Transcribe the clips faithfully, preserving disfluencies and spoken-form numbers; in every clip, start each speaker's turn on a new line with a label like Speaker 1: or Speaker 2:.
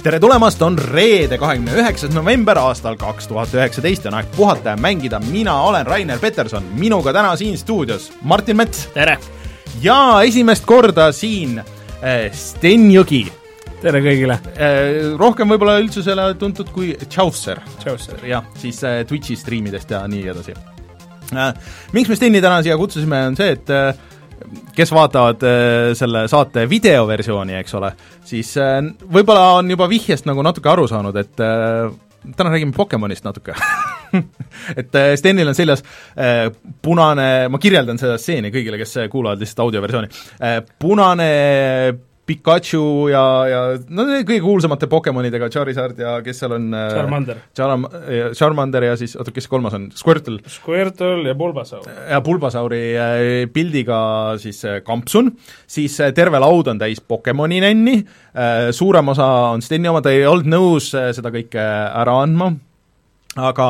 Speaker 1: tere tulemast, on reede, kahekümne üheksas november aastal kaks tuhat üheksateist, on aeg puhata ja mängida. Mina olen Rainer Peterson, minuga täna siin stuudios Martin Mets.
Speaker 2: Tere!
Speaker 1: Ja esimest korda siin äh, Sten Jõgi.
Speaker 2: Tere kõigile!
Speaker 1: Äh, rohkem võib-olla üldsusele tuntud kui Chaucer.
Speaker 2: Chaucer.
Speaker 1: Jah, siis äh, Twitchi streamidest ja nii edasi. Äh, miks me Steni täna siia kutsusime, on see, et äh, kes vaatavad äh, selle saate videoversiooni, eks ole, siis äh, võib-olla on juba vihjest nagu natuke aru saanud, et äh, täna räägime Pokemonist natuke et äh, Stenil on seljas äh, punane, ma kirjeldan seda stseeni kõigile, kes kuulavad lihtsalt audioversiooni, äh, punane Pikachu ja, ja no kõige kuulsamate Pokemonidega, Charizard ja kes seal on
Speaker 2: Charmander.
Speaker 1: Charm, Charmander ja siis, oota, kes kolmas on? Squirtle.
Speaker 2: Squirtle ja Bulbasaur.
Speaker 1: Ja Bulbasauri pildiga siis Kampsun, siis terve laud on täis Pokemoni nänni, suurem osa on Steni oma, ta ei olnud nõus seda kõike ära andma, aga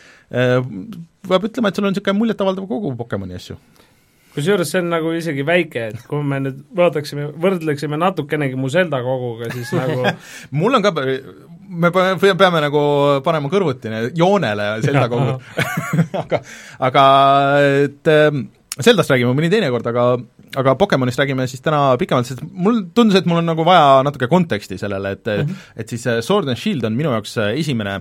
Speaker 1: peab ütlema, et sul on niisugune muljetavaldav kogu Pokemoni asju.
Speaker 2: Kusjuures see on nagu isegi väike, et kui me nüüd vaataksime, võrdleksime natukenegi mu Zelda koguga, siis nagu
Speaker 1: mul on ka, me peame nagu panema kõrvuti joonele Zelda kogud aga, aga et Zeldast räägime mõni teine kord, aga, aga Pokemonist räägime siis täna pikemalt, sest mul tundus, et mul on nagu vaja natuke konteksti sellele, et mm -hmm. et siis Sword and Shield on minu jaoks esimene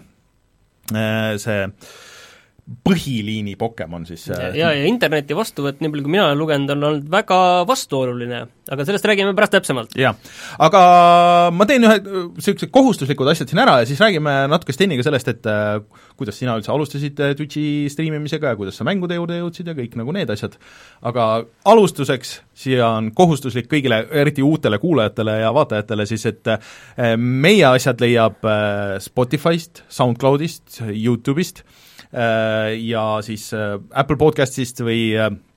Speaker 1: see põhiliini Pokemon siis.
Speaker 3: Ja, ja, ja interneti vastuvõtt, nii palju kui mina olen lugenud, on olnud väga vastuoluline, aga sellest räägime pärast täpsemalt.
Speaker 1: Jah, aga ma teen ühe sellised kohustuslikud asjad siin ära ja siis räägime natuke Steniga sellest, et äh, kuidas sina üldse alustasid Twitchi streamimisega ja kuidas sa mängude juurde jõudsid ja kõik nagu need asjad. Aga alustuseks siia on kohustuslik kõigile, eriti uutele kuulajatele ja vaatajatele siis, et äh, meie asjad leiab äh, Spotify'st, SoundCloud'ist, YouTube'ist, ja siis Apple Podcastist või,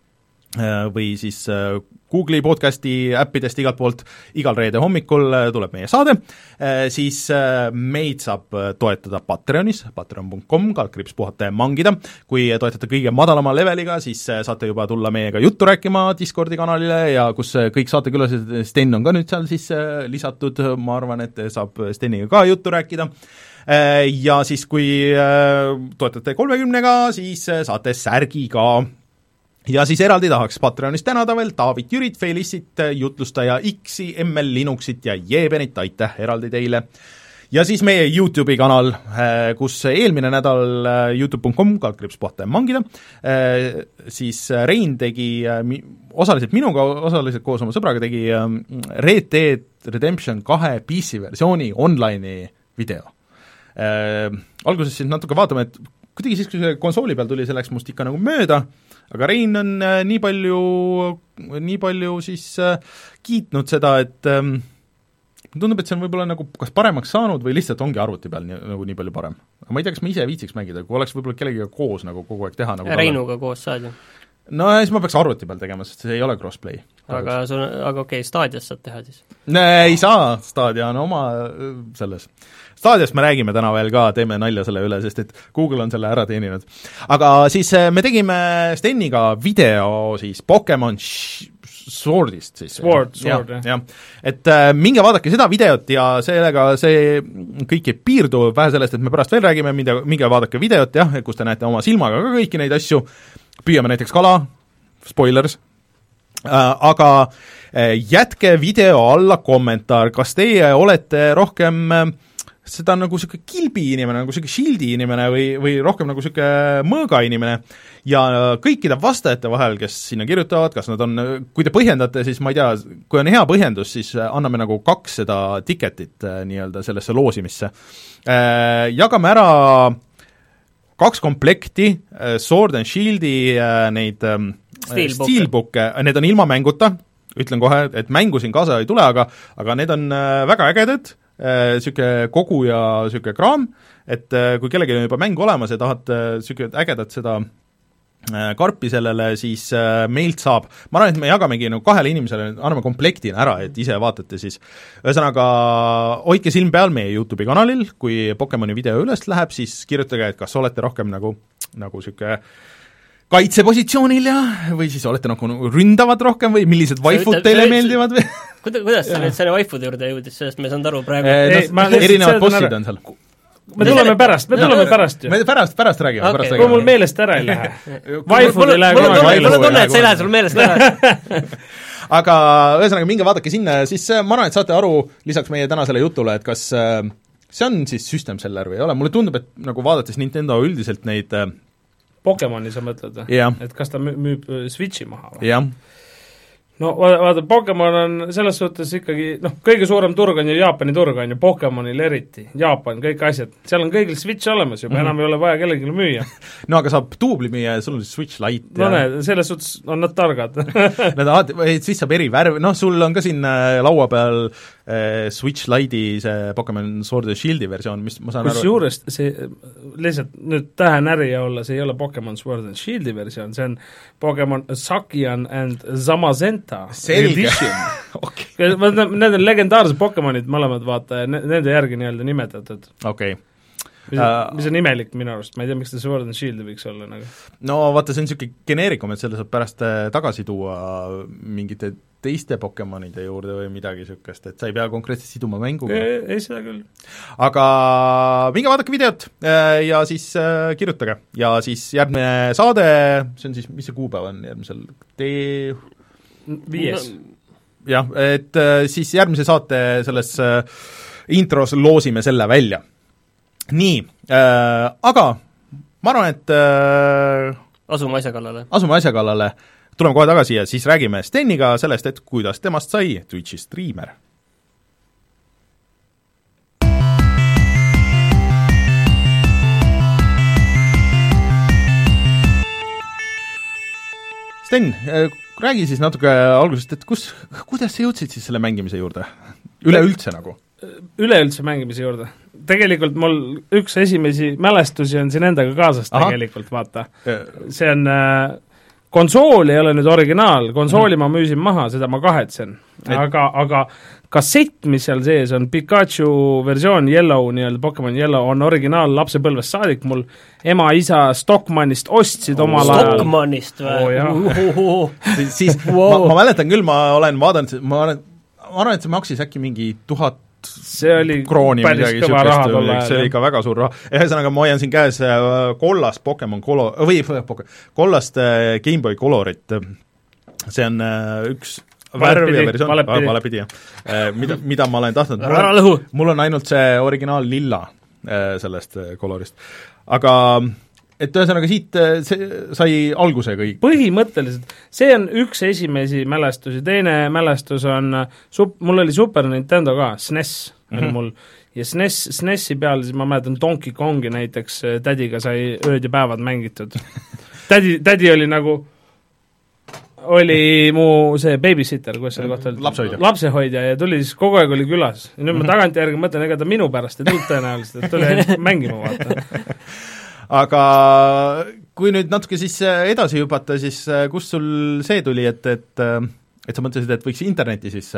Speaker 1: või siis Google'i podcasti äppidest igalt poolt, igal reede hommikul tuleb meie saade, siis meid saab toetada Patreonis, patreon punkt com, kaldkriips puhata ja mangida, kui toetate kõige madalama leveliga, siis saate juba tulla meiega juttu rääkima Discordi kanalile ja kus kõik saatekülased, Sten on ka nüüd seal siis lisatud, ma arvan, et saab Steniga ka juttu rääkida. Ja siis, kui toetate kolmekümnega, siis saate särgi ka. Ja siis eraldi tahaks Patreonist tänada veel Taavit Jürit, Felissit, Jutlustaja X-i, M L Linuxit ja Jebenit, aitäh eraldi teile. Ja siis meie YouTube'i kanal, kus eelmine nädal youtube punkt com, kaldkriips puhata ja mangida, siis Rein tegi, osaliselt minuga, osaliselt koos oma sõbraga tegi Red Dead Redemption kahe P C versiooni online'i video. Äh, alguses siis natuke vaatame, et kuidagi siis, kui see konsooli peal tuli, see läks must ikka nagu mööda, aga Rein on äh, nii palju, nii palju siis äh, kiitnud seda, et ähm, tundub, et see on võib-olla nagu kas paremaks saanud või lihtsalt ongi arvuti peal nii, nagu nii palju parem. Aga ma ei tea, kas ma ise viitsiks mängida, kui oleks võib-olla kellegiga koos nagu kogu aeg teha. Nagu
Speaker 3: Reinuga talle. Koos saad ju.
Speaker 1: No siis ma peaks arvuti peal tegema, sest see ei ole crossplay.
Speaker 3: Aga, sul, aga okei, okay, Stadias saad teha siis?
Speaker 1: Ei saa, Stadia on oma selles. Stadiast me räägime täna veel ka, teeme nalja selle üle, sest et Google on selle ära teeninud. Aga siis me tegime Steniga video siis Pokemon Swordist siis.
Speaker 2: Sword, Sword, jah.
Speaker 1: Ja. Et äh, minge vaadake seda videot ja sellega see kõik ei piirdu, vähe sellest, et me pärast veel räägime, minge vaadake videot, jah, kus te näete oma silmaga ka kõiki neid asju, püüame näiteks kala, spoilers, äh, aga äh, jätke video alla kommentaar, kas teie olete rohkem äh, seda nagu niisugune kilbi inimene, nagu niisugune shield'i inimene või, või rohkem nagu niisugune mõõga inimene ja kõikide vastajate vahel, kes sinna kirjutavad, kas nad on, kui te põhjendate, siis ma ei tea, kui on hea põhjendus, siis anname nagu kaks seda tiketit nii-öelda sellesse loosimisse. Jagame ära kaks komplekti Sword and Shield'i neid steelbook'e, need on ilma mänguta, ütlen kohe, et mängu siin kaasa ei tule, aga, aga need on väga ägedad, niisugune kogu ja niisugune kraam, et kui kellelgi on juba mäng olemas ja tahad niisugune ägedat seda karpi sellele, siis meilt saab, ma arvan, et me jagamegi nagu kahele inimesele, anname komplektina ära, et ise vaatate siis. Ühesõnaga, hoidke silm peal meie YouTube'i kanalil, kui Pokemoni video üles läheb, siis kirjutage, et kas olete rohkem nagu, nagu niisugune kaitsepositsioonil ja, või siis olete nagu ründavad rohkem või millised vaifud teile ütled, meeldivad või?
Speaker 3: Kuida, kuidas sa nüüd selle waifude juurde jõudis, sellest me ei saanud aru praegu?
Speaker 1: Ei, no, erinevad bossid on seal.
Speaker 2: me tuleme pärast, me tuleme pärast ju.
Speaker 1: me pärast, pärast räägime okay., pärast räägime.
Speaker 2: Kui mul meelest ära ei lähe. Vaifud ei lähe
Speaker 3: kunagi. Mul on tunne, et see ei lähe sul meelest ära.
Speaker 1: Aga ühesõnaga, minge vaadake sinna, siis ma arvan, et saate aru lisaks meie tänasele jutule, et kas see on siis system seller või ei ole. Mulle tundub, et nagu vaadates Nintendo üldiselt neid
Speaker 2: Pokemoni sa mõtled,
Speaker 1: yeah.
Speaker 2: et kas ta müüb Switchi maha või?
Speaker 1: jah.
Speaker 2: No vaata, Pokemon on selles suhtes ikkagi, noh, kõige suurem turg on ju Jaapani turg on ju, Pokemonil eriti, Jaapan, kõik asjad, seal on kõigil Switch olemas juba mm, -hmm. enam ei ole vaja kellelegi müüa.
Speaker 1: No aga saab duubli müüa ja sul on Switch Lite.
Speaker 2: No ja... ne, selles suhtes on nad targad.
Speaker 1: Nad alati, siis saab eri värv, noh, sul on ka siin laua peal eh, Switch Lite'i see Pokemon Sword and Shield'i versioon, mis ma saan
Speaker 2: kus aru... juurest see, lihtsalt nüüd tähenärija olla, see ei ole Pokemon Sword and Shield'i versioon, see on Pokemon Zacian and Zamazenta edition. Okay. Need on legendaarsed Pokemonid mõlemad, vaata, nende järgi nii-öelda nimetatud.
Speaker 1: Okei. Okay.
Speaker 2: Mis, uh, mis on imelik minu arust, ma ei tea, miks ta Sword and Shield võiks olla nagu.
Speaker 1: No vaata, see on niisugune geneerikum, et selle saab pärast tagasi tuua mingite teiste Pokemonide juurde või midagi niisugust, et sa ei pea konkreetselt siduma mänguga.
Speaker 2: Ei, ei seda küll.
Speaker 1: Aga minge vaadake videot ja siis kirjutage. Ja siis järgmine saade, see on siis, mis see kuupäev on järgmisel? Tee...
Speaker 2: Viies.
Speaker 1: Jah, et siis järgmise saate selles intros loosime selle välja. Nii, äh, aga ma arvan, et äh,
Speaker 3: asume asja kallale.
Speaker 1: Asume asja kallale, tuleme kohe tagasi ja siis räägime Steniga sellest, et kuidas temast sai Twitchi striimer. Sten, räägi siis natuke algusest, et kus, kuidas sa jõudsid siis selle mängimise juurde? Üleüldse nagu?
Speaker 2: Üleüldse mängimise juurde. Tegelikult mul üks esimesi mälestusi on siin endaga kaasas tegelikult, vaata. See on, äh, konsool ei ole nüüd originaal, konsooli mm. ma müüsin maha, seda ma kahetsen. Aga, aga kassett, mis seal sees on, Pikachu versioon Yellow, nii-öelda Pokemon Yellow, on originaal lapsepõlvest saadik mul. Ema, isa Stockmannist ostsid omal ajal.
Speaker 3: Stockmannist või?
Speaker 2: Oh,
Speaker 1: siis wow. ma, ma mäletan küll, ma olen vaadanud, ma arvan, ma arvan, et see maksis äkki mingi tuhat
Speaker 2: see oli
Speaker 1: krooni
Speaker 2: päris
Speaker 1: midagi,
Speaker 2: kõva raha tolle
Speaker 1: ajal. See oli ikka väga suur raha. Ühesõnaga, ma hoian siin käes kollast Pokemon Color, või kollast Game Boy Colorit. See on üks värv ja versioon, valepidi, valepidi jah. Mida, mida ma olen tahtnud. Mul, mul on ainult see originaal lilla sellest Colorist. Aga et ühesõnaga siit see sai alguse kõik.
Speaker 2: Põhimõtteliselt, see on üks esimesi mälestusi, teine mälestus on, mul oli Super Nintendo ka, S N E S mm-hmm. oli mul, ja S N E S, S N E S-i peal siis ma mäletan Donkey Kongi näiteks, tädiga sai ööd ja päevad mängitud. tädi, tädi oli nagu, oli mu see babysitter, kuidas selle kohta oli?
Speaker 1: Lapsehoidja.
Speaker 2: Lapsehoidja ja tuli siis, kogu aeg oli külas. Ja nüüd ma tagantjärgi mõtlen, ega ta minu pärast ei tulnud tõenäoliselt, et tuli mängima vaata.
Speaker 1: Aga kui nüüd natuke siis edasi hüpata, siis kus sul see tuli, et, et, et sa mõtlesid, et võiks interneti siis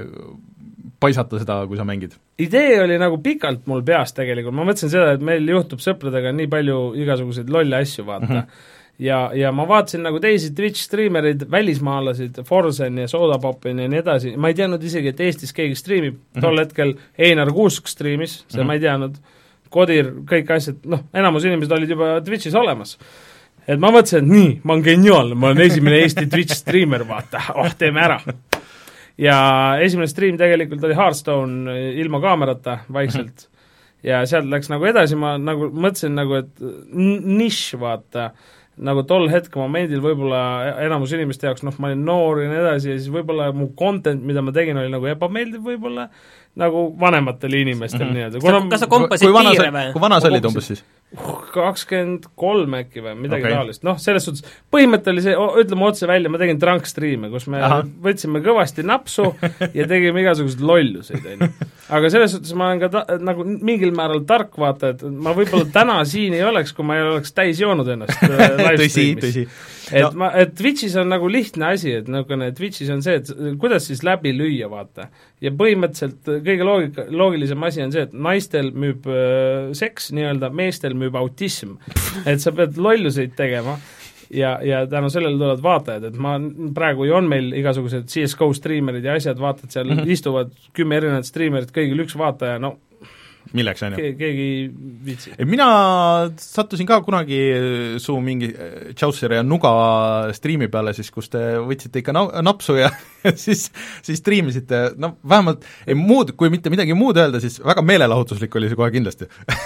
Speaker 1: paisata seda, kui sa mängid?
Speaker 2: Idee oli nagu pikalt mul peas tegelikult, ma mõtlesin seda, et meil juhtub sõpradega nii palju igasuguseid lolle asju vaata mm-hmm. ja, ja ma vaatasin nagu teisi Twitch-striimerid, välismaalasid, Forzen ja Sodapopin ja nii edasi, ma ei teadnud isegi, et Eestis keegi striimib, mm-hmm. tol hetkel Einar Kuusk striimis, seda mm-hmm. ma ei teadnud, Kodir, kõik asjad, noh, enamus inimesed olid juba Twitchis olemas. Et ma mõtlesin, et nii, ma olen geniaalne, ma olen esimene Eesti Twitch-striimer, vaata, oh, teeme ära. Ja esimene stream tegelikult oli Hearthstone ilma kaamerata vaikselt. Ja sealt läks nagu edasi, ma nagu mõtlesin nagu, et nišš, vaata, nagu tol hetke momendil võib-olla enamus inimeste jaoks, noh, ma olin noor ja nii edasi, ja siis võib-olla mu content, mida ma tegin, oli nagu ebameeldiv võib-olla, nagu vanematele inimestel mm-hmm. nii-öelda.
Speaker 3: Kuna, kas sa kompasid piire või?
Speaker 1: Kui vana sa olid umbes siis?
Speaker 2: kakskümmend kolm äkki või midagi okay. taolist. Noh, selles suhtes, põhimõte oli see, ütleme otse välja, ma tegin drunk striime, kus me Aha. võtsime kõvasti napsu ja tegime igasugused lolluseid. Aga selles suhtes ma olen ka ta, nagu mingil määral tark vaata, et ma võib-olla täna siin ei oleks, kui ma ei oleks täis joonud ennast live streamis. Et, no. ma, et Twitchis on nagu lihtne asi, et nagu Twitchis on see, et kuidas siis läbi lüüa, vaata. Ja põhimõtteliselt kõige loogika, loogilisem asi on see, et naistel müüb äh, seks, nii-öelda meestel müüb autism. Et sa pead lolluseid tegema ja, ja tänu sellele tulevad vaatajad, et ma praegu ju on meil igasugused C S G O striimerid ja asjad, vaatad seal mm -hmm. istuvad kümme erinevat striimerit, kõigil üks vaataja, no
Speaker 1: milleks, on ju?
Speaker 2: Ke, keegi viitsi.
Speaker 1: Mina sattusin ka kunagi su mingi Chaucer ja Nuga striimi peale, siis kus te võtsite ikka na-, napsu ja siis, siis striimisite, no vähemalt ei muud, kui mitte midagi muud öelda, siis väga meelelahutuslik oli see kohe kindlasti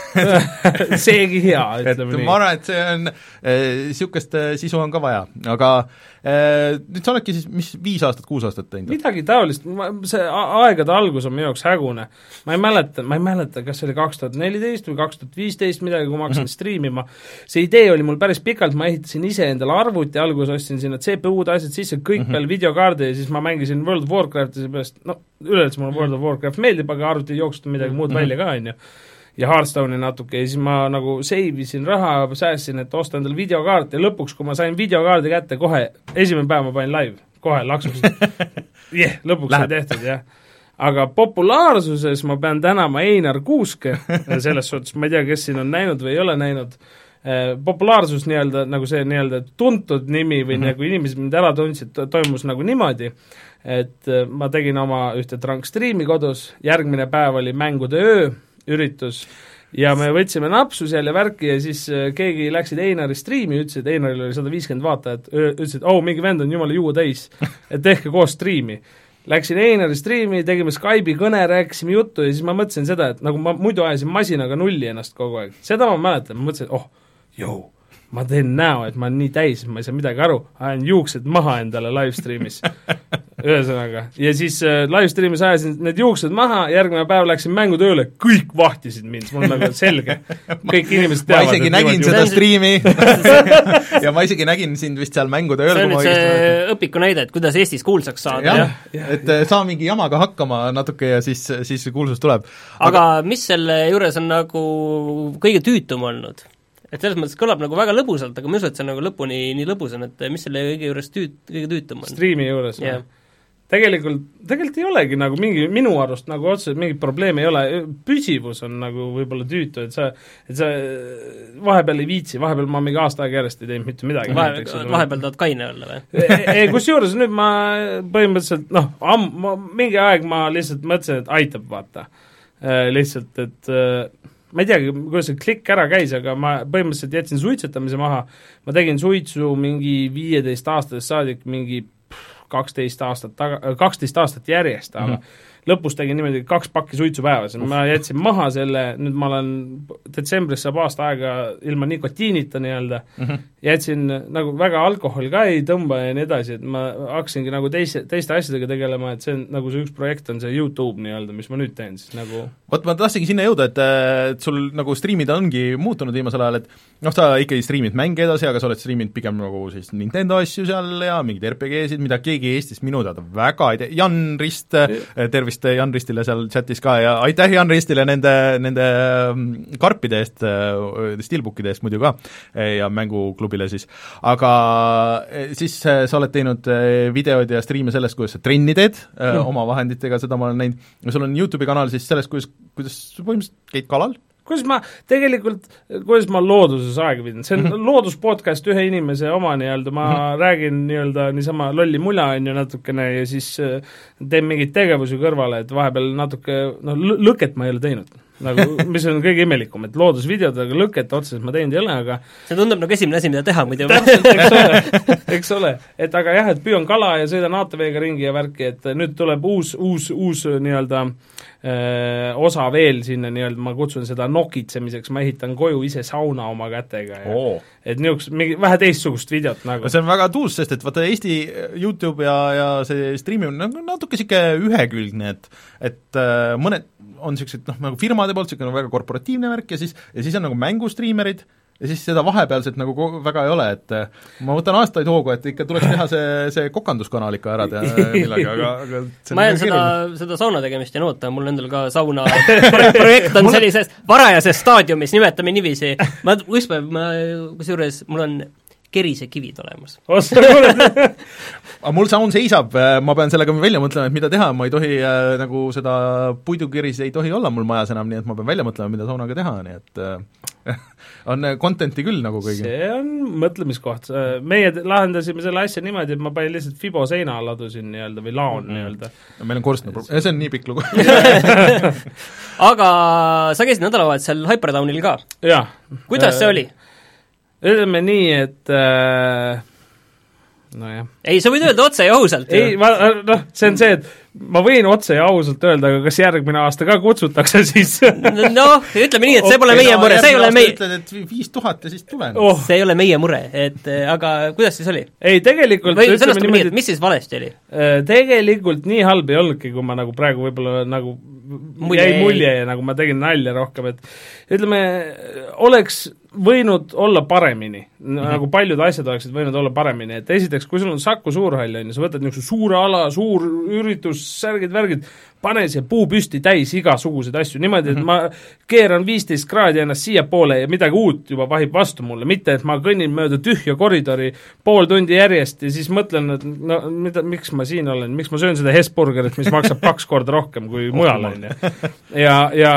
Speaker 2: seegi hea, ütleme nii.
Speaker 1: Ma arvan, et see on, niisugust eh, sisu on ka vaja, aga eh, nüüd sa oledki siis, mis viis aastat, kuus aastat teinud?
Speaker 2: Midagi taolist, see aegade algus on minu jaoks hägune. Ma ei mäleta, ma ei mäleta, kas see oli kaks tuhat neliteist või kaks tuhat viisteist midagi, kui ma hakkasin mm-hmm. striimima. See idee oli mul päris pikalt, ma ehitasin ise endale arvuti, algus ostsin sinna C P U-d asjad sisse, kõik mm-hmm. peal videokaardi ja siis ma mängisin World of Warcrafti, seepärast, no üleüldse mulle World of Warcraft meeldib, aga arvuti jooksnud midagi muud mm-hmm. välja ka, on ju. Ja Hearthstone'i natuke ja siis ma nagu seivisin raha, säässin, et osta endale videokaart ja lõpuks, kui ma sain videokaardi kätte, kohe esimene päev ma panin live, kohe laksust. Jah, yeah, lõpuks sai tehtud, jah. Aga populaarsuses ma pean tänama Einar Kuuske, selles suhtes, ma ei tea, kes siin on näinud või ei ole näinud, populaarsus nii-öelda, nagu see nii-öelda tuntud nimi või mm-hmm. nagu inimesed mind ära tundsid, toimus nagu niimoodi, et ma tegin oma ühte trankstriimi kodus, järgmine päev oli mängude öö, üritus, ja me võtsime napsu seal ja värki ja siis keegi läksid Einari striimi, ütlesid, Einaril oli sada viiskümmend vaatajat, ütlesid, oh, mingi vend on jumala juua täis, et tehke koos striimi. Läksin Einari striimi, tegime Skype'i kõne, rääkisime juttu ja siis ma mõtlesin seda, et nagu ma muidu ajasin masinaga nulli ennast kogu aeg. Seda ma mäletan, ma mõtlesin, et oh, jõu, ma teen näo, et ma olen nii täis, ma ei saa midagi aru, ajan juuksed maha endale live streamis. Ühesõnaga. Ja siis äh, live streamis ajasin need juuksed maha, järgmine päev läksin mängutööle, kõik vahtisid mind, mul on nagu selge. Kõik inimesed teavad.
Speaker 1: Ma isegi nägin seda striimi ja ma isegi nägin sind vist seal mängutööl.
Speaker 3: See on nüüd see õpiku näide, et kuidas Eestis kuulsaks saada.
Speaker 1: jah, ja, et ja. saa mingi jamaga hakkama natuke ja siis, siis kuulsus tuleb.
Speaker 3: Aga, aga mis selle juures on nagu kõige tüütum olnud? Et selles mõttes kõlab nagu väga lõbusalt, aga ma usun, et see on nagu lõpuni nii lõbus on, et mis selle kõige juures tüüt, kõige tüütum on?
Speaker 2: Striimi juures
Speaker 3: yeah.
Speaker 2: tegelikult, tegelikult ei olegi nagu mingi, minu arust nagu otseselt mingit probleemi ei ole, püsivus on nagu võib-olla tüütu, et sa, et sa vahepeal ei viitsi, vahepeal ma mingi aasta aega järjest ei teinud mitte midagi.
Speaker 3: Vahe, vahepeal tahad kaine olla või?
Speaker 2: ei, kus juures nüüd ma põhimõtteliselt, noh, am, ma, mingi aeg ma lihtsalt mõtlesin, et aitab vaata. Lihtsalt, et ma ei teagi, kuidas see klikk ära käis, aga ma põhimõtteliselt jätsin suitsetamise maha, ma tegin suitsu mingi viieteist aastast saadik, mingi kaksteist aastat taga, kaksteist aastat järjest, aga mm-hmm. lõpus tegin niimoodi kaks pakki suitsu päevas, ma jätsin maha selle, nüüd ma olen, detsembris saab aasta aega ilma nikotiinita nii-öelda, mm-hmm. jätsin nagu väga alkohol ka ei tõmba ja nii edasi, et ma hakkasingi nagu teise, teiste asjadega tegelema, et see on nagu see üks projekt on see YouTube nii-öelda, mis ma nüüd teen siis nagu
Speaker 1: vot ma tahtsingi sinna jõuda, et, et sul nagu striimid ongi muutunud viimasel ajal, et noh, sa ikkagi striimid mänge edasi, aga sa oled striiminud pigem nagu siis Nintendo asju seal ja mingid R P G-sid, mida keegi Eestis minu teada väga ei tee, Jan Rist, tervist Jan Ristile seal chatis ka ja aitäh Jan Ristile nende, nende karpide eest, steelbookide eest muidu ka ja mänguklubile siis, aga siis sa oled teinud videod ja striime sellest, kuidas sa trenni teed mm. oma vahenditega, seda ma olen näinud, ja sul on YouTube'i kanal siis sellest, kuidas kuidas sa põhimõtteliselt käid kalal?
Speaker 2: Kuidas ma tegelikult, kuidas ma looduses aega pidin, see on mm-hmm. looduspodcast ühe inimese oma nii-öelda, ma mm-hmm. räägin nii-öelda niisama lolli mula on ju natukene ja siis teen mingeid tegevusi kõrvale, et vahepeal natuke, noh, lõket ma ei ole teinud. Nagu, mis on kõige imelikum, et loodusvideodega lõket otseselt ma teinud ei ole, aga
Speaker 3: see tundub nagu esimene asi, mida teha muidu.
Speaker 2: Täpselt, eks ole, eks ole, et aga jah, et püüan kala ja sõidan A T V-ga ringi ja värki, et nüüd tuleb uus, uus, uus nii-öelda öö, osa veel sinna nii-öelda, ma kutsun seda nokitsemiseks, ma ehitan koju ise sauna oma kätega ja oh. et niisugust, mingi vähe teistsugust videot nagu.
Speaker 1: See on väga tuus, sest et vaata Eesti YouTube ja, ja see streaming on natuke siuke ühekülgne, et, et äh, mõned on niisugused noh, nagu firmade poolt niisugune väga korporatiivne värk ja siis, ja siis on nagu mängustriimerid ja siis seda vahepealset nagu väga ei ole, et ma võtan aastaid hoogu, et ikka tuleks teha see, see kokanduskanal ikka ära teha millega, aga, aga
Speaker 3: ma jään seda, seda sauna tegemist ja noota, mul endal ka sauna projekt on sellises varajases staadiumis, nimetame niiviisi, ma ükspäev, ma kusjuures mul on kerisekivid olemas.
Speaker 1: aga mul saun seisab, ma pean sellega välja mõtlema, et mida teha, ma ei tohi äh, nagu seda puidukeris ei tohi olla mul majas enam, nii et ma pean välja mõtlema, mida saunaga teha, nii et äh, on content'i küll nagu kõigi.
Speaker 2: See on mõtlemiskoht. Meie lahendasime selle asja niimoodi, et ma panin lihtsalt Fibo seina ladusin nii-öelda või laon mm-hmm. nii-öelda.
Speaker 1: Meil on korstna pro-, see on nii pikk lugu.
Speaker 3: Aga sa käisid nädalavahetusel Hypertownil ka?
Speaker 2: Jah.
Speaker 3: Kuidas see oli?
Speaker 2: Ütleme nii, et äh, no jah.
Speaker 3: Ei, sa võid öelda otse ja ausalt.
Speaker 2: Ei, ma, noh, see on see, et ma võin otse ja ausalt öelda, aga kas järgmine aasta ka kutsutakse siis?
Speaker 3: noh, ütleme nii, et see pole okay, meie no, mure, see ei ole meie...
Speaker 1: ütled, et viis tuhat ja siis tulen.
Speaker 3: Oh. See ei ole meie mure, et aga kuidas siis oli?
Speaker 2: Ei, tegelikult...
Speaker 3: Või sellest niimoodi, et mis siis valesti oli?
Speaker 2: Tegelikult nii halb ei olnudki, kui ma nagu praegu võib-olla nagu mulje jäi mulje ja nagu ma tegin nalja rohkem, et ütleme, oleks võinud olla paremini, mm-hmm. nagu paljud asjad oleksid võinud olla paremini, et esiteks, kui sul on Saku Suurhall, on ju, sa võtad niisuguse suure ala, suur üritus, särgid, värgid, pane see puu püsti täis igasuguseid asju, niimoodi, et ma keeran viisteist kraadi ennast siia poole ja midagi uut juba vahib vastu mulle, mitte et ma kõnnin mööda tühja koridori pool tundi järjest ja siis mõtlen, et no mida, miks ma siin olen, miks ma söön seda Hesburgerit, mis maksab kaks korda rohkem kui mujal, on ju. Ja, ja,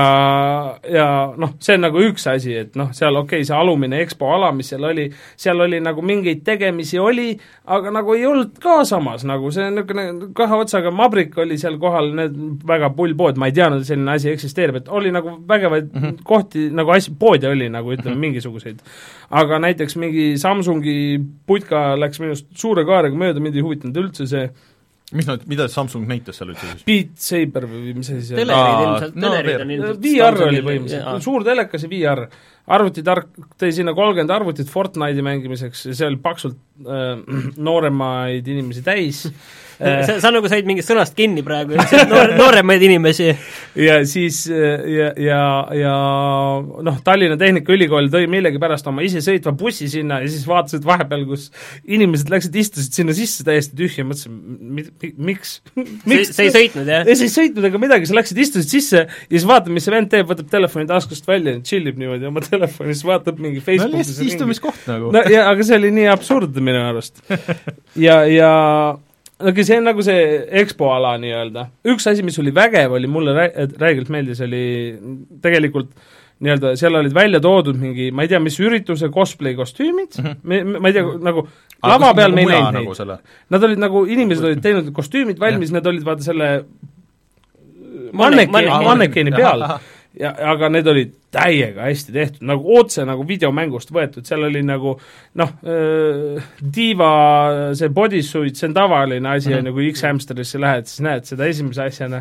Speaker 2: ja noh, see on nagu üks asi, et noh, seal okei, okay, see alumine Expo ala, mis seal oli, seal oli nagu mingeid tegemisi oli, aga nagu ei olnud ka samas, nagu see on niisugune kahe otsaga mabrik oli seal kohal, need väga pullpood, ma ei teadnud, et selline asi eksisteerib, et oli nagu vägevaid mm-hmm. kohti, nagu asi, poode oli nagu ütleme mm-hmm. mingisuguseid. Aga näiteks mingi Samsungi putka läks minust suure kaarega mööda, mind ei huvitanud üldse see
Speaker 1: mis nad, mida Samsung näitas seal üldse siis?
Speaker 2: Beat Saber või mis asi see
Speaker 3: telerid ilmselt,
Speaker 1: no,
Speaker 3: telerid on ilmselt
Speaker 2: V R oli põhimõtteliselt, suur telekas ja V R arvutitark tõi sinna kolmkümmend arvutit Fortnite'i mängimiseks ja see oli paksult äh, nooremaid inimesi täis
Speaker 3: sa, sa nagu said mingist sõnast kinni praegu, noor, nooremaid inimesi.
Speaker 2: ja siis ja, ja, ja noh, Tallinna Tehnikaülikool tõi millegi pärast oma ise sõitva bussi sinna ja siis vaatasid vahepeal, kus inimesed läksid, istusid sinna sisse täiesti tühja, mõtlesin, miks? miks?
Speaker 3: See ei sõitnud, jah?
Speaker 2: See ei sõitnud ega midagi, sa läksid, istusid sisse ja siis vaatad, mis see vend teeb, võtab telefoni taskust välja ja chillib niimoodi oma telefonis, vaatab mingi Facebookis.
Speaker 1: No lihtsalt istumiskoht nagu.
Speaker 2: No, ja, aga see oli nii absurd minu arust. ja, ja aga see on nagu see Expo ala nii-öelda. Üks asi, mis oli vägev, oli mulle rä- räigelt meeldis, oli tegelikult nii-öelda, seal olid välja toodud mingi, ma ei tea, mis ürituse cosplay kostüümid, mm-hmm. me, ma ei tea, nagu aga lava peal me ei näinud neid. Nagu nad olid nagu, inimesed olid teinud kostüümid valmis, nad olid vaata selle mannekeeni, mannekeeni peal. Ja, aga need olid täiega hästi tehtud, nagu otse nagu videomängust võetud, seal oli nagu noh, diiva see bodysuit, see on tavaline asi mm-hmm. ja kui X-Hamsterisse lähed, siis näed seda esimese asjana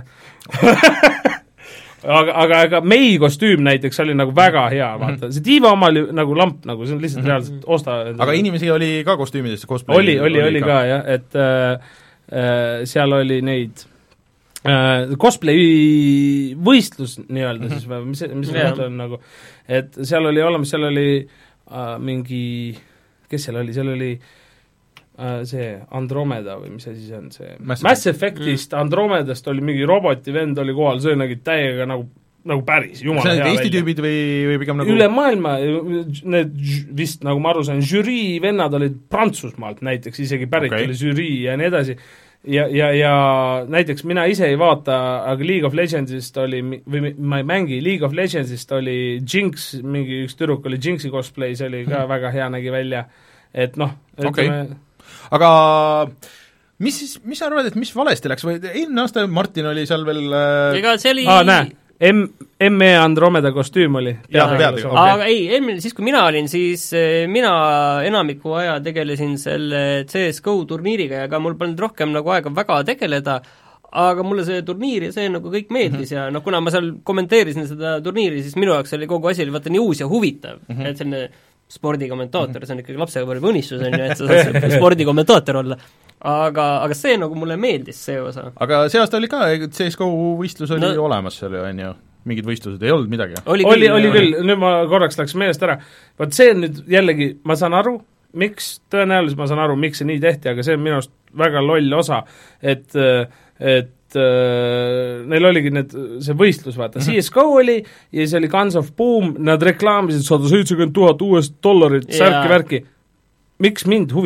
Speaker 2: aga, aga, aga mei kostüüm näiteks oli nagu väga hea, vaata, see diiva oma oli nagu lamp, nagu see on lihtsalt reaalselt osta
Speaker 1: aga endale. Inimesi oli ka kostüümidesse cosplay?
Speaker 2: Oli, oli, oli, oli ka, ka jah, et äh, äh, seal oli neid Uh, cosplay võistlus nii-öelda siis või mis, mis yeah. on nagu, et seal oli olemas, seal oli uh, mingi, kes seal oli, seal oli uh, see Andromeda või mis asi see on, see Mass, Mass Effectist mm. Andromedast oli mingi roboti vend oli kohal, see nägi täiega nagu nagu päris, jumala hea välja.
Speaker 1: Eesti tüübid või, või pigem nagu
Speaker 2: üle maailma, need vist, nagu ma aru sain, žürii vennad olid Prantsusmaalt näiteks, isegi pärit okay. oli žürii ja nii edasi. Ja, ja, ja näiteks mina ise ei vaata, aga League of Legendsist oli, või ma ei mängi, League of Legendsist oli Jinx, mingi üks tüdruk oli Jinxi cosplay, see oli ka hmm. väga hea, nägi välja, et noh, ütleme
Speaker 1: okay. aga mis siis, mis sa arvad, et mis valesti läks või eelmine aasta Martin oli seal veel
Speaker 3: ega see oli
Speaker 2: ah, näe M, M E Andromeda kostüüm oli.
Speaker 3: Ja, okay. Aga ei, eelmine, siis kui mina olin, siis mina enamiku aja tegelesin selle C S G O turniiriga ja ka mul polnud rohkem nagu aega väga tegeleda, aga mulle see turniir ja see nagu kõik meeldis mm-hmm. ja noh, kuna ma seal kommenteerisin seda turniiri, siis minu jaoks oli kogu asi oli vaata nii uus ja huvitav mm-hmm., et selline spordikommentaator mm-hmm., see on ikkagi lapsepõlve unistus, on ju, et sa saad spordikommentaator olla. Aga, aga see nagu mulle meeldis, see osa.
Speaker 1: Aga see aasta oli ka, C S G O võistlus oli no, olemas seal ju, on ju, mingid võistlused ei olnud midagi.
Speaker 2: Oli, oli, küll, oli küll, nüüd ma korraks läks meelest ära. Vaat see on nüüd jällegi, ma saan aru, miks, tõenäoliselt ma saan aru, miks see nii tehti, aga see on minu arust väga loll osa, et, et neil oligi need, see võistlus, vaata, C S G O oli ja see oli Guns of Boom, nad reklaamisid sada seitsekümmend tuhat uuest dollarit, särki-värki. Miks mind huvitab?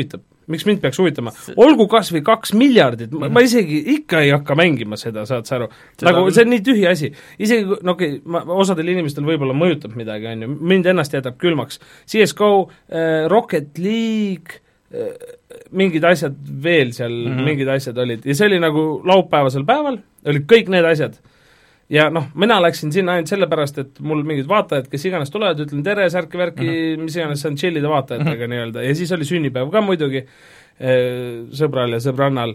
Speaker 2: miks mind peaks huvitama? Olgu kas või kaks miljardit, ma, ma isegi ikka ei hakka mängima seda, saad sa aru? Nagu see on nii tühi asi. Isegi, no okei, okay, osadel inimestel võib-olla mõjutab midagi, on ju, mind ennast jätab külmaks. C S G O, äh, Rocket League, äh, mingid asjad veel seal mm, -hmm. mingid asjad olid. Ja see oli nagu laupäevasel päeval, olid kõik need asjad. Ja noh, mina läksin sinna ainult sellepärast, et mul mingid vaatajad, kes iganes tulevad, ütlen tere, särki-värki, uh -huh. mis iganes, see on chillida vaatajatega uh -huh. nii-öelda. Ja siis oli sünnipäev ka muidugi sõbral ja sõbrannal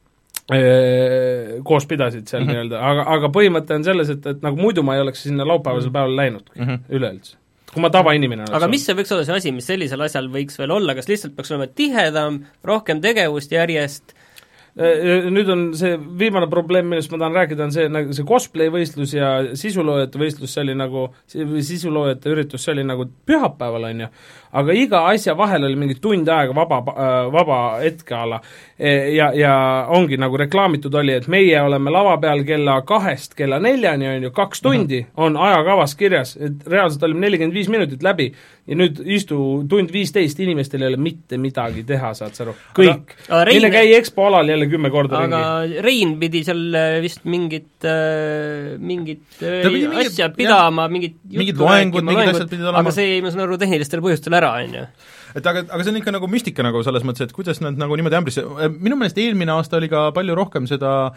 Speaker 2: koos pidasid seal uh -huh. nii-öelda, aga, aga põhimõte on selles, et, et nagu muidu ma ei oleks sinna laupäevasel päeval läinudki uh -huh. üleüldse. Kui ma tavainimene oleks.
Speaker 3: Aga mis see võiks olla see asi, mis sellisel asjal võiks veel olla, kas lihtsalt peaks olema tihedam, rohkem tegevust järjest?
Speaker 2: Nüüd on see viimane probleem, millest ma tahan rääkida, on see, nagu see cosplay võistlus ja sisuloojate võistlus, see oli nagu, sisuloojate üritus, see oli nagu pühapäeval, on ju, aga iga asja vahel oli mingi tund aega vaba, vaba hetke ala ja, ja ongi nagu reklaamitud oli, et meie oleme lava peal kella kahest kella neljani, on ju, kaks tundi uh-huh. on ajakavas kirjas, et reaalselt olime nelikümmend viis minutit läbi ja nüüd istu tund viisteist, inimestel ei ole mitte midagi teha, saad sa aru, kõik. Mille käi Expo alal jälle kümme korda
Speaker 3: aga ringi. Rein pidi seal vist mingit, äh, mingit
Speaker 2: pidi
Speaker 3: asja mingit, pidama, mingit
Speaker 1: mingid loengud, mingid asjad pidid olema.
Speaker 3: Aga see ei, ma saan aru, tehnilistel põhjustel ära, on ju.
Speaker 1: Et aga, aga see on ikka nagu müstika nagu selles mõttes, et kuidas nad nagu niimoodi ämbrisse, minu meelest eelmine aasta oli ka palju rohkem seda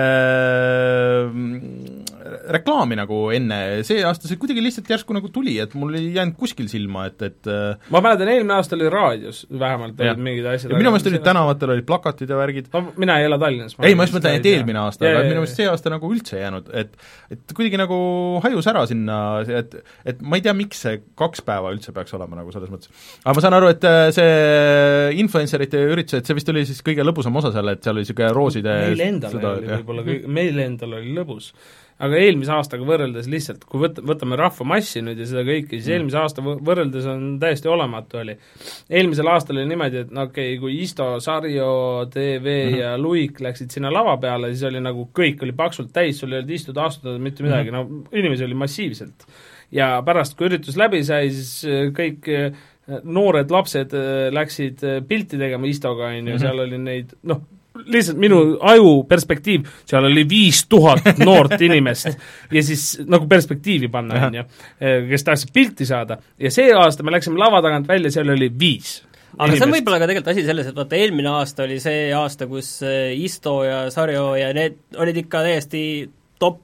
Speaker 1: äh, reklaami nagu enne, see aasta see kuidagi lihtsalt järsku nagu tuli, et mul ei jäänud kuskil silma, et, et
Speaker 2: ma mäletan, eelmine aasta oli raadios vähemalt olid mingid asjad.
Speaker 1: Ja minu meelest olid tänavatel olid plakatid ja värgid.
Speaker 2: No, mina ei ela Tallinnas.
Speaker 1: Ei, ma just mõtlen, et eelmine aasta, ja, aga ja, minu meelest see aasta nagu üldse jäänud, et et kuidagi nagu hajus ära sinna, et, et ma ei tea, miks see kaks päeva üldse peaks olema nagu selles mõttes. Aga ma saan aru, et see influencerite üritus, et see vist oli siis kõige lõbusam osa seal, et seal oli niisugune rooside
Speaker 2: meil endal seda, oli võib-olla, meil endal oli lõbus. Aga eelmise aastaga võrreldes lihtsalt, kui võt-, võtame rahvamassi nüüd ja seda kõike, siis mm. eelmise aasta võrreldes on täiesti olematu oli. Eelmisel aastal oli niimoodi, et no okei okay,, kui Isto, Sarjo, T V mm-hmm. ja Luik läksid sinna lava peale, siis oli nagu kõik oli paksult täis, sul ei olnud istuda, astuda, mitte midagi, mm-hmm. no inimesi oli massiivselt. Ja pärast, kui üritus läbi sai, siis kõik noored lapsed läksid pilti tegema Istoga, on ju, mm-hmm. seal oli neid, noh, lihtsalt minu aju perspektiiv, seal oli viis tuhat noort inimest ja siis nagu perspektiivi panna, on ju, kes tahtsid pilti saada ja see aasta me läksime lava tagant välja, seal oli viis.
Speaker 3: Aga inimest. See on võib-olla ka tegelikult asi selles, et vaata eelmine aasta oli see aasta, kus Isto ja Sarjo ja need olid ikka täiesti top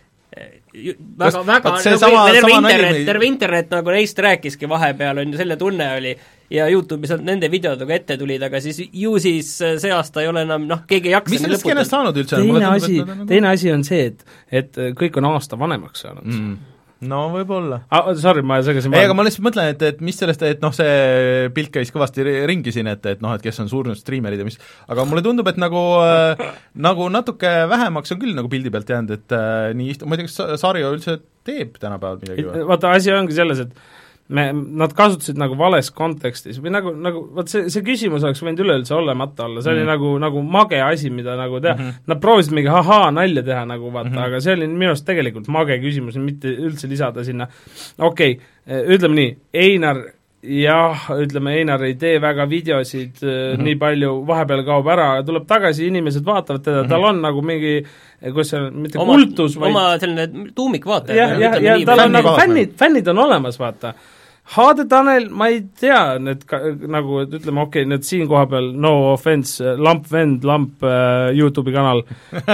Speaker 3: väga, väga, nagu sama, terve, sama internet, terve internet nagu neist rääkiski vahepeal, on ju, selle tunne oli ja YouTube'is on nende videodega ette tulid, aga siis ju siis see aasta ei ole enam, noh, keegi ei jaksa
Speaker 1: mis sellest skeenest saanud üldse?
Speaker 2: Teine asi, teine asi on see, et, et kõik on aasta vanemaks saanud
Speaker 1: mm. No võib-olla
Speaker 2: ah,. Sorry, ma segasin
Speaker 1: ei, aga ma lihtsalt mõtlen, et, et mis sellest, et noh, see pilt käis kõvasti ringi siin, et, et noh, et kes on surnud striimerid ja mis, aga mulle tundub, et nagu äh, nagu natuke vähemaks on küll nagu pildi pealt jäänud, et äh, nii, ma ei tea, kas Sarjo üldse teeb tänapäeval midagi või?
Speaker 2: Vaata, asi ongi selles, et me, nad kasutasid nagu vales kontekstis või nagu, nagu vot see, see küsimus oleks võinud üleüldse olemata olla, see mm. oli nagu, nagu mage asi, mida nagu teha mm, -hmm. nad proovisid mingi ahaa nalja teha nagu vaata mm, -hmm. aga see oli minu arust tegelikult mage küsimus, mitte üldse lisada sinna, okei okay,, ütleme nii, Einar jah, ütleme, Einar ei tee väga videosid mm -hmm. nii palju, vahepeal kaob ära, tuleb tagasi, inimesed vaatavad teda mm, -hmm. tal on nagu mingi kus see on, mitte oma, kultus, vaid
Speaker 3: oma selline tuumikvaataja.
Speaker 2: jah, jah, ja, ja tal on nagu fännid, fännid on olemas, vaata. H D Tanel, ma ei tea, need ka, nagu, et ütleme, okei okay,, need siin koha peal, no offense, Lamp Vend, Lamp äh, YouTube'i kanal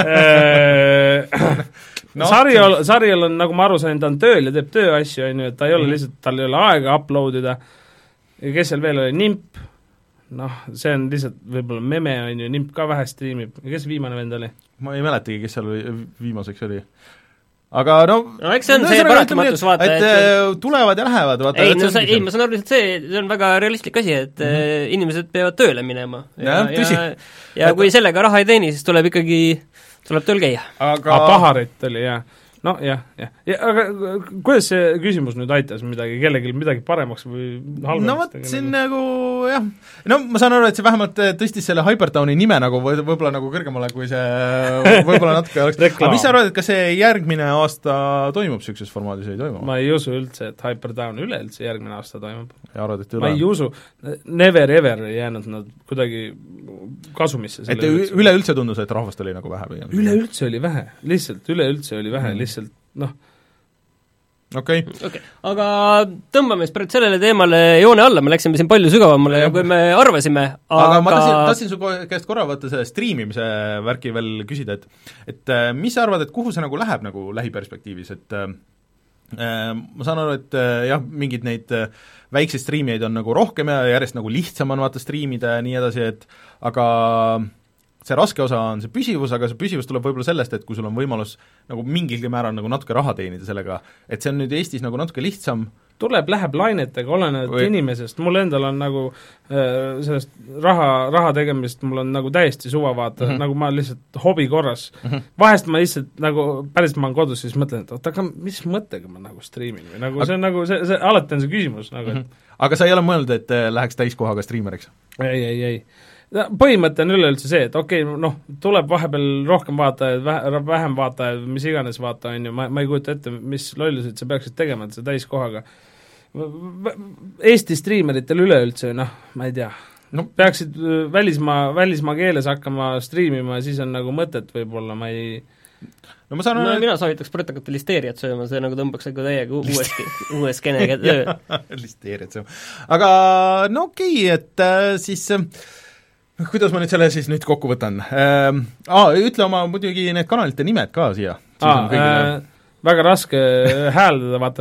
Speaker 2: no, Sarjal, Sarjal on, nagu ma aru sain, ta on tööl ja teeb tööasju, on ju, et ta ei ole mm. lihtsalt, tal ei ole aega upload ida. Ja kes seal veel oli, Nimp, noh, see on lihtsalt võib-olla meme, on ju, Nimp ka vähe striimib. Kes viimane vend oli?
Speaker 1: Ma ei mäletagi, kes seal viimaseks oli. Aga no,
Speaker 3: no eks see on no, see paratamatus, vaata,
Speaker 1: et, et tulevad ja lähevad, vaata.
Speaker 3: Ei, no, sa, ei ma saan aru lihtsalt see, see on väga realistlik asi, et mm -hmm. inimesed peavad tööle minema.
Speaker 1: Ja, ja, ja,
Speaker 3: ja kui sellega raha ei teeni, siis tuleb ikkagi, tuleb tööl käia.
Speaker 2: Aga ah, Paharit oli, jah. no jah, jah ja,, aga kuidas see küsimus nüüd aitas midagi, kellelgi midagi paremaks või halvemaks?
Speaker 1: No vot, siin nagu jah, no ma saan aru, et see vähemalt tõstis selle Hypertowni nime nagu või, võib-olla nagu kõrgemale, kui see võib-olla natuke oleks aga mis sa arvad, et kas see järgmine aasta toimub niisuguses formaadis, ei toimu?
Speaker 2: Ma ei usu üldse, et Hypertown üleüldse järgmine aasta toimub.
Speaker 1: Ja arvad, et üle?
Speaker 2: Ma ei usu, never ever ei jäänud nad kuidagi kasumisse.
Speaker 1: Et üleüldse tundus, et rahvast oli nagu vähe? Või?
Speaker 2: Üleüldse oli vähe, lihtsalt üleüldse oli vähe mm., lihtsalt noh.
Speaker 1: okei okay.
Speaker 3: okay. Aga tõmbame siis pärast sellele teemale joone alla, me läksime siin palju sügavamale ja kui me arvasime, aga,
Speaker 1: aga ma tahtsin, tahtsin su käest korra võtta selle striimimise värki veel küsida, et et mis sa arvad, et kuhu see nagu läheb nagu lähiperspektiivis, et äh, ma saan aru, et äh, jah, mingid neid äh, väikseid striimijaid on nagu rohkem ja järjest nagu lihtsam on vaata striimida ja nii edasi, et aga see raske osa on see püsivus, aga see püsivus tuleb võib-olla sellest, et kui sul on võimalus nagu mingilgi määral nagu natuke raha teenida sellega, et see on nüüd Eestis nagu natuke lihtsam.
Speaker 2: Tuleb, läheb lainetega, olenevalt või... inimesest, mul endal on nagu äh, sellest raha, raha tegemist, mul on nagu täiesti suva vaata mm, -hmm. nagu ma lihtsalt hobi korras mm. -hmm. Vahest ma lihtsalt nagu, päris ma olen kodus, siis mõtlen, et oota, aga mis mõttega ma nagu striimin või nagu aga... see on nagu, see, see, alati on see küsimus nagu, et mm -hmm.
Speaker 1: aga sa ei ole mõelnud, et läheks täiskohaga striimeriks?
Speaker 2: ei, ei, ei põhimõte on üleüldse see, et okei okay,, noh, tuleb vahepeal rohkem vaatajaid, vähem vaatajaid, mis iganes vaata, on ju, ma, ma ei kujuta ette, mis lollused sa peaksid tegema, et see täiskohaga. Eesti striimeritel üleüldse, noh, ma ei tea, no peaksid välismaa, välismaa keeles hakkama striimima, siis on nagu mõtet võib-olla, ma ei
Speaker 3: no ma saan no, aru, mina soovitaks praegu listeeriat sööma, see nagu tõmbaks nagu täiega uuesti, uue skenega töö.
Speaker 1: Listeeriat sööma. Aga no okei okay,, et äh, siis äh, kuidas ma nüüd selle siis nüüd kokku võtan? Ähm, aa, ütle oma muidugi need kanalite nimed ka siia.
Speaker 2: Aa, äh, väga raske hääldada, vaata.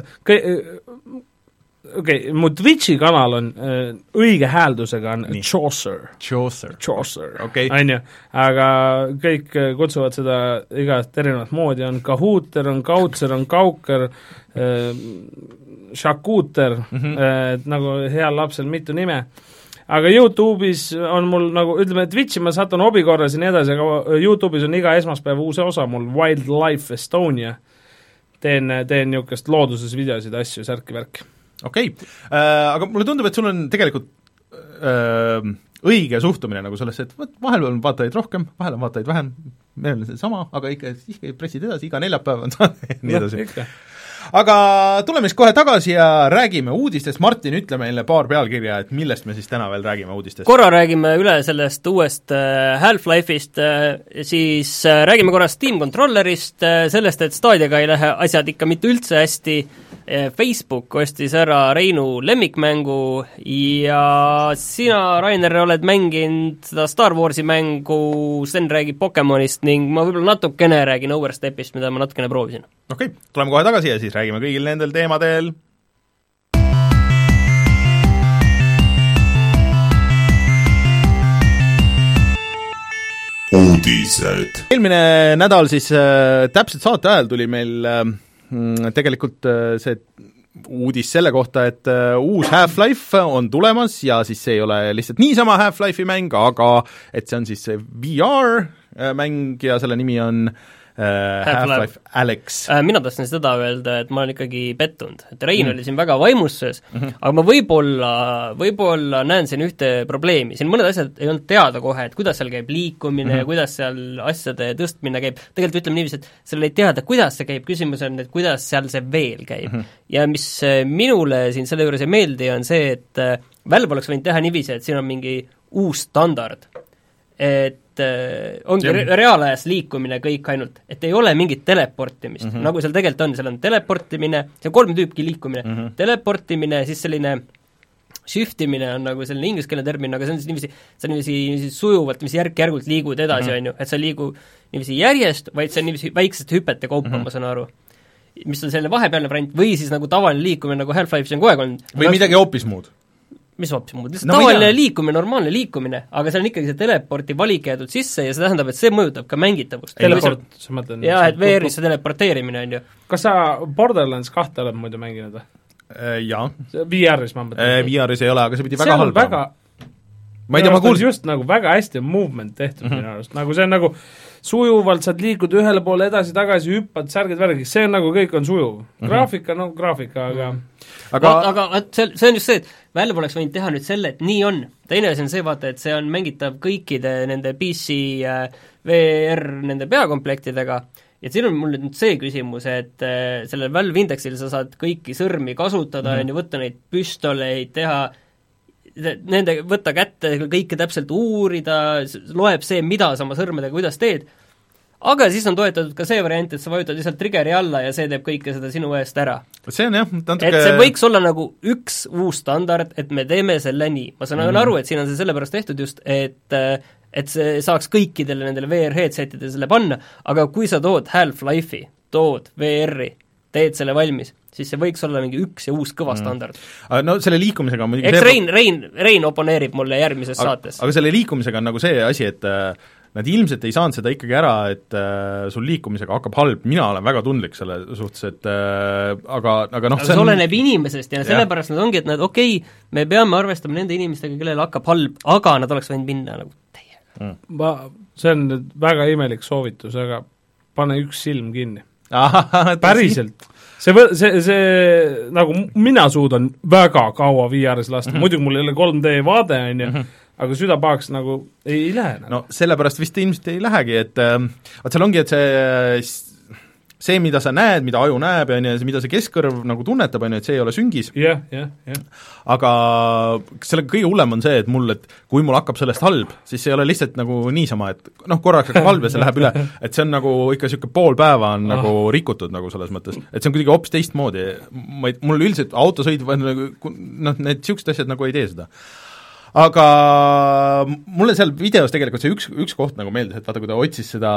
Speaker 2: Okei, okay, mu Twitchi kanal on äh, õige hääldusega on Nii. Chaucer.
Speaker 1: Chaucer.
Speaker 2: Chaucer,
Speaker 1: okay.
Speaker 2: on ju. Aga kõik kutsuvad seda igast erinevat moodi, on Kahooter, on Kautser, on Kauker, äh, Shakuter, mm -hmm. äh, nagu heal lapsel mitu nime. Aga YouTube'is on mul nagu, ütleme, Twitchi ma satun hobi korras ja nii edasi, aga YouTube'is on iga esmaspäev uus osa mul Wildlife Estonia. Teen, teen niisugust looduses videosid, asju, särki-värki.
Speaker 1: Okei okay. äh,, aga mulle tundub, et sul on tegelikult äh, õige suhtumine nagu sellesse, et võt, vahel on vaatajaid rohkem, vahel on vaatajaid vähem, meil on see sama, aga ikka, ikka pressid edasi, iga neljapäev on nii edasi no,. Aga tuleme siis kohe tagasi ja räägime uudistest. Martin, ütle meile paar pealkirja, et millest me siis täna veel räägime uudistest?
Speaker 3: Korra räägime üle sellest uuest Half-Life'ist, siis räägime korra Steam Controllerist, sellest, et Stadiaga ei lähe asjad ikka mitte üldse hästi, Facebook ostis ära Reinu lemmikmängu ja sina, Rainer, oled mänginud seda Star Warsi mängu, Sten räägib Pokemonist ning ma võib-olla natukene räägin Overstepist, mida ma natukene proovisin.
Speaker 1: Okei, okay, tuleme kohe tagasi ja siis räägime kõigil nendel teemadel. Uudised. Eelmine nädal siis äh, täpselt saate ajal tuli meil äh, tegelikult see uudis selle kohta, et uus Half-Life on tulemas ja siis see ei ole lihtsalt niisama Half-Life'i mäng, aga et see on siis see V R mäng ja selle nimi on Half-Life Alyx.
Speaker 3: Mina tahtsin seda öelda, et ma olen ikkagi pettunud, et Rein mm. oli siin väga vaimusses mm, -hmm. aga ma võib-olla, võib-olla näen siin ühte probleemi, siin mõned asjad ei olnud teada kohe, et kuidas seal käib liikumine mm -hmm. ja kuidas seal asjade tõstmine käib, tegelikult ütleme niiviisi, et seal ei teada, kuidas see käib, küsimus on, et kuidas seal see veel käib mm. -hmm. ja mis minule siin selle juures ei meeldi, on see, et Valve oleks võinud teha niiviisi, et siin on mingi uus standard, et äh, ongi re reaalajas liikumine kõik ainult, et ei ole mingit teleportimist mm, -hmm. nagu seal tegelikult on, seal on teleportimine, see on kolm tüüpki liikumine mm, -hmm. teleportimine, siis selline shiftimine on nagu selline ingliskeelne termin, aga see on siis niiviisi, sa niiviisi, niiviisi sujuvalt, niiviisi järk-järgult liigud edasi, on ju, et sa ei liigu niiviisi järjest, vaid see on niiviisi väiksete hüpete kaupa mm, -hmm. ma saan aru. Mis on selline vahepealne variant, või siis nagu tavaline liikumine, nagu Half-Life'is on kogu aeg olnud.
Speaker 1: või midagi hoopis muud.
Speaker 3: Mis hoopis muud, lihtsalt no, tavaline liikumine, normaalne liikumine, aga seal on ikkagi see teleporti valik jäetud sisse ja see tähendab, et see mõjutab ka mängitavust.
Speaker 2: Teleport, sa mõtlen?
Speaker 3: Jaa, et V R-is see teleporteerimine on ju.
Speaker 2: Kas sa Borderlands kahte oled muidu mänginud või?
Speaker 1: Jaa.
Speaker 2: V R-is ma mõtlen.
Speaker 1: V R-is ei ole, aga see pidi väga halb
Speaker 2: väga...
Speaker 1: ma ei tea, ma kuulsin
Speaker 2: just nagu väga hästi movement tehtud mm -hmm. minu arust, nagu see on nagu sujuvalt, saad liikuda ühele poole edasi-tagasi, hüppad, särgid, värgid, see on nagu, kõik on sujuv. Mm -hmm. graafika, no graafika, aga
Speaker 3: aga aga, aga see, see on just see, et Valve oleks võinud teha nüüd selle, et nii on. teine asi on see, vaata, et see on mängitav kõikide nende P C äh, V R nende peakomplektidega, ja siin on mul nüüd see küsimus, et äh, sellel Valve Indexil sa saad kõiki sõrmi kasutada, on mm -hmm. ju, võtta neid püstoleid, teha nende, võtta kätte, kõike täpselt uurida, loeb see, mida sa oma sõrmedega, kuidas teed, aga siis on toetatud ka see variant, et sa vajutad lihtsalt triggeri alla ja see teeb kõike seda sinu eest ära.
Speaker 1: see on jah, natuke
Speaker 3: et see võiks olla nagu üks uus standard, et me teeme selle nii. ma saan mm. aru, et siin on see sellepärast tehtud just, et et see saaks kõikidele nendele V R headsetidele selle panna, aga kui sa tood Half-Life'i, tood V R-i, teed selle valmis, siis see võiks olla mingi üks ja uus kõva mm. standard.
Speaker 1: No selle liikumisega on muidugi
Speaker 3: eks Rein, Rein, Rein oponeerib mulle järgmises
Speaker 1: aga,
Speaker 3: saates.
Speaker 1: aga selle liikumisega on nagu see asi, et äh, nad ilmselt ei saanud seda ikkagi ära, et äh, sul liikumisega hakkab halb, mina olen väga tundlik selle suhtes, et äh, aga, aga noh,
Speaker 3: see on... oleneb inimesest ja sellepärast nad ongi, et nad okei okay,, me peame arvestama nende inimestega, kellel hakkab halb, aga nad oleks võinud minna nagu teie
Speaker 2: mm.. ma, see on nüüd väga imelik soovitus, aga pane üks silm kinni. päriselt. see, see, see, nagu mina suudan väga kaua V R-is lasta mm, -hmm. muidugi mul ei ole kolm D vaade, on ju, aga südapahaks nagu ei, ei lähe nagu.
Speaker 1: No sellepärast vist ilmselt ei lähegi, et äh, vaat seal ongi, et see see, mida sa näed, mida aju näeb, on ju, mida see keskkõrv nagu tunnetab, on ju, et see ei ole süngis.
Speaker 2: jah, jah, jah.
Speaker 1: aga selle kõige hullem on see, et mul, et kui mul hakkab sellest halb, siis see ei ole lihtsalt nagu niisama, et noh, korraks hakkab halb ja see läheb üle, et see on nagu ikka niisugune pool päeva on oh. nagu rikutud nagu selles mõttes, et see on kuidagi hoopis teistmoodi, ma ei, mul üldiselt autosõid, noh, need niisugused asjad nagu ei tee seda. Aga mulle seal videos tegelikult see üks, üks koht nagu meeldis, et vaata, kui ta otsis seda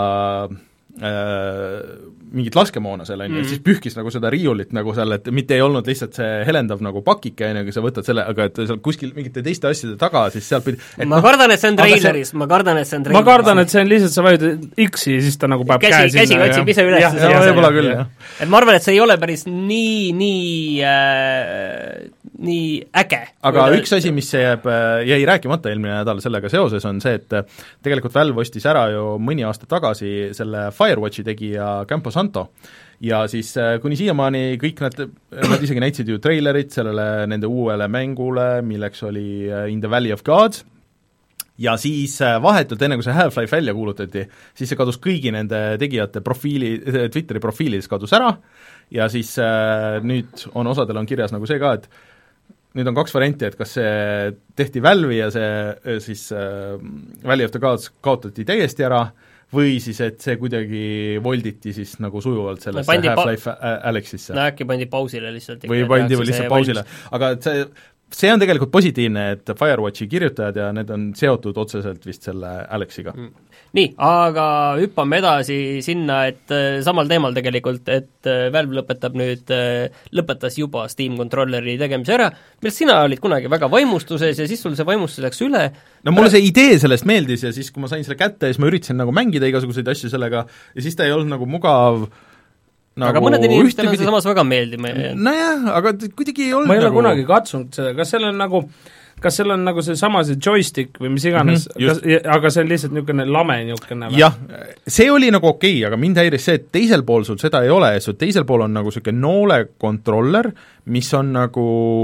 Speaker 1: äh, mingit laskemoona seal, on ju, siis pühkis nagu seda riiulit nagu seal, et mitte ei olnud lihtsalt see helendav nagu pakike, on ju, kui sa võtad selle, aga et seal kuskil mingite teiste asjade taga, siis sealt pidi et
Speaker 3: ma kardan, et see on treileris, ma kardan, et see on
Speaker 2: treileris. ma kardan, et see on lihtsalt, sa vajutad X-i ja siis ta nagu paneb käe sinna.
Speaker 3: käsi otsib ise üles.
Speaker 1: jah, jah, võib-olla küll, jah.
Speaker 3: et ma arvan, et see ei ole päris nii, nii äh, nii äge.
Speaker 1: aga või üks asi, mis jääb, jäi rääkimata eelmine nädal sellega seoses, on see, et tegelikult Valve ostis ära ju mõni aasta tagasi selle Firewatchi tegija Campo Santo ja siis kuni siiamaani kõik nad, nad isegi näitasid ju treilerit sellele nende uuele mängule, milleks oli In the Valley of Gods, ja siis vahetult enne, kui see Half-Life välja kuulutati, siis see kadus kõigi nende tegijate profiili, Twitteri profiilides kadus ära ja siis nüüd on osadel on kirjas nagu see ka, et nüüd on kaks varianti, et kas see tehti Valve'i ja see siis äh, Valley of the Gods kaotati täiesti ära või siis, et see kuidagi volditi siis nagu sujuvalt sellesse no, Half-Life pa- Alyxisse.
Speaker 3: no äkki pandi pausile lihtsalt.
Speaker 1: või pandi või lihtsalt pausile, aga et see see on tegelikult positiivne, et Firewatchi kirjutajad ja need on seotud otseselt vist selle Alyxiga mm..
Speaker 3: Nii, aga hüppame edasi sinna, et äh, samal teemal tegelikult, et äh, Valve lõpetab nüüd äh,, lõpetas juba Steam Controlleri tegemise ära, millest sina olid kunagi väga vaimustuses ja siis sul see vaimustus läks üle.
Speaker 1: No mulle see idee sellest meeldis ja siis, kui ma sain selle kätte, siis ma üritasin nagu mängida igasuguseid asju sellega ja siis ta ei olnud nagu mugav nagu
Speaker 3: aga mõned inimestel on see samas väga meeldima.
Speaker 1: Nojah, aga kuidagi ei olnud
Speaker 2: ma ei ole
Speaker 1: nagu...
Speaker 2: kunagi katsunud seda, kas seal on nagu kas seal on nagu seesama see joystick või mis iganes mm, -hmm, kas, aga see on lihtsalt niisugune lame niisugune või?
Speaker 1: jah, see oli nagu okei okay,, aga mind häiris see, et teisel pool sul seda ei ole, sul teisel pool on nagu niisugune noole kontroller, mis on nagu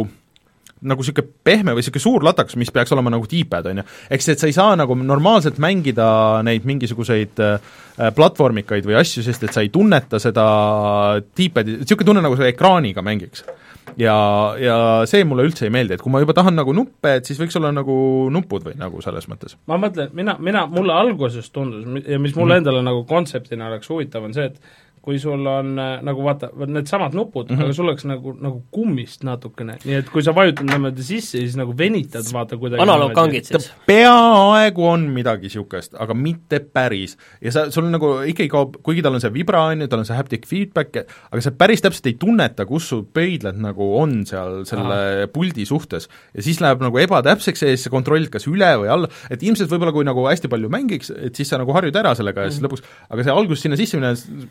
Speaker 1: nagu niisugune pehme või niisugune suur latakas, mis peaks olema nagu D-pad, on ju. Eks et sa ei saa nagu normaalselt mängida neid mingisuguseid äh, platvormikaid või asju, sest et sa ei tunneta seda D-padi, niisugune tunne nagu selle ekraaniga mängiks. Ja, ja see mulle üldse ei meeldi, et kui ma juba tahan nagu nuppe, et siis võiks olla nagu nupud või nagu selles mõttes.
Speaker 2: Ma mõtlen, mina, mina, mulle alguses tundus ja mis mulle mm-hmm. endale nagu kontseptina oleks huvitav, on see, et kui sul on nagu vaata, need samad nupud mm, -hmm. aga sul oleks nagu, nagu kummist natukene, nii et kui sa vajutad niimoodi sisse, siis nagu venitad, vaata kuidagi
Speaker 3: analoogkangid siis?
Speaker 1: Peaaegu on midagi niisugust, aga mitte päris. Ja sa, sul nagu ikkagi kaob, kuigi tal on see vibra, on ju, tal on see haptic feedback, aga sa päris täpselt ei tunneta, kus su pöidlad nagu on seal selle Aha. puldi suhtes. Ja siis läheb nagu ebatäpseks ja siis sa kontrollid kas üle või alla, et ilmselt võib-olla kui nagu hästi palju mängiks, et siis sa nagu harjud ära sellega ja siis mm -hmm. lõpuks, aga see algus sinna sisse minna, mul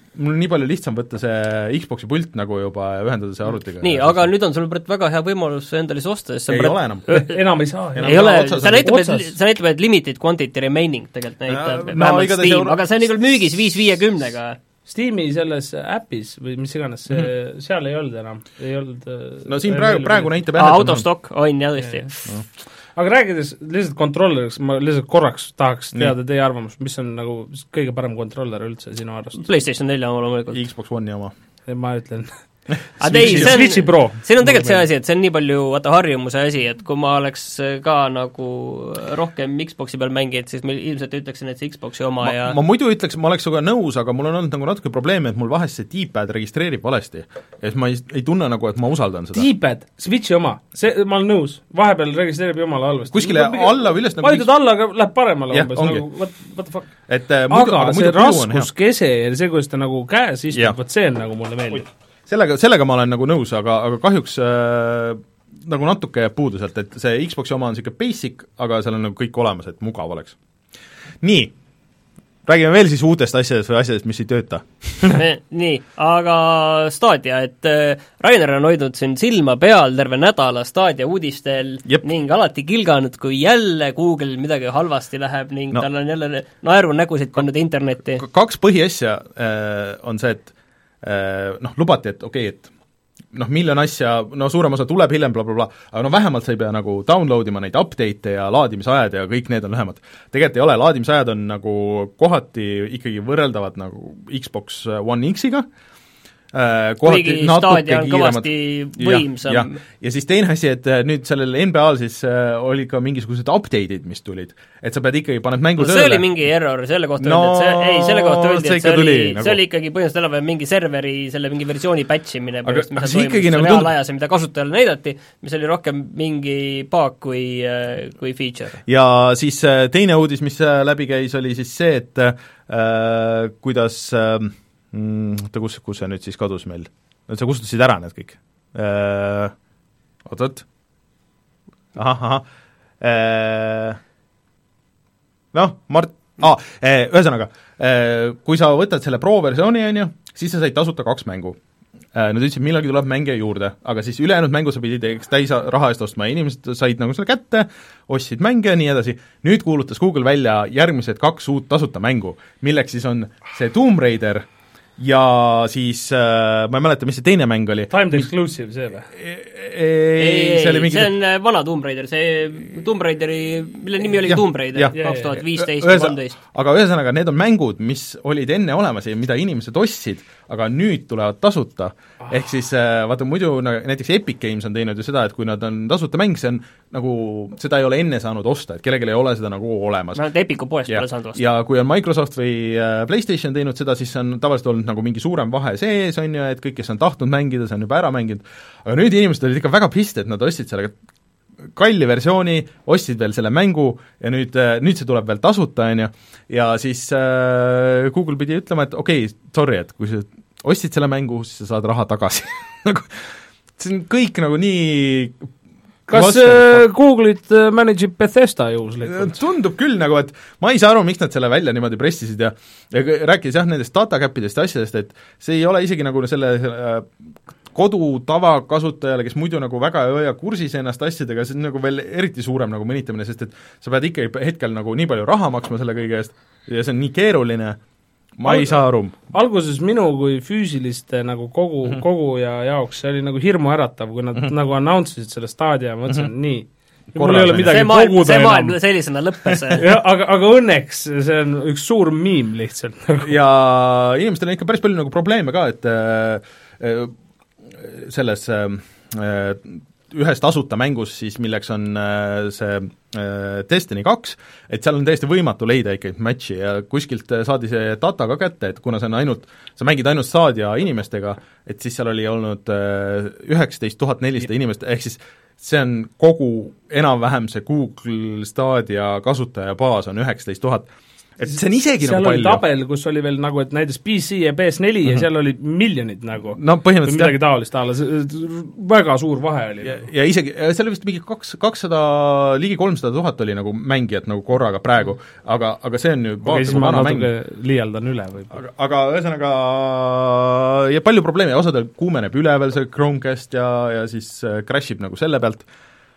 Speaker 1: nii palju lihtsam võtta see Xboxi pult nagu juba ja ühendada see arvutiga.
Speaker 3: nii, aga nüüd on sul Brett väga hea võimalus endale siis osta, sest
Speaker 1: ei
Speaker 3: Brett...
Speaker 1: ole enam.
Speaker 2: enam ei saa.
Speaker 3: ei ole, see näitab, et, see näitab, et limited quantity remaining tegelikult näitab no, vähemalt Steam, euro... aga see on igal müügis viis viiekümnega.
Speaker 2: Steam'i selles äpis või mis iganes, see, mm-hmm. seal ei olnud enam, ei olnud
Speaker 1: no siin praegu, praegu näitab
Speaker 3: ah, autostock on jah tõesti.
Speaker 2: No. Aga rääkides lihtsalt kontrolleriks, ma lihtsalt korraks tahaks teada mm. teie arvamust, mis on nagu kõige parem kontroller üldse sinu arvust?
Speaker 3: PlayStation neli oma loomulikult.
Speaker 1: Xbox One'i oma.
Speaker 2: Ma ütlen
Speaker 3: Switchi, see on,
Speaker 2: Switchi Pro.
Speaker 3: Siin on tegelikult see asi, et see on nii palju vaata harjumuse asi, et kui ma oleks ka nagu rohkem Xboxi peal mänginud, siis ma ilmselt ütleksin, et see Xboxi oma
Speaker 1: ma,
Speaker 3: ja
Speaker 1: ma muidu ütleks, ma oleks sinuga nõus, aga mul on olnud nagu natuke probleemi, et mul vahest see D-pad registreerib valesti. Ja siis ma ei, ei tunne nagu, et ma usaldan seda.
Speaker 2: D-pad, Switchi oma, see, ma olen nõus, vahepeal registreerib jumala halvasti.
Speaker 1: Kuskile ma, alla või üles nagu
Speaker 2: vajutad alla, aga läheb paremale
Speaker 1: ja,
Speaker 2: umbes, nagu what, what the fuck.
Speaker 1: Et, äh, muidu,
Speaker 2: aga, aga see raskuskese ja see, kuidas ta nagu käes istub, võt see on nagu mulle meeldib.
Speaker 1: Sellega, sellega ma olen nagu nõus, aga, aga kahjuks äh, nagu natuke jääb puudu sealt, et see Xboxi oma on niisugune basic, aga seal on nagu kõik olemas, et mugav oleks. Nii, räägime veel siis uutest asjadest või asjadest, mis ei tööta.
Speaker 3: Nii, aga Stadia, et äh, Rainer on hoidnud siin silma peal terve nädala Stadia uudistel Jep. ning alati kilganud, kui jälle Google midagi halvasti läheb ning no. tal on jälle naeru nägusid pannud internetti.
Speaker 1: Kaks põhiasja äh, on see, et noh, lubati, et okei okay,, et noh, miljon asja, no suurem osa tuleb hiljem, blablabla, aga no vähemalt sa ei pea nagu download ima neid update'e ja laadimisajad ja kõik need on lühemad. Tegelikult ei ole, laadimisajad on nagu kohati ikkagi võrreldavad nagu Xbox One X-iga,
Speaker 3: kuigi Stadia on kõvasti võimsam.
Speaker 1: Ja, ja. ja siis teine asi, et nüüd sellel N B A-l siis äh, oli ka mingisugused update'id, mis tulid. Et sa pead ikkagi, paned mängu
Speaker 3: no,
Speaker 1: tööle.
Speaker 3: See oli mingi error, selle kohta no, öeldi, et see, ei, selle kohta öeldi, et see oli, tuli, nagu... see oli ikkagi põhimõtteliselt elava mingi serveri, selle mingi versiooni patchimine,
Speaker 1: aga,
Speaker 3: mis seal toimus, nagu reaalajas ja mida kasutajale näidati, mis oli rohkem mingi bug kui, kui feature.
Speaker 1: Ja siis teine uudis, mis läbi käis, oli siis see, et äh, kuidas äh, oota, kus, kus see nüüd siis kadus meil? Sa kustutasid ära need kõik? Oot-oot. Ahah, ahah. Noh, Mart, aa, ühesõnaga, kui sa võtad selle pro-versiooni, on ju, siis sa said tasuta kaks mängu. Nad ütlesid, millalgi tuleb mänge juurde, aga siis ülejäänud mängu sa pidid täis raha eest ostma, inimesed said nagu selle kätte, ostsid mänge ja nii edasi. Nüüd kuulutas Google välja järgmised kaks uut tasuta mängu, milleks siis on see Tomb Raider ja siis äh, ma ei mäleta, mis see teine mäng oli.
Speaker 2: Timed Exclusive, see või?
Speaker 3: Ei, ei, see, mingi... see on vana Tomb Raider, see Tomb Raideri, mille nimi oli Tomb Raider, kaks tuhat viisteist kolmteist.
Speaker 1: Aga ühesõnaga, need on mängud, mis olid enne olemas ja mida inimesed ostsid, aga nüüd tulevad tasuta. Ah. Ehk siis vaata, muidu näiteks Epic Games on teinud ju seda, et kui nad on tasuta mäng, see on nagu, seda ei ole enne saanud osta, et kellelgi ei ole seda nagu olemas.
Speaker 3: Vähemalt Epicu poest pole saanud osta.
Speaker 1: Ja kui on Microsoft või PlayStation teinud seda, siis on tavaliselt olnud nagu mingi suurem vahe sees, on ju, et kõik, kes on tahtnud mängida, see on juba ära mänginud, aga nüüd inimesed olid ikka väga pist, et nad ostsid selle kalli versiooni, ostsid veel selle mängu ja nüüd, nüüd see tuleb veel tasuta, on ju, ja siis äh, Google pidi ütlema, et okei okay,, sorry, et kui sa ostsid selle mängu, siis sa saad raha tagasi nagu see on kõik nagu nii
Speaker 2: kas äh, Google'it äh, managib Bethesda juhuslikult?
Speaker 1: Tundub küll nagu, et ma ei saa aru, miks nad selle välja niimoodi pressisid ja, ja rääkis jah nendest datacapidest ja asjadest, et see ei ole isegi nagu selle, selle kodu tavakasutajale, kes muidu nagu väga ei hoia kursis ennast asjadega, see on nagu veel eriti suurem nagu mõnitamine, sest et sa pead ikkagi hetkel nagu nii palju raha maksma selle kõige eest ja see on nii keeruline, ma Al- ei saa aru.
Speaker 2: Alguses minu kui füüsiliste nagu kogu, mm -hmm. koguja jaoks see oli nagu hirmuäratav, kui nad mm -hmm. nagu announce isid selle Stadia ja ma mõtlesin, mm -hmm. nii, mul ei ole midagi
Speaker 3: see maailm, koguda see enam. See maailm sellisena lõppes
Speaker 2: ja, aga, aga õnneks see on üks suur miim lihtsalt.
Speaker 1: ja inimestel on ikka päris palju nagu probleeme ka, et äh, selles äh, ühes tasuta mängus siis, milleks on äh, see äh, Destiny kaks, et seal on täiesti võimatu leida ikkagi matchi ja kuskilt saadi see data ka kätte, et kuna see on ainult, sa mängid ainult Stadia inimestega, et siis seal oli olnud üheksateist tuhat nelisada inimest, ehk siis see on kogu enam-vähem see Google Stadia kasutajabaas on üheksateist tuhat, et see on isegi
Speaker 2: seal
Speaker 1: nagu
Speaker 2: oli
Speaker 1: palju.
Speaker 2: tabel, kus oli veel nagu, et näiteks P C ja P S four mm-hmm. ja seal oli miljonid nagu.
Speaker 1: No põhimõtteliselt
Speaker 2: midagi taolist alla, väga suur vahe oli.
Speaker 1: Ja, ja isegi, seal oli vist mingi kaks, kakssada, ligi kolmsada tuhat oli nagu mängijat nagu korraga praegu, aga, aga see on ju
Speaker 2: okay, siis ma natuke liialdan üle võib-olla.
Speaker 1: Aga, aga ühesõnaga ja palju probleeme, osadel kuumeneb üle veel see Chromecast ja, ja siis crashib nagu selle pealt.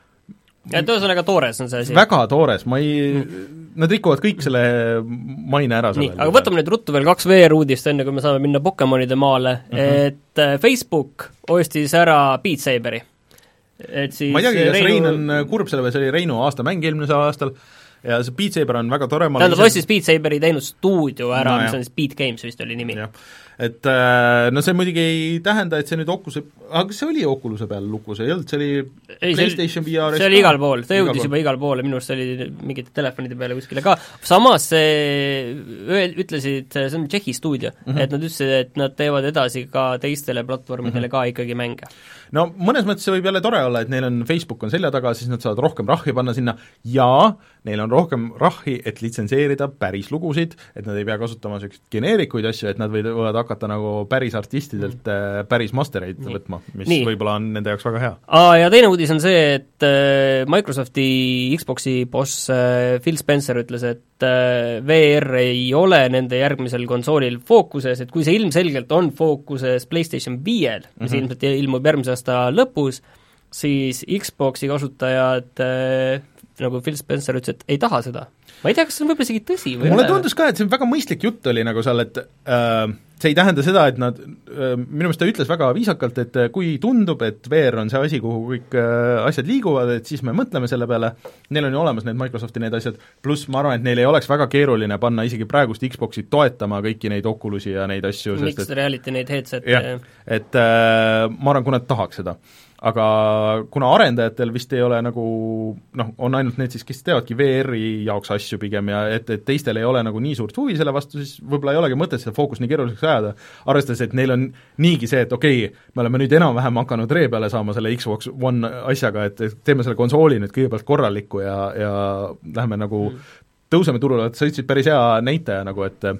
Speaker 3: Ja et ühesõnaga toores on see asi.
Speaker 1: Väga toores, ma ei mm., nad rikuvad kõik selle maine ära.
Speaker 3: Nii, aga võtame nüüd ruttu veel kaks V R-uudist, enne kui me saame minna Pokemonide maale, mm-hmm. et Facebook ostis ära Beat Saberi. Et siis
Speaker 1: ma ei teagi, kas
Speaker 3: Reinu...
Speaker 1: Rein on kurb selle või see oli Reinu aasta mäng eelmise aastal ja see Beat Saber on väga tore.
Speaker 3: Tähendab, ise... ostis Beat Saberi teinud stuudio ära no,, mis on siis Beat Games vist oli nimi.
Speaker 1: Et no see muidugi ei tähenda, et see nüüd Oculuse, aga kas see oli Oculuse peal lukus, ei olnud, see oli ei, PlayStation V R-ist
Speaker 3: see oli igal pool, see jõudis juba igal pool ja minu arust see oli mingite telefonide peale kuskile ka. Samas see ütlesid, see on Tšehhi stuudio, mm-hmm. et nad ütlesid, et nad teevad edasi ka teistele platvormidele mm-hmm. ka ikkagi mänge.
Speaker 1: No mõnes mõttes see võib jälle tore olla, et neil on Facebook on selja taga, siis nad saavad rohkem rahvi panna sinna ja neil on rohkem rahvi, et litsenseerida päris lugusid, et nad ei pea kasutama selliseid geneerikuid asju, et nad võivad hakata nagu päris artistidelt päris mastereid Nii. võtma, mis Nii. võib-olla on nende jaoks väga hea.
Speaker 3: Aa, ja teine uudis on see, et Microsofti Xboxi boss Phil Spencer ütles, et V R ei ole nende järgmisel konsoolil fookuses, et kui see ilmselgelt on fookuses PlayStation viiel, mis mm-hmm. ilmselt ilmub järgmise aasta lõpus, siis Xboxi kasutajad nagu Phil Spencer ütles, et ei taha seda. Ma ei tea, kas see on võib-olla isegi tõsi või
Speaker 1: mulle tundus ka, et see on väga mõistlik jutt oli nagu seal, et äh, see ei tähenda seda, et nad äh, minu meelest ta ütles väga viisakalt, et kui tundub, et V R on see asi, kuhu kõik äh, asjad liiguvad, et siis me mõtleme selle peale, neil on ju olemas need Microsofti need asjad, pluss ma arvan, et neil ei oleks väga keeruline panna isegi praegust Xboxi toetama kõiki neid Oculusi ja neid asju.
Speaker 3: Mixed reality, neid headset.
Speaker 1: jah, et äh, ma arvan, kui nad tahaks seda. Aga kuna arendajatel vist ei ole nagu noh, on ainult need siis, kes teevadki V R-i jaoks asju pigem ja et, et teistel ei ole nagu nii suurt huvi selle vastu, siis võib-olla ei olegi mõtet seda fookust nii keeruliseks ajada, arvestades, et neil on niigi see, et okei okay,, me oleme nüüd enam-vähem hakanud ree peale saama selle Xbox One asjaga, et teeme selle konsooli nüüd kõigepealt korralikku ja, ja läheme nagu mm. tõuseme turule, et sa ütlesid päris hea näitaja nagu, et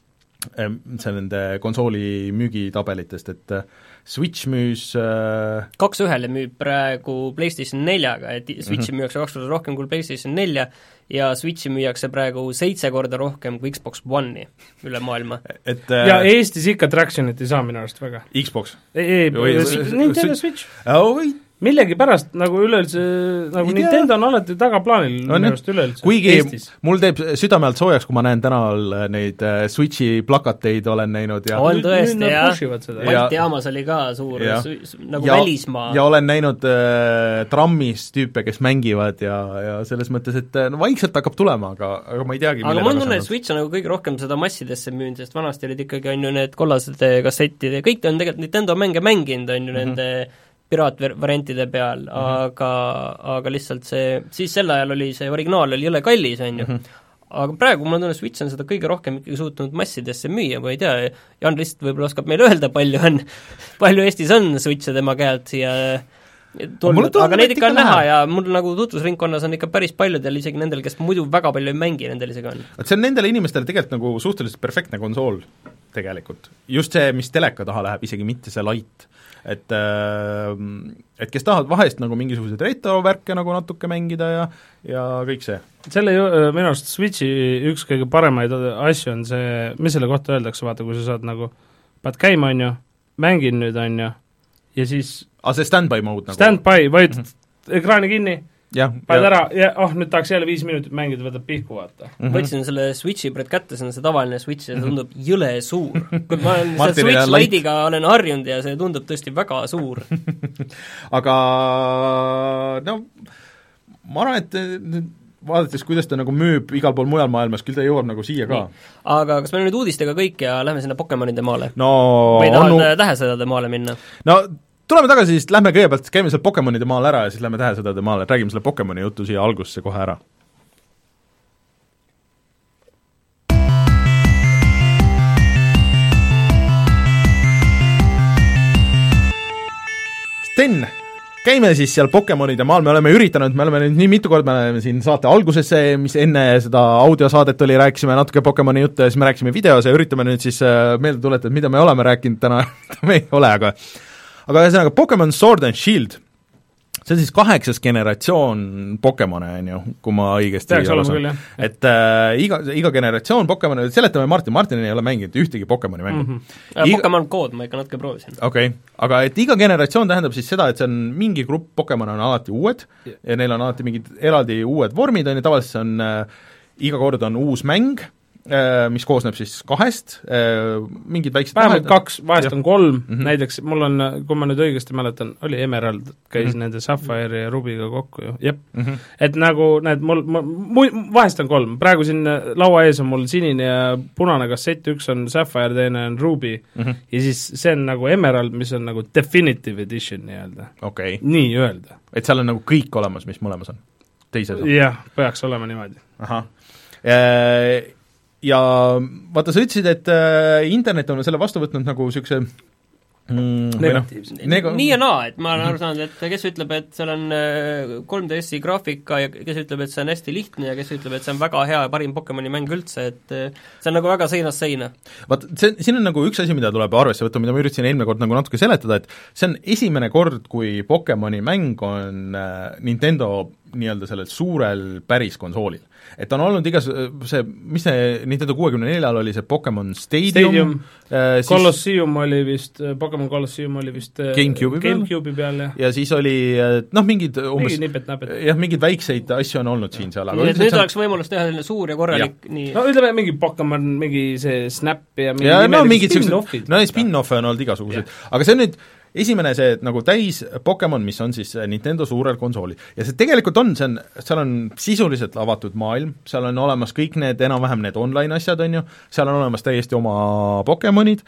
Speaker 1: see nende konsooli müügitabelitest, et Switch müüs äh...
Speaker 3: kaks ühele müüb praegu PlayStation neljaga, et Switchi mm-hmm. müüakse kaks korda rohkem kui PlayStation nelja ja Switchi müüakse praegu seitse korda rohkem kui Xbox One'i üle maailma.
Speaker 2: Et, äh... ja Eestis ikka Tractionit ei saa minu arust väga.
Speaker 1: Xbox?
Speaker 2: ei, ei, Nintendo Switch.
Speaker 1: Oh,
Speaker 2: millegi pärast nagu üleüldse, nagu Idea. Nintendo on alati tagaplaanil no, minu arust üleüldse
Speaker 1: kuigi Eestis. Mul teeb südame alt soojaks, kui ma näen tänaval neid Switchi plakateid olen näinud ja
Speaker 3: on tõesti, jah, Balti jaamas oli ka suur ja, su, nagu ja, välismaa.
Speaker 1: Ja olen näinud äh, trammis tüüpe, kes mängivad ja, ja selles mõttes, et no vaikselt hakkab tulema, aga, aga ma ei teagi
Speaker 3: aga mul on tunne, et Switch on nagu kõige rohkem seda massidesse müünud, sest vanasti olid ikkagi on ju need kollased kassettid ja kõik on tegelikult Nintendo mänge mänginud, on ju mm-hmm. nende piraatvariantide peal mm-hmm., aga, aga lihtsalt see, siis sel ajal oli see originaal oli jõle kallis, on ju mm-hmm. aga praegu mul on tunne, Switch on seda kõige rohkem ikkagi suutnud massidesse müüa, ma ei tea, Jan Rist võib-olla oskab meile öelda, palju on, palju Eestis on Switch'e tema käelt siia tulnud, aga neid ikka on näha ja mul nagu tutvusringkonnas on ikka päris paljudel, isegi nendel, kes muidu väga palju ei mängi, nendel isegi on.
Speaker 1: Et see on nendele inimestele tegelikult nagu suhteliselt perfektne konsool tegelikult. Just see, mis teleka taha läheb, isegi mitte see light. Et, et kes tahavad vahest nagu mingisuguseid retrovärke nagu natuke mängida ja, ja kõik see.
Speaker 2: Selle ju, minu arust Switchi üks kõige paremaid asju on see, mis selle kohta öeldakse, vaata, kui sa saad nagu, pead käima, on ju, mängin nüüd, on ju, ja siis
Speaker 1: ah, see stand-by mode nagu?
Speaker 2: Stand-by, vaid mm-hmm. ekraani kinni, paned ära ja oh, nüüd tahaks jälle viis minutit mängida, võtab pihku, vaata
Speaker 3: mm-hmm. võtsin selle Switchi praegu kätte, see on see tavaline Switch ja see tundub jõle suur. Kui ma olen selle Switch Lite'iga olen harjunud ja see tundub tõesti väga suur.
Speaker 1: Aga no ma arvan, et vaadates, kuidas ta nagu müüb igal pool mujal maailmas, küll ta jõuab nagu siia ka. Nii.
Speaker 3: Aga kas meil on nüüd uudistega kõik ja lähme sinna Pokemonide maale?
Speaker 1: No
Speaker 3: või tahad on... tähesõdade maale minna?
Speaker 1: No tuleme tagasi, siis lähme kõigepealt, käime seal Pokemonide maal ära ja siis lähme tähesõdade maale, et räägime selle Pokemoni jutu siia algusse kohe ära. Sten, käime siis seal Pokemonide maal, me oleme üritanud, me oleme nüüd nii mitu korda, me oleme siin saate alguses, mis enne seda audiosaadet oli, rääkisime natuke Pokemoni juttu ja siis me rääkisime videos ja üritame nüüd siis meelde tuletada, mida me oleme rääkinud täna, me ei ole, aga aga ühesõnaga Pokemon Sword and Shield, see on siis kaheksas generatsioon Pokemone, on ju, kui ma õigesti
Speaker 2: peaks olema küll, jah.
Speaker 1: et äh, iga, iga generatsioon Pokemone, seletame Martin, Martin ei ole mänginud ühtegi Pokemoni mängu
Speaker 3: mm. -hmm. Iga... Pokemon Code ma ikka natuke proovisin.
Speaker 1: Okei okay., aga et iga generatsioon tähendab siis seda, et see on mingi grupp Pokemon on alati uued yeah. ja neil on alati mingid eraldi uued vormid, on ju, tavaliselt see on äh, iga kord on uus mäng, mis koosneb siis kahest, mingid väiksed
Speaker 2: vähemalt vahed, kaks, vahest ja. on kolm mm, -hmm. näiteks mul on, kui ma nüüd õigesti mäletan, oli Emerald, käis mm -hmm. nende Sapphire ja Rubiga kokku ju, jep mm. -hmm. et nagu need mul, mul, vahest on kolm, praegu siin laua ees on mul sinine ja punane kassett, üks on Sapphire, teine on Ruby mm -hmm. ja siis see on nagu Emerald, mis on nagu Definitive Edition nii-öelda
Speaker 1: okay..
Speaker 2: nii öelda.
Speaker 1: et seal on nagu kõik olemas, mis mõlemas on? teises on?
Speaker 2: jah, peaks olema niimoodi.
Speaker 1: ahah e ja vaata, sa ütlesid, et äh, internet on selle vastu võtnud nagu niisuguse
Speaker 3: mm, negatiivse no,. Neg nii ja naa, et ma olen aru saanud, et kes ütleb, et seal on kolm D S-i graafika ja kes ütleb, et see on hästi lihtne ja kes ütleb, et see on väga hea ja parim Pokemoni mäng üldse, et see on nagu väga seinast seina.
Speaker 1: Vaat see, siin on nagu üks asi, mida tuleb arvesse võtta, mida ma üritasin eelmine kord nagu natuke seletada, et see on esimene kord, kui Pokemoni mäng on äh, Nintendo nii-öelda sellel suurel päris konsoolil. Et on olnud igas, see, mis see Nintendo kuuekümne neljal oli, see Pokemon Stadium,
Speaker 2: Stadium. Äh, siis Colosseum oli vist, Pokemon Colosseum oli vist
Speaker 1: GameCube'i peal,
Speaker 2: Game peal ja.
Speaker 1: ja siis oli noh, mingid umbes,
Speaker 2: mingi nipet-näpet.
Speaker 1: jah, mingeid väikseid asju on olnud siin seal, aga
Speaker 3: nii, nüüd oleks võimalus teha selline suur ja korralik ja. nii
Speaker 2: no ütleme, mingi Pokemon, mingi see Snap ja mingi
Speaker 1: ja, no, mingid spin-offid. No spin-off'e on olnud igasuguseid, aga see on nüüd esimene see nagu täis Pokemon, mis on siis Nintendo suurel konsoolil. Ja see tegelikult on, see on, seal on sisuliselt avatud maailm, seal on olemas kõik need, enam-vähem need online asjad, on ju, seal on olemas täiesti oma Pokemonid,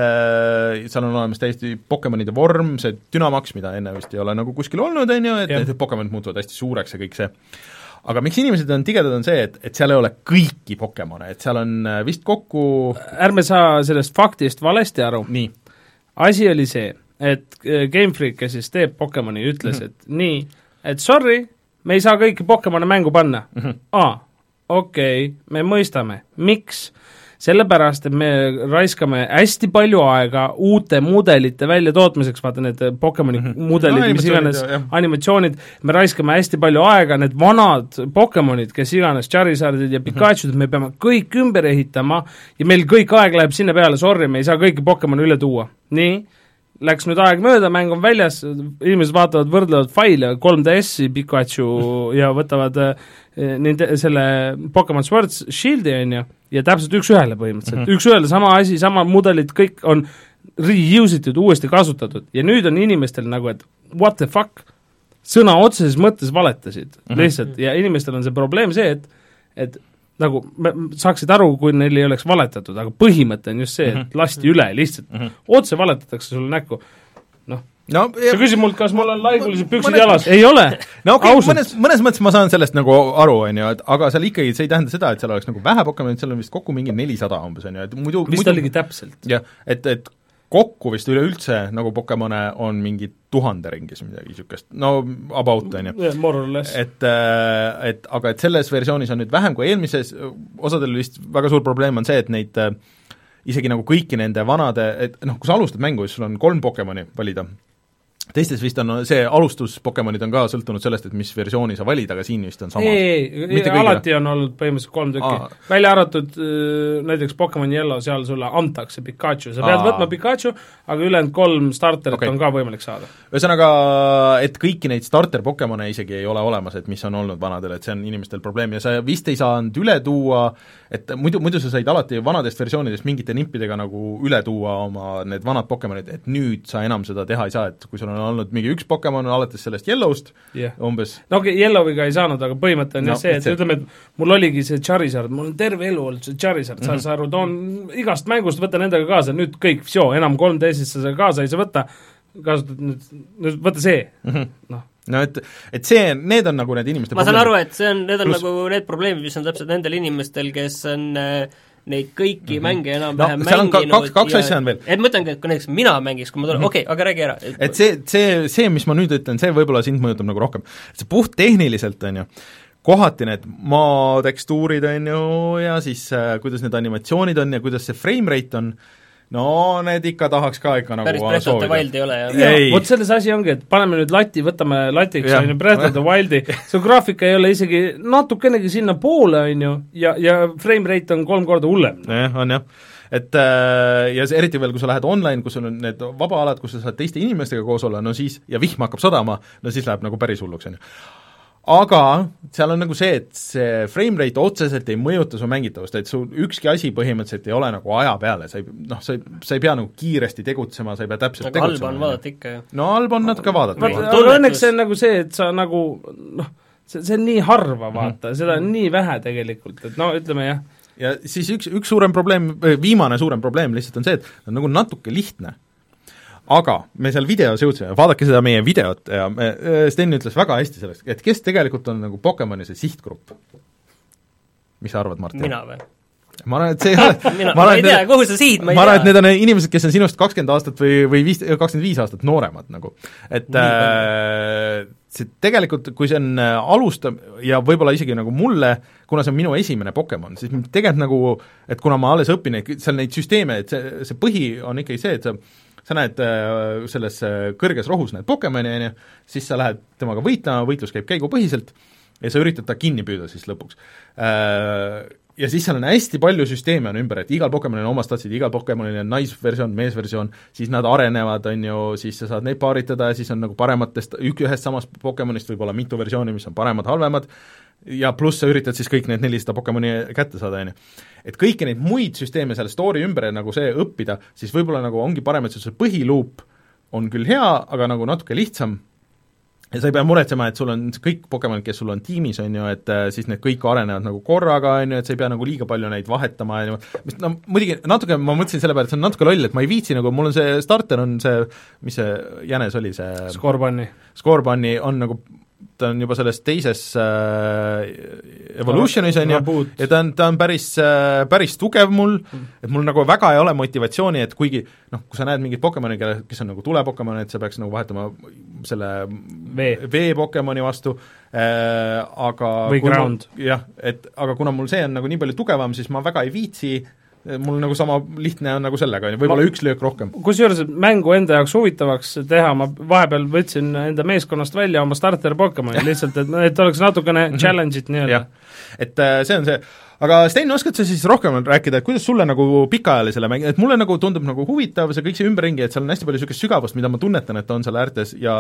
Speaker 1: seal on olemas täiesti Pokemonide vorm, see Dynamax, mida enne vist ei ole nagu kuskil olnud, on ju, et ja. need Pokemonid muutuvad hästi suureks ja kõik see. Aga miks inimesed on tigedad, on see, et, et seal ei ole kõiki Pokemone, et seal on vist kokku
Speaker 2: ärme saa sellest faktist valesti aru.
Speaker 1: Nii.
Speaker 2: Asi oli see, et Game Freak, kes siis teeb Pokemoni, ütles, mm -hmm. et nii, et sorry, me ei saa kõiki Pokemone mängu panna mm. -hmm. Aa, okei okay,, me mõistame. Miks? Sellepärast, et me raiskame hästi palju aega uute mudelite väljatootmiseks, vaata need Pokemoni mm -hmm. mudelid no,, mis iganes ja, animatsioonid, me raiskame hästi palju aega, need vanad Pokemonid, kes iganes, Charizardid ja Pikachud, mm -hmm. me peame kõik ümber ehitama ja meil kõik aeg läheb sinna peale, sorry, me ei saa kõiki Pokemoni üle tuua. Nii? Läks nüüd aeg mööda, mäng on väljas, inimesed vaatavad, võrdlevad faile, kolm D S-i Pikachu ja võtavad äh, nende, selle Pokemon Sword Shieldi, on ju, ja täpselt üks-ühele põhimõtteliselt mm, -hmm. üks-ühele sama asi, sama mudelid, kõik on reuse itud, uuesti kasutatud ja nüüd on inimestel nagu, et what the fuck, sõna otseses mõttes valetasid mm -hmm. lihtsalt ja inimestel on see probleem see, et et nagu saaksid aru, kui neil ei oleks valetatud, aga põhimõte on just see, et lasti üle lihtsalt mm, -hmm. otse valetatakse sulle näkku, noh no, sa küsid mult, kas mul on laigulised püksid mõnes... jalas, ei ole.
Speaker 1: No okei okay,, mõnes, mõnes mõttes ma saan sellest nagu aru, on ju, et aga seal ikkagi, see ei tähenda seda, et seal oleks nagu vähe Pokemonid, seal on vist kokku mingi nelisada umbes, on ju, et muidu
Speaker 2: vist
Speaker 1: muidu,
Speaker 2: oligi täpselt.
Speaker 1: jah, et, et kokku vist üleüldse nagu Pokemone on mingi tuhande ringis midagi niisugust, no about, on ju.
Speaker 2: Yeah, more or less.
Speaker 1: Et, et aga et selles versioonis on nüüd vähem kui eelmises, osadel vist väga suur probleem on see, et neid isegi nagu kõiki nende vanade, et noh, kui sa alustad mängu, siis sul on kolm Pokemoni valida. Teistes vist on see alustus Pokemonid on ka sõltunud sellest, et mis versiooni sa valid, aga siin vist on sama.
Speaker 2: ei, ei, alati on olnud põhimõtteliselt kolm tükki. Välja arvatud näiteks Pokemon Yellow, seal sulle antakse Pikachu, sa pead Aa. võtma Pikachu, aga ülejäänud kolm starterit okay. on ka võimalik saada.
Speaker 1: Ühesõnaga, et kõiki neid starter Pokemone isegi ei ole olemas, et mis on olnud vanadel, et see on inimestel probleem ja sa vist ei saanud üle tuua, et muidu, muidu sa said alati vanadest versioonidest mingite nippidega nagu üle tuua oma need vanad Pokemonid, et nüüd sa enam seda teha ei saa, et kui sul on olnud mingi üks Pokemon alates sellest Yellowst yeah. umbes.
Speaker 2: no okei okay,, Yellowiga ei saanud, aga põhimõte on no, jah see, et see. ütleme, et mul oligi see Charizard, mul on terve elu olnud see Charizard mm, -hmm. sa aru, toon igast mängust, võta nendega kaasa, nüüd kõik, sjoo, enam kolm D-sist sa seda kaasa ei saa võtta, kasutad nüüd, nüüd võta see mm, -hmm. noh.
Speaker 1: no et, et see, need on nagu need inimeste
Speaker 3: ma saan aru, et see on, need on Plus... nagu need probleemid, mis on täpselt nendel inimestel, kes on äh, neid kõiki mm -hmm. mänge enam-vähem
Speaker 1: no, mänginud
Speaker 3: ka,
Speaker 1: kaks, kaks asja on veel.
Speaker 3: Et ma mõtlengi, et kui näiteks mina mängiks, kui ma tulen mm -hmm., okei okay,, aga räägi ära.
Speaker 1: Et see, see, see, mis ma nüüd ütlen, see võib-olla sind mõjutab nagu rohkem. See puht tehniliselt, on ju, kohati need maatekstuurid, on ju, ja siis äh, kuidas need animatsioonid on ja kuidas see frame rate on, no need ikka tahaks ka ikka nagu
Speaker 3: päris Breath of the Wild ei ole,
Speaker 2: jah? Vot selles asi ongi, et paneme nüüd lati, võtame latiks, on ju, Breath of the Wildi, see graafika ei ole isegi natukenegi sinna poole, on ju, ja, ja frame rate on kolm korda hullem.
Speaker 1: jah, on jah. Et äh, ja see eriti veel, kui sa lähed online, kus sul on need vabaalad, kus sa saad teiste inimestega koos olla, no siis, ja vihm hakkab sadama, no siis läheb nagu päris hulluks, on ju. Aga seal on nagu see, et see frame rate otseselt ei mõjuta su mängitavust, et sul ükski asi põhimõtteliselt ei ole nagu aja peale, sa ei, noh, sa ei, sa ei pea nagu kiiresti tegutsema, sa ei pea täpselt
Speaker 3: aga
Speaker 1: tegutsema.
Speaker 3: halb on vaadata ikka ju.
Speaker 1: No halb on natuke vaadata.
Speaker 2: Aga õnneks see on nagu see, et sa nagu noh, see, see on nii harva, vaata mm, -hmm. seda on nii vähe tegelikult, et no ütleme jah.
Speaker 1: Ja siis üks, üks suurem probleem, viimane suurem probleem lihtsalt on see, et on nagu natuke lihtne. Aga me seal videos jõudsime, vaadake seda meie videot ja me, Sten ütles väga hästi sellest, et kes tegelikult on nagu Pokemoni see sihtgrupp. Mis sa arvad, Martin?
Speaker 3: Mina või?
Speaker 1: Ma arvan, et see ei ole
Speaker 3: mina, ma, ma ei tea, need, kuhu sa siit, ma ei
Speaker 1: ma arvan,
Speaker 3: tea.
Speaker 1: et need on inimesed, kes on sinust kakskümmend aastat või, või viis, kakskümmend viis aastat nooremad nagu. Et äh, see tegelikult, kui see on alustab ja võib-olla isegi nagu mulle, kuna see on minu esimene Pokemon, siis tegelikult nagu, et kuna ma alles õpin, et seal neid süsteeme, et see, see põhi on ikkagi see, et sa sa näed äh, selles äh, kõrges rohus näed Pokemoni, on ju, siis sa lähed temaga võitlema, võitlus käib käigupõhiselt ja sa üritad ta kinni püüda siis lõpuks äh,. Ja siis seal on hästi palju süsteeme on ümber, et igal Pokemonil on oma statsid, igal Pokemonil on naisversioon, meesversioon, siis nad arenevad, on ju, siis sa saad neid paaritada ja siis on nagu parematest, ühest samast Pokemonist võib olla mitu versiooni, mis on paremad, halvemad, ja pluss sa üritad siis kõik need nelisada Pokemoni kätte saada, on ju. Et kõiki neid muid süsteeme seal story ümber nagu see õppida, siis võib-olla nagu ongi parem, et see põhiluup on küll hea, aga nagu natuke lihtsam, ja sa ei pea muretsema, et sul on kõik Pokemonid, kes sul on tiimis, on ju, et siis need kõik arenevad nagu korraga, on ju, et sa ei pea nagu liiga palju neid vahetama, on ju, no muidugi natuke ma mõtlesin selle peale, et see on natuke loll, et ma ei viitsi nagu, mul on see starter on see, mis see jänes oli, see
Speaker 2: Scorbunny.
Speaker 1: Scorbunny on nagu ta on juba selles teises äh, Evolutionis on ju, ja ta on, ta on päris äh,, päris tugev mul, et mul nagu väga ei ole motivatsiooni, et kuigi noh, kui sa näed mingit Pokemoni, kes on nagu tule-Pokemon, et sa peaks nagu vahetama selle vee-Pokemoni vastu äh,, aga
Speaker 2: või ground.
Speaker 1: jah, et aga kuna mul see on nagu nii palju tugevam, siis ma väga ei viitsi, mul nagu sama lihtne on nagu sellega, võib-olla üks löök rohkem.
Speaker 2: Kusjuures mängu enda jaoks huvitavaks teha, ma vahepeal võtsin enda meeskonnast välja oma starter Pokemoni lihtsalt, et, et oleks natukene challenge'it nii-öelda.
Speaker 1: Et see on see, aga Sten, oskad sa siis rohkem rääkida, et kuidas sulle nagu pikaajalisele mäng-, et mulle nagu tundub nagu huvitav see kõik see ümberringi, et seal on hästi palju niisugust sügavust, mida ma tunnetan, et on seal äärtes ja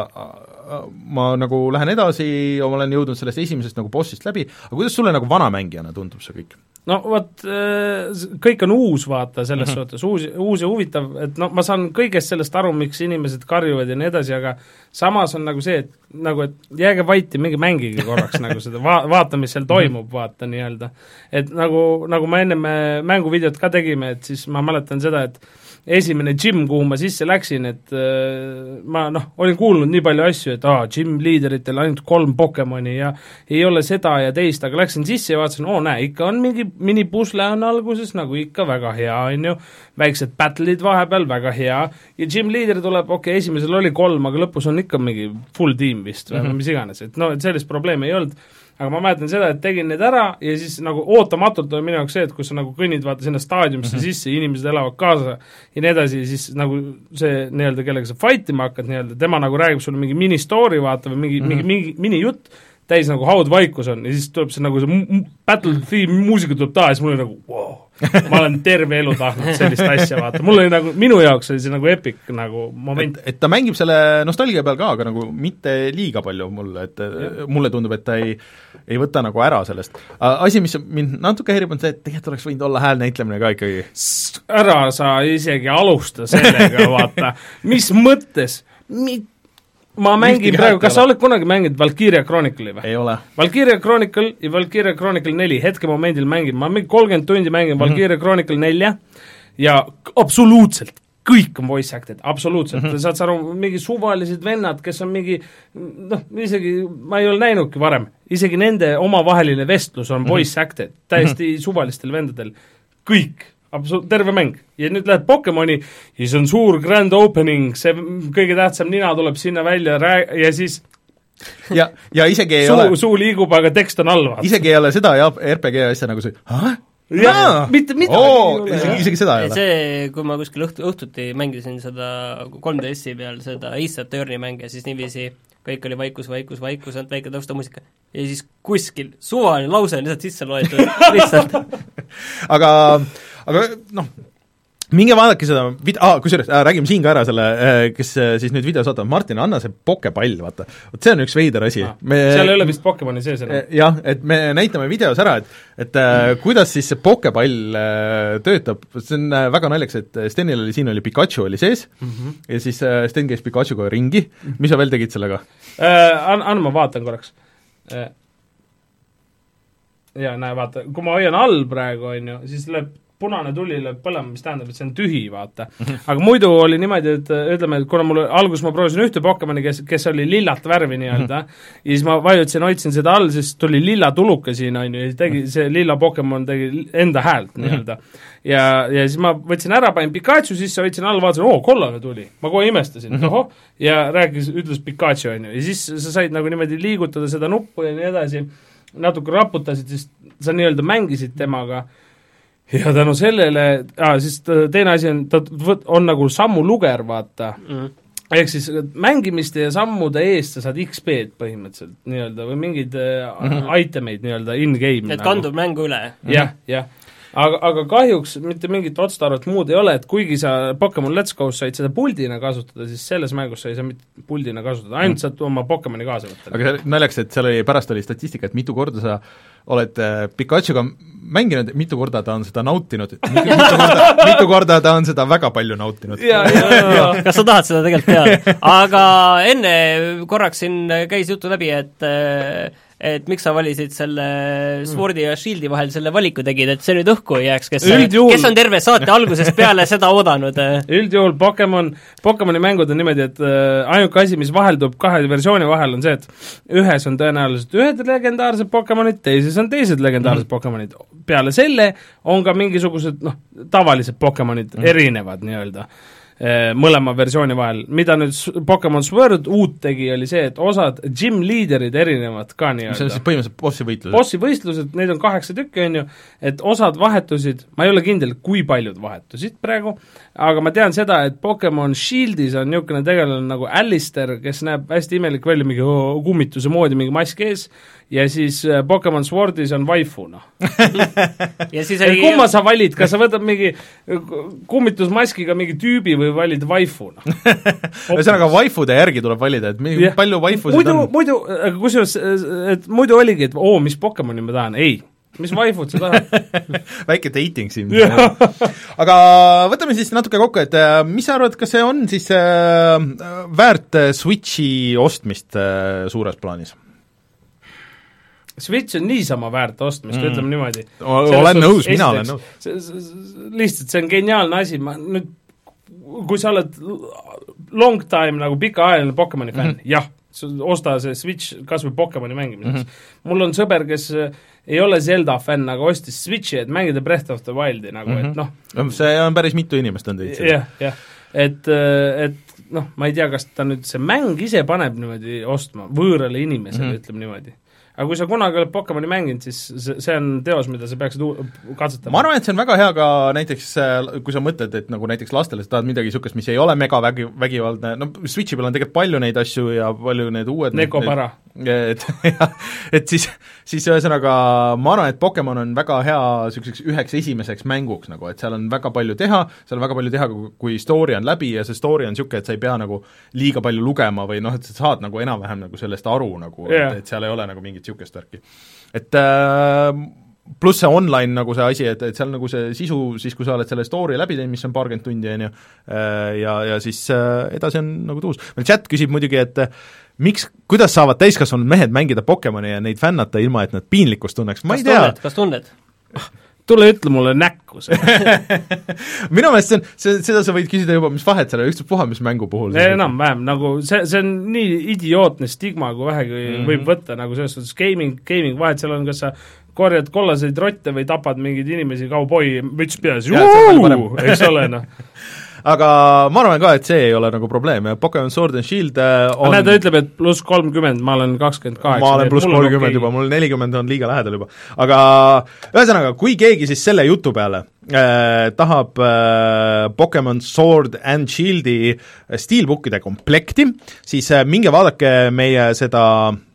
Speaker 1: ma nagu lähen edasi, ma olen jõudnud sellest esimesest nagu bossist läbi, aga kuidas sulle nagu vanamängijana tundub see kõik?
Speaker 2: No vot, kõik on uus, vaata, selles mm -hmm. suhtes, uus, uus ja huvitav, et no ma saan kõigest sellest aru, miks inimesed karjuvad ja nii edasi, aga samas on nagu see, et nagu, et jääge vaiti, mingi mängige korraks nagu seda, va-, vaata, mis seal toimub, vaata nii-öelda. Et nagu, nagu ma enne mänguvideot ka tegime, et siis ma mäletan seda, et esimene gym, kuhu ma sisse läksin, et äh, ma noh, olin kuulnud nii palju asju, et aa, gym liideritel ainult kolm Pokemoni ja ei ole seda ja teist, aga läksin sisse ja vaatasin, oo näe, ikka on mingi minipusle on alguses, nagu ikka väga hea, on ju, väiksed battle'id vahepeal, väga hea, ja gym liider tuleb, okei okay,, esimesel oli kolm, aga lõpus on ikka mingi full team vist või mm -hmm. mis iganes, et no, et sellist probleemi ei olnud. Aga ma mäletan seda, et tegin need ära ja siis nagu ootamatult on minu jaoks see, et kui sa nagu kõnnid vaata sinna staadiumisse mm -hmm. sisse, inimesed elavad kaasa ja nii edasi, siis nagu see nii-öelda, kellega sa fight ima hakkad nii-öelda, tema nagu räägib sulle mingi mini-story vaata või mingi mm, -hmm. mingi, mingi mini-jutt, täis nagu haudvaikus on ja siis tuleb see nagu see battle theme muusika tuleb taha ja siis mul oli nagu wow, ma olen terve elu tahtnud sellist asja vaata, mul oli nagu, minu jaoks oli see nagu epic nagu moment.
Speaker 1: et, et ta mängib selle nostalgia peal ka, aga nagu mitte liiga palju mulle, et ja. mulle tundub, et ta ei, ei võta nagu ära sellest. Asi, mis mind natuke häirib, on see, et tegelikult oleks võinud olla häälnäitlemine ka ikkagi.
Speaker 2: Ära sa isegi alusta sellega, vaata, mis mõttes, mit-, ma mängin praegu, kas sa oled kunagi mänginud Valkyria Chronicle'i või?
Speaker 1: Ei ole.
Speaker 2: Valkyria Chronicle ja Valkyria Chronicle neli, hetke momendil mängin, ma mingi kolmkümmend tundi mängin Valkyria mm -hmm. Chronicle nelja ja absoluutselt kõik on voice acted, absoluutselt mm, -hmm. saad sa aru, mingi suvalised vennad, kes on mingi noh, isegi ma ei ole näinudki varem, isegi nende omavaheline vestlus on voice acted, täiesti mm -hmm. suvalistel vendadel, kõik, absoluut terve mäng. Ja nüüd lähed Pokemoni ja siis on suur grand opening, see kõige tähtsam nina tuleb sinna välja rää- ja siis
Speaker 1: ja, ja isegi ei
Speaker 2: suu,
Speaker 1: ole
Speaker 2: suu liigub, aga tekst on all.
Speaker 1: Isegi ei ole seda ja R P G asja nagu see, ah?
Speaker 2: jah, mitte midagi
Speaker 1: oh, isegi, isegi seda ei ole.
Speaker 3: See, kui ma kuskil õhtu, õhtuti mängisin seda kolm D S-i peal seda Ace Attorney mänge, siis niiviisi kõik oli vaikus, vaikus, vaikus, ainult väike taustamuusika. Ja siis kuskil suvaline lause on lihtsalt sisse loetud, lihtsalt. aga, aga noh, minge vaadake seda vid-, aa, kusjuures äh, räägime siin ka ära selle, kes siis nüüd videos vaatavad, Martin, anna see pokepall, vaata. Vot see on üks veider asi.
Speaker 2: Ah, me, seal ei ole vist Pokemoni sees enam.
Speaker 1: Jah, et me näitame videos ära, et, et äh, kuidas siis see pokepall äh, töötab, see on äh, väga naljaks, et Stenil oli, siin oli Pikachu oli sees mm -hmm. ja siis äh, Sten käis Pikachuga ringi, mis sa veel tegid sellega?
Speaker 2: Äh, an, anna ma vaatan korraks. Äh, ja näe, vaata, kui ma hoian all praegu, on ju, siis lööb punane tuli lööb põlema, mis tähendab, et see on tühi, vaata. Aga muidu oli niimoodi, et ütleme, et kuna mul alguses ma proovisin ühte Pokemoni, kes, kes oli lillat värvi nii-öelda, ja siis ma vajutasin, hoidsin seda all, siis tuli lilla tuluke siin, on ju, ja tegi, see lilla Pokemon tegi enda häält nii-öelda. Ja, ja siis ma võtsin ära, panin Pikachu sisse, hoidsin all, vaatasin, oo, kollane tuli. Ma kohe imestasin, tohoh, ja rääkis, ütles Pikachu, on ju, ja siis sa said nagu niimoodi liigutada seda nuppu ja nii edasi, natuke raputasid, siis sa nii-öelda mängisid temaga. Ja tänu sellele, ah, siis teine asi on, ta on nagu sammuluger, vaata. Mm. Ehk siis mängimiste ja sammude eest sa saad X P-d põhimõtteliselt nii-öelda või mingid mm-hmm. itemeid nii-öelda in-game.
Speaker 3: Et kandub nagu mängu üle.
Speaker 2: Jah, jah. Aga, aga kahjuks mitte mingit otstarvet muud ei ole, et kuigi sa Pokemon Let's Go's said seda puldina kasutada, siis selles mängus sa ei saa mitte puldina kasutada, ainult saad oma Pokemoni kaasa võtta.
Speaker 1: Aga naljaks, et seal oli, pärast oli statistika, et mitu korda sa oled Pikachuga mänginud, mitu korda ta on seda nautinud, mitu korda, mitu korda ta on seda väga palju nautinud.
Speaker 3: Ja, ja, ja. Kas sa tahad seda tegelikult teada? Aga enne korraks siin käis jutu läbi, et et miks sa valisid selle Swordi ja Shieldi vahel selle valiku tegid, et see nüüd õhku ei jääks, kes, kes on terve saate algusest peale seda oodanud?
Speaker 2: Üldjuhul Pokemon, Pokemoni mängud on niimoodi, et ainuke asi, mis vaheldub kahe versiooni vahel, on see, et ühes on tõenäoliselt ühed legendaarsed Pokemonid, teises on teised legendaarsed mm-hmm. Pokemonid. Peale selle on ka mingisugused noh, tavalised Pokemonid mm-hmm. erinevad nii-öelda mõlema versiooni vahel. Mida nüüd Pokemon Sword uut tegi, oli see, et osad gym leaderid erinevad ka nii-öelda.
Speaker 1: See on siis põhimõtteliselt bossi võitlused?
Speaker 2: Bossi võistlused, neid on kaheksa tükki, on ju, et osad vahetusid, ma ei ole kindel, kui paljud vahetusid praegu, aga ma tean seda, et Pokemon Shieldis on niisugune tegelane nagu Alistair, kes näeb hästi imelik välja, mingi kummituse moodi, mingi mask ees, ja siis Pokemon Swordis on waifu, noh. ja siis oli... kumma sa valid, kas sa võtad mingi kummitusmaskiga mingi tüübi või valid waifu, noh.
Speaker 1: Ühesõnaga, waifude järgi tuleb valida, et mingi yeah. palju waifusid
Speaker 2: muidu,
Speaker 1: on.
Speaker 2: Muidu, kusjuures, et muidu oligi, et oo, mis Pokemoni ma tahan, ei, mis waifud sa tahad?
Speaker 1: Väike dating siin. Aga võtame siis natuke kokku, et mis sa arvad, kas see on siis äh, väärt Switchi ostmist äh, suures plaanis?
Speaker 2: Switch on niisama väärt ostmist mm., ütleme niimoodi.
Speaker 1: Olen nõus, mina olen nõus.
Speaker 2: Lihtsalt see on geniaalne asi, ma nüüd, kui sa oled long time nagu pikaajaline Pokemoni fänn, mm-hmm. jah, osta see Switch kas või Pokemoni mängimiseks. Mm-hmm. Mul on sõber, kes ei ole Zelda fänn, aga ostis Switchi, et mängida Breath of the Wildi nagu, mm-hmm. et noh.
Speaker 1: See on päris mitu inimest on teid seda.
Speaker 2: Jah, jah, et, et noh, ma ei tea, kas ta nüüd see mäng ise paneb niimoodi ostma võõrale inimesele mm-hmm. ütleme niimoodi. Aga kui sa kunagi oled Pokemoni mänginud, siis see on teos, mida sa peaksid katsetama.
Speaker 1: Ma arvan, et see on väga hea ka näiteks, kui sa mõtled, et nagu näiteks lastele sa tahad midagi niisugust, mis ei ole mega vägi, vägivaldne, no Switchi peal on tegelikult palju neid asju ja palju need uued
Speaker 2: Neko para.
Speaker 1: Et, et siis, siis ühesõnaga ma arvan, et Pokemon on väga hea niisuguseks üheks esimeseks mänguks, nagu, et seal on väga palju teha, seal on väga palju teha, kui story on läbi ja see story on niisugune, et sa ei pea nagu liiga palju lugema või noh, et sa saad nagu enam-vähem nagu sellest aru, nagu, yeah. et, et seal ei ole nagu mingit niisugust värki. Et äh, pluss see online nagu see asi, et, et seal nagu see sisu, siis kui sa oled selle story läbi teinud, mis on paarkümmend tundi, on ju, ja, ja siis edasi on nagu tuus. Meil chat küsib muidugi, et miks, kuidas saavad täiskasvanud mehed mängida Pokemoni ja neid fännata ilma, et nad piinlikkust tunneks? Ma
Speaker 3: kas
Speaker 1: ei tea.
Speaker 3: Tunned, kas tunned?
Speaker 2: Tule ütle mulle näkku see.
Speaker 1: Minu meelest see on, see, seda sa võid küsida juba, mis vahet selle ükspuha, mis mängu puhul.
Speaker 2: Enam-vähem, nagu see, see on nii idiootne stigma, kui vähegi mm-hmm. võib võtta, nagu selles suhtes gaming, gaming vahet, seal on, kas sa korjad kollaseid rotte või tapad mingeid inimesi kauboi müts peas, eks ole, noh.
Speaker 1: aga ma arvan ka, et see ei ole nagu probleem ja Pokemon Sword and Shield on
Speaker 2: näed, ta ütleb, et pluss kolmkümmend, ma olen kakskümmend kaheksa.
Speaker 1: ma olen pluss kolmkümmend okay. juba, mul nelikümmend on liiga lähedal juba. Aga ühesõnaga, kui keegi siis selle jutu peale äh, tahab äh, Pokemon Sword and Shieldi steelbookide komplekti, siis äh, minge vaadake meie seda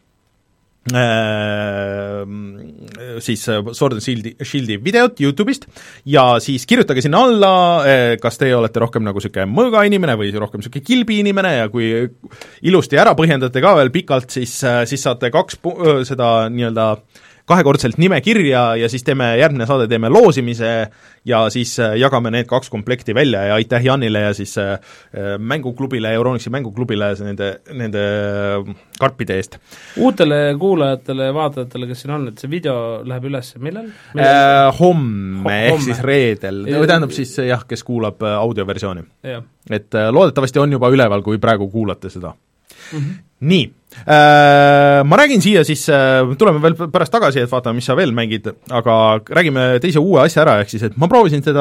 Speaker 1: Äh, siis Sword and Shieldi, Shieldi videot YouTube'ist ja siis kirjutage sinna alla, kas teie olete rohkem nagu niisugune mõõga inimene või rohkem niisugune kilbi inimene ja kui ilusti ära põhjendate ka veel pikalt, siis, siis saate kaks pu-, seda nii-öelda kahekordselt nime kirja ja siis teeme, järgmine saade teeme loosimise ja siis jagame need kaks komplekti välja ja aitäh Janile ja siis mänguklubile, Euronixi mänguklubile nende, nende karpide eest.
Speaker 2: Uutele kuulajatele ja vaatajatele, kes siin on, et see video läheb üles, millal?
Speaker 1: millal? Äh, homme, ehk siis reedel, tähendab siis jah, kes kuulab audioversiooni. Et loodetavasti on juba üleval, kui praegu kuulate seda. Mm-hmm. Nii, äh, ma räägin siia siis, äh, tuleme veel pärast tagasi, et vaatame, mis sa veel mängid, aga räägime teise uue asja ära, ehk siis, et ma proovisin seda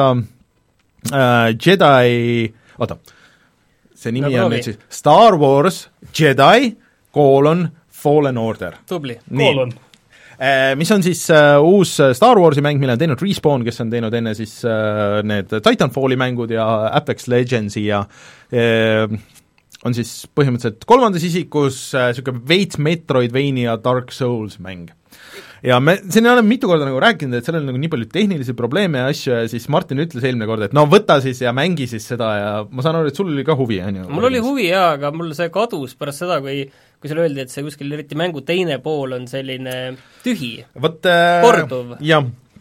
Speaker 1: äh, Jedi, oota, see nimi no, on nüüd siis Star Wars Jedi colon Fallen Order.
Speaker 3: Tubli.
Speaker 2: Colon.
Speaker 1: Äh, mis on siis äh, uus Star Warsi mäng, mille on teinud Respawn, kes on teinud enne siis äh, need Titanfalli mängud ja Apex Legendsi ja äh, on siis põhimõtteliselt kolmandas isikus niisugune äh, veits Metroidvania Dark Souls mäng. Ja me siin oleme mitu korda nagu rääkinud, et sellel on nagu nii palju tehnilisi probleeme ja asju ja siis Martin ütles eelmine kord, et no võta siis ja mängi siis seda ja ma saan aru, et sul oli ka huvi, on ju?
Speaker 3: Mul oli huvi jaa, aga mul see kadus pärast seda, kui kui seal öeldi, et see kuskil eriti mängu teine pool on selline tühi,
Speaker 1: Võt, äh,
Speaker 3: korduv.
Speaker 1: Jah.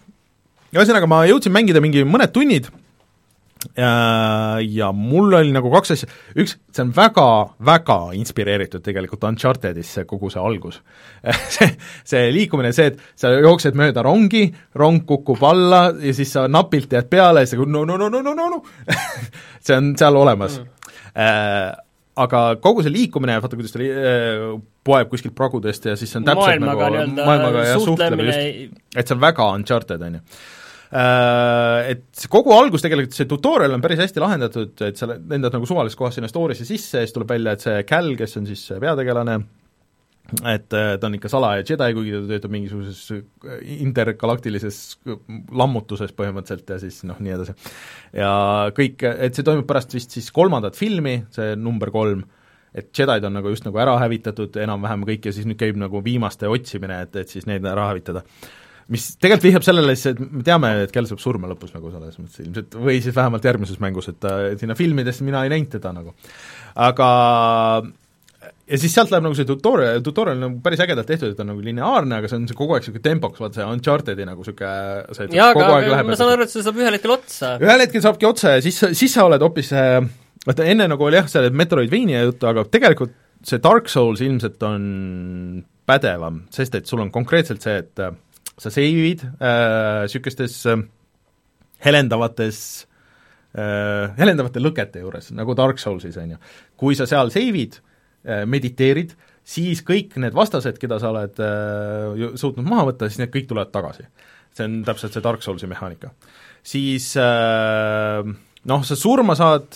Speaker 1: Ja ühesõnaga ma jõudsin mängida mingi mõned tunnid ja, ja mul oli nagu kaks asja, üks, see on väga, väga inspireeritud tegelikult Unchartedisse kogu see algus see, see liikumine, see, et sa jooksed mööda rongi, rong kukub alla ja siis sa napilt jääd peale ja siis no, no, no, no, no, no, no see on seal olemas mm. äh, aga kogu see liikumine, vaata kuidas ta li- äh, poeb kuskilt pragudest ja siis on täpselt
Speaker 3: maailmaga
Speaker 1: nagu maailmaga ja suhtleme just, et see on väga Uncharted, on ju. Et kogu algus tegelikult, see tutorial on päris hästi lahendatud, et sa lendad nagu suvalises kohas sinna story'sse sisse ja siis tuleb välja, et see Cal, kes on siis peategelane, et ta on ikka salaja Jedi, kuigi ta töötab mingisuguses intergalaktilises lammutuses põhimõtteliselt ja siis noh, nii edasi. Ja kõik, et see toimub pärast vist siis kolmandat filmi, see number kolm, et Jedid on nagu just nagu ära hävitatud enam-vähem kõik ja siis nüüd käib nagu viimaste otsimine, et, et siis need ära hävitada. Mis tegelikult vihjab sellele, et me teame, et Kell saab surma lõpus nagu selles mõttes ilmselt, või siis vähemalt järgmises mängus, et ta, sinna filmidest mina ei näinud teda nagu. Aga ja siis sealt läheb nagu see tutorial, tutorial on nagu päris ägedalt tehtud, et on nagu lineaarne, aga see on see kogu aeg niisugune tempoks, vaata see Unchartedi nagu niisugune see,
Speaker 3: jaa, aga, aga ma saan aru, et see saab ühel hetkel otsa.
Speaker 1: Ühel hetkel saabki otsa ja siis, siis sa oled hoopis vaata enne nagu oli jah, see Metroidvania juttu, aga tegelikult see Dark Souls ilmselt on pädevam, sest et sul on konkreetselt see, et sa seivid niisugustes äh, helendavates äh, helendavate lõkete juures, nagu Dark Soulsis, on ju. Kui sa seal seivid äh,, mediteerid, siis kõik need vastased, keda sa oled äh, suutnud maha võtta, siis need kõik tulevad tagasi. See on täpselt see Dark Soulsi mehaanika. Siis äh, noh, sa surma saad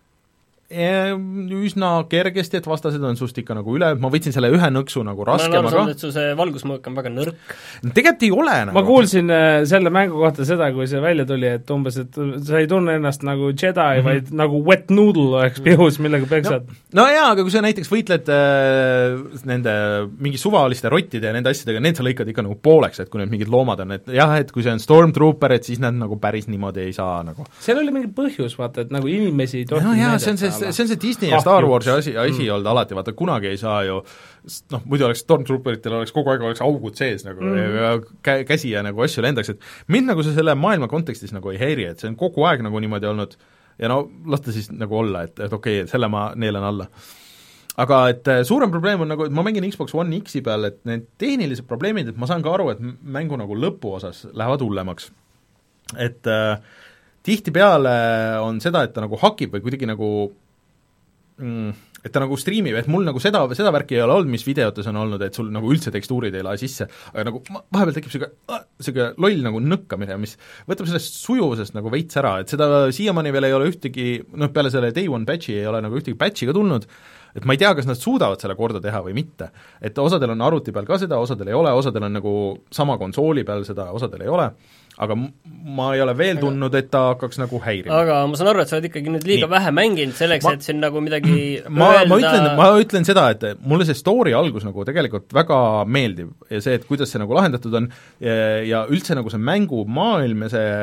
Speaker 1: üsna kergesti, et vastased on sust ikka nagu üle, ma võtsin selle ühe nõksu nagu raskema ka.
Speaker 3: Ma olen aru, et su see valgusmõõk on väga nõrk.
Speaker 1: Tegelikult ei ole nagu.
Speaker 2: Ma kuulsin äh, selle mängu kohta seda, kui see välja tuli, et umbes, et sa ei tunne ennast nagu Jedi mm, -hmm. vaid nagu wet noodle oleks pihus, millega peksad.
Speaker 1: No, no jaa, aga kui sa näiteks võitled äh, nende mingi suvaliste rottide ja nende asjadega, need sa lõikad ikka nagu pooleks, et kui need mingid loomad on, et jah, et kui see on Stormtrooper, et siis nad nagu päris niimoodi ei saa nagu.
Speaker 2: Seal oli mingi põhjus, vaata, et nagu inimesi ei tohti
Speaker 1: no, jaa, see on see, see on see Disney ja Star Warsi asi, asi mm. olnud alati, vaata kunagi ei saa ju noh, muidu oleks Stormtrooperitel oleks kogu aeg oleks augud sees nagu mm. ja kä- käsi ja nagu asju lendaks, et mind nagu see selle maailma kontekstis nagu ei häiri, et see on kogu aeg nagu niimoodi olnud ja no las ta siis nagu olla, et, et okei okay,, selle ma neelan alla. Aga et suurem probleem on nagu, et ma mängin Xbox One X-i peal, et need tehnilised probleemid, et ma saan ka aru, et mängu nagu lõpu osas lähevad hullemaks. Et äh, tihtipeale on seda, et ta nagu hakib või kuidagi nagu mm, et ta nagu striimib, et mul nagu seda, seda värki ei ole olnud, mis videotes on olnud, et sul nagu üldse tekstuurid ei lae sisse, aga nagu vahepeal tekib niisugune niisugune loll nagu nõkkamine, mis võtab sellest sujuvusest nagu veits ära, et seda siiamaani veel ei ole ühtegi, noh peale selle Day One patch'i ei ole nagu ühtegi patch'i ka tulnud, et ma ei tea, kas nad suudavad selle korda teha või mitte. Et osadel on arvuti peal ka seda, osadel ei ole, osadel on nagu sama konsooli peal seda, osadel ei ole, aga ma ei ole veel tundnud, et ta hakkaks nagu häirima.
Speaker 3: Aga ma saan aru, et sa oled ikkagi nüüd liiga Nii. vähe mänginud selleks, ma, et siin nagu midagi
Speaker 1: ma,
Speaker 3: öelda...
Speaker 1: ma ütlen, ma ütlen seda, et mulle see story algus nagu tegelikult väga meeldib ja see, et kuidas see nagu lahendatud on ja, ja üldse nagu see mängumaailm ja see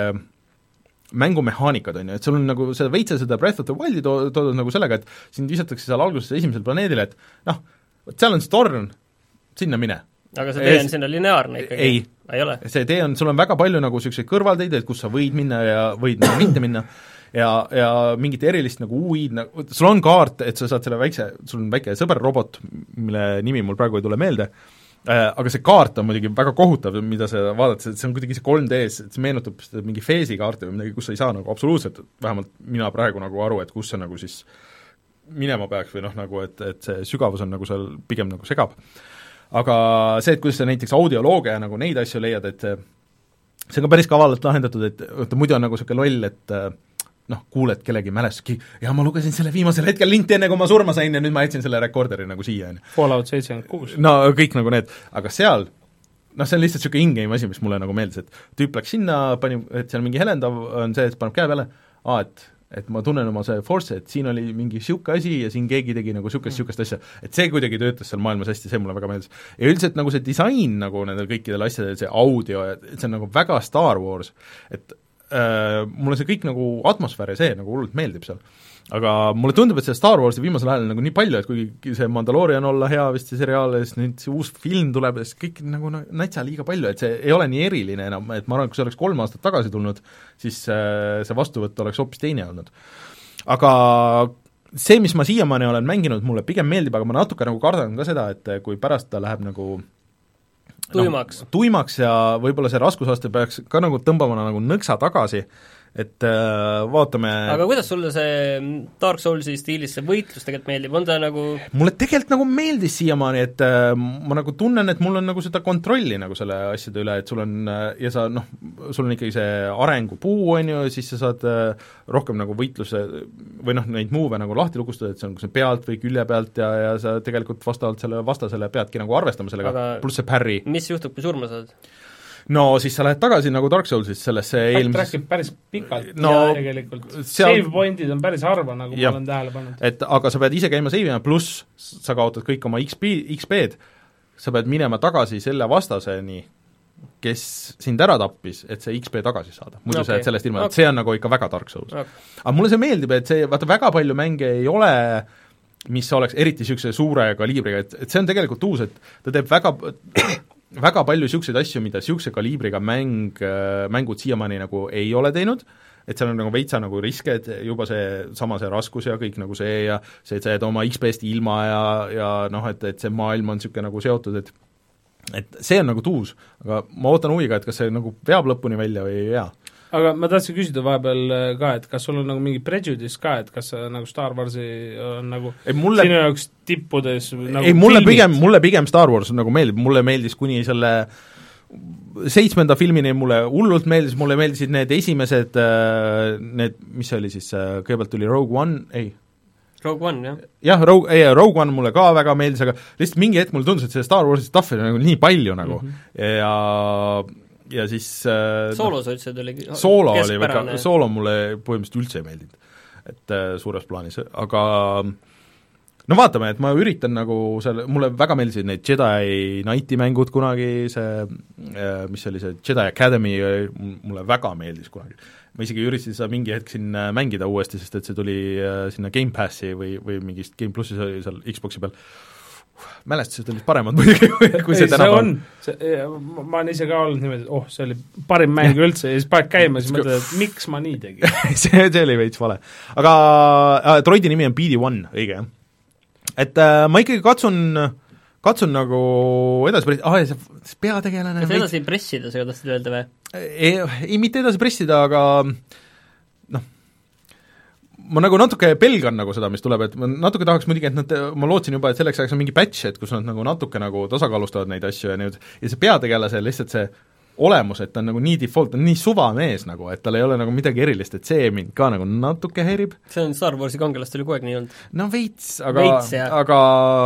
Speaker 1: mängumehaanikad on ju, et sul on nagu seda veitsa seda Breath of the Wildi to-, toodud nagu sellega, et sind visatakse seal alguses esimesel planeedile, et noh, seal on Storm, sinna mine.
Speaker 3: Aga see tee on sinna lineaarne ikkagi?
Speaker 1: Ei,
Speaker 3: ei ole?
Speaker 1: See tee on, sul on väga palju nagu selliseid kõrvalteid, et kus sa võid minna ja võid nagu mitte minna ja, ja mingit erilist nagu U I-d, nagu, sul on kaart, et sa saad selle väikse, sul on väike sõberrobot, mille nimi mul praegu ei tule meelde, aga see kaart on muidugi väga kohutav, mida sa vaadad, see on kuidagi see kolm D-s, et see meenutab mingi Feesi kaarti või midagi, kus sa ei saa nagu absoluutselt, vähemalt mina praegu nagu aru, et kus see nagu siis minema peaks või noh, nagu et, et see sügavus on nagu seal pigem nagu segab. Aga see, et kuidas sa näiteks audioloogia ja nagu neid asju leiad, et see on ka päris kavalalt lahendatud, et võtta, muidu on nagu selline loll, et noh, kuuled kellegi mälestuski, ja ma lugesin selle viimasel hetkel linti enne, kui ma surma sain ja nüüd ma jätsin selle rekorderi nagu siia.
Speaker 2: Fallout seitsekümmend kuus.
Speaker 1: No kõik nagu need, aga seal, noh see on lihtsalt niisugune in-game asi, mis mulle nagu meeldis, et tüüp läks sinna, pani, et seal mingi helendav on see, et paneb käe peale, aa, et et ma tunnen oma see force, et siin oli mingi siuke asi ja siin keegi tegi nagu siukest, siukest asja, et see kuidagi töötas seal maailmas hästi, see mulle väga meeldis. Ja üldiselt nagu see disain nagu nendel kõikidel asjadel, see audio, et see on nagu väga Star Wars, et äh, mulle see kõik nagu atmosfäär ja see nagu hullult meeldib seal. Aga mulle tundub, et see Star Warsi viimasel ajal nagu nii palju, et kuigi see Mandalorian olla hea vist see seriaal ja siis nüüd see uus film tuleb ja siis kõik nagu natsa liiga palju, et see ei ole nii eriline enam, et ma arvan, kui see oleks kolm aastat tagasi tulnud, siis see vastuvõtt oleks hoopis teine olnud. Aga see, mis ma siiamaani olen mänginud, mulle pigem meeldib, aga ma natuke nagu kardan ka seda, et kui pärast ta läheb nagu
Speaker 3: tuimaks
Speaker 1: no,, tuimaks ja võib-olla see raskusaste peaks ka nagu tõmbama nagu nõksa tagasi, et äh, vaatame
Speaker 3: aga kuidas sulle see Dark Soulsi stiilis see võitlus tegelikult meeldib, on ta nagu
Speaker 1: mulle tegelikult nagu meeldis siiamaani, et äh, ma nagu tunnen, et mul on nagu seda kontrolli nagu selle asjade üle, et sul on äh, ja sa noh, sul on ikkagi see arengupuu, on ju, siis sa saad äh, rohkem nagu võitluse või noh, neid move'e nagu lahti lukustada, et see on kas pealt või külje pealt ja, ja sa tegelikult vastavalt selle vastasele peadki nagu arvestama sellega, pluss see parry.
Speaker 3: Mis juhtub, kui surma saad?
Speaker 1: No siis sa lähed tagasi nagu Dark Soulsis sellesse
Speaker 2: eelmises päris pikalt no, ja tegelikult seal... save pointid on päris harva, nagu ja, ma olen tähele pannud.
Speaker 1: Et aga sa pead ise käima save'ina, pluss sa kaotad kõik oma X P, X P-d, sa pead minema tagasi selle vastaseni, kes sind ära tappis, et see X P tagasi saada. Muidu okay. sa jääd sellest ilma, et okay. see on nagu ikka väga Dark Souls okay.. Aga mulle see meeldib, et see, vaata väga palju mänge ei ole, mis oleks eriti niisuguse suure kaliibriga, et, et see on tegelikult uus, et ta teeb väga väga palju niisuguseid asju, mida niisuguse kaliibriga mäng, mängud siiamaani nagu ei ole teinud, et seal on nagu veitsa nagu riske, et juba see sama see raskus ja kõik nagu see ja see, et sa jääd oma X P-st ilma ja, ja noh, et, et see maailm on niisugune nagu seotud, et et see on nagu tuus, aga ma ootan huviga, et kas see nagu veab lõpuni välja või ei vea.
Speaker 2: Aga ma tahtsin küsida vahepeal ka, et kas sul on nagu mingi prejudice ka, et kas nagu Star Warsi on nagu ei, mulle, sinu jaoks tippudes nagu
Speaker 1: ei, mulle filmid? pigem, mulle pigem Star Wars nagu meeldib, mulle meeldis kuni selle seitsmenda filmini mulle hullult meeldis, mulle meeldisid need esimesed, need, mis oli siis, kõigepealt tuli Rogue One, ei
Speaker 3: Rogue One, jah?
Speaker 1: jah, Rogue, ei, Rogue One mulle ka väga meeldis, aga lihtsalt mingi hetk mulle tundus, et see Star Warsi stuff oli nagu nii palju nagu mm -hmm. ja ja siis äh,
Speaker 3: Soolo sa ütlesid oli
Speaker 1: Soolo oli väga, Soolo mulle põhimõtteliselt üldse ei meeldinud, et äh, suures plaanis, aga no vaatame, et ma üritan nagu selle, mulle väga meeldisid need Jedi Knighti mängud kunagi, see äh, mis oli see Jedi Academy, mulle väga meeldis kunagi. Ma isegi üritasin seda mingi hetk siin mängida uuesti, sest et see tuli äh, sinna Game Passi või, või mingist Game Plussis oli seal Xboxi peal, mälestused olid paremad muidugi, kui see täna
Speaker 2: on. Ma olen ise ka olnud niimoodi, et oh, see oli parim mäng üldse ja siis paned käima, siis mõtled, et miks ma nii tegin
Speaker 1: see, see oli veits vale. Aga äh, droidi nimi on B D one, õige jah? Et äh, ma ikkagi katsun, katsun nagu edasi pressida, ah, see peategelane
Speaker 3: kas edasi veits... pressida, sa tahtsid öelda või?
Speaker 1: Ei, ei, mitte edasi pressida, aga noh, ma nagu natuke pelgan nagu seda, mis tuleb, et ma natuke tahaks muidugi, et nad, ma lootsin juba, et selleks ajaks on mingi patch, et kus nad nagu natuke nagu tasakaalustavad neid asju ja nüüd, ja see peategelase lihtsalt see olemus, et ta on nagu nii default, on nii suvamees nagu, et tal ei ole nagu midagi erilist, et see mind ka nagu natuke häirib.
Speaker 3: See on Star Warsi kangelastel ju kogu aeg nii olnud.
Speaker 1: No veits, aga, aga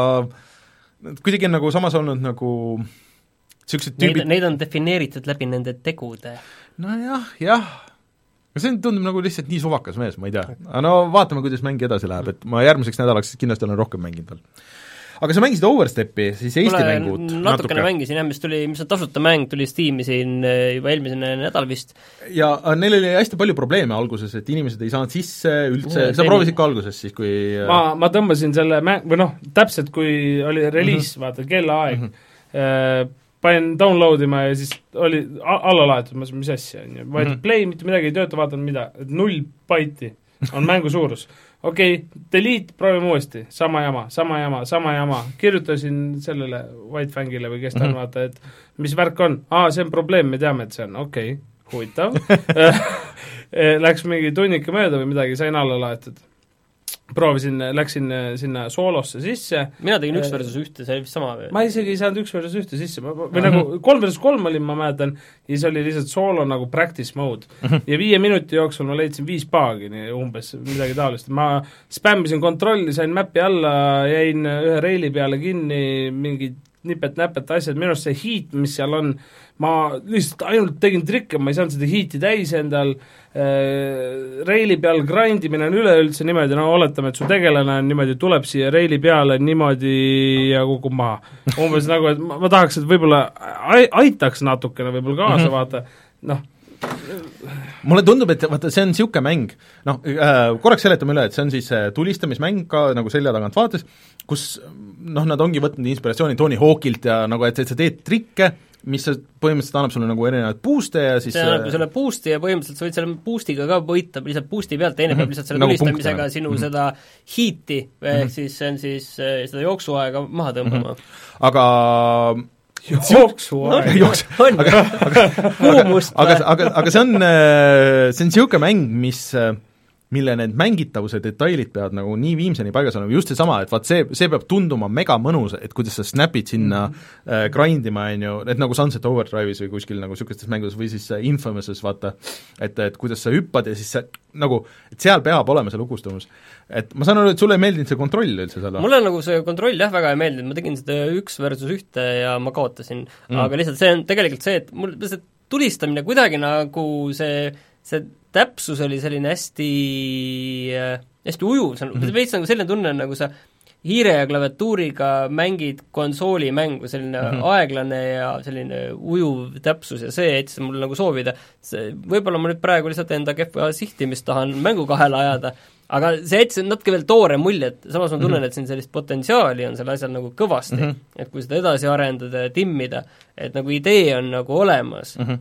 Speaker 1: kuidagi on nagu samas olnud nagu sellised tüübid
Speaker 3: neid, neid on defineeritud läbi nende tegude.
Speaker 1: Nojah, jah, see tundub nagu lihtsalt nii suvakas mees, ma ei tea. Aga no vaatame, kuidas mäng edasi läheb, et ma järgmiseks nädalaks kindlasti olen rohkem mänginud veel. Aga sa mängisid Oversteppi, siis Eesti Kule, mängud
Speaker 3: natukene natuke. Mängisin jah, mis tuli, mis on tasuta mäng, tuli Steam'i siin juba eelmisene nädal vist.
Speaker 1: Ja neil oli hästi palju probleeme alguses, et inimesed ei saanud sisse üldse, sa proovisid ka alguses siis, kui
Speaker 2: ma, ma tõmbasin selle mäng, või noh, täpselt kui oli reliis, mm -hmm. vaata, kellaaeg mm, -hmm. panin download ima ja siis oli alla laetud, ma mõtlesin, mis asja on ju, vaid mm -hmm. play, mitte midagi ei tööta, vaatan mida, et null baiti on mängu suurus. Okei, okay, delete, proovime uuesti, sama jama, sama jama, sama jama, kirjutasin sellele White Fangile või kes ta on, vaata, et mis värk on, aa, see on probleem, me teame, et see on, okei okay,, huvitav. Läks mingi tunnike mööda või midagi, sain alla laetud. Proovisin, läksin sinna soolosse sisse.
Speaker 3: Mina tegin üks versus ühte, see oli vist sama või?
Speaker 2: Ma isegi ei saanud üks versus ühte sisse, ma, või nagu kolm versus kolm olin, ma mäletan, ja siis oli lihtsalt soolo nagu practice mode. Ja viie minuti jooksul ma leidsin viis paagi, nii umbes midagi taolist. Ma spämmisin kontrolli, sain mäppi alla, jäin ühe reili peale kinni, mingi nipet-näpet asjad, minu arust see heat, mis seal on, ma lihtsalt ainult tegin trikke, ma ei saanud seda heati täis endal, äh, reili peal grindimine on üleüldse niimoodi, no oletame, et su tegelane on niimoodi, tuleb siia reili peale niimoodi ja kukub maha. Umbes nagu, et ma, ma tahaks, et võib-olla aitaks natukene võib-olla kaasa, mm -hmm. vaata, noh.
Speaker 1: Mulle tundub, et vaata, see on niisugune mäng, noh, äh, korraks seletame üle, et see on siis tulistamismäng ka nagu selja tagant vaates, kus noh, nad ongi võtnud inspiratsiooni Tony Hawkilt ja nagu, et, et sa teed trikke, mis põhimõtteliselt annab sulle nagu erinevaid boost'e ja siis
Speaker 3: see annab selle boost'i ja põhimõtteliselt sa võid selle boost'iga ka võita lihtsalt boost'i pealt, teine peab lihtsalt selle nagu tulistamisega punktime. Sinu mm -hmm. seda hiiti, ehk mm -hmm. siis see on siis seda jooksuaega maha tõmbama mm.
Speaker 1: -hmm. Aga
Speaker 2: jooksuaega
Speaker 1: jooks, aga, aga,
Speaker 3: kuumust
Speaker 1: aga, aga, aga see on, see on niisugune mäng, mis mille need mängitavuse detailid peavad nagu nii viimseni paigas olema, just seesama, et vaat see, see peab tunduma mega mõnus, et kuidas sa snapid sinna mm -hmm. äh, grindima, on ju, et nagu Sunset Overdrive'is või kuskil nagu niisugustes mängudes või siis äh, Infamouses, vaata, et, et kuidas sa hüppad ja siis see, nagu, et seal peab olema see lugustumus. Et ma saan aru, et sulle ei meeldinud see kontroll üldse seal?
Speaker 3: Mulle nagu see kontroll jah, väga ei meeldinud, ma tegin seda üks versus ühte ja ma kaotasin mm., aga lihtsalt see on tegelikult see, et mul see tulistamine kuidagi nagu see, see täpsus oli selline hästi, hästi ujuv, see on mm -hmm. veits nagu selline tunne, nagu sa hiire ja klaviatuuriga mängid konsoolimängu, selline mm -hmm. aeglane ja selline ujuv täpsus ja see jättis mul nagu soovida. Võib-olla ma nüüd praegu lihtsalt enda kehva sihtimist tahan mängu kahele ajada, aga see jättis natuke veel toore mulje, et samas ma tunnen mm, -hmm. et siin sellist potentsiaali on selle asjal nagu kõvasti mm, -hmm. et kui seda edasi arendada ja timmida, et nagu idee on nagu olemas mm, -hmm.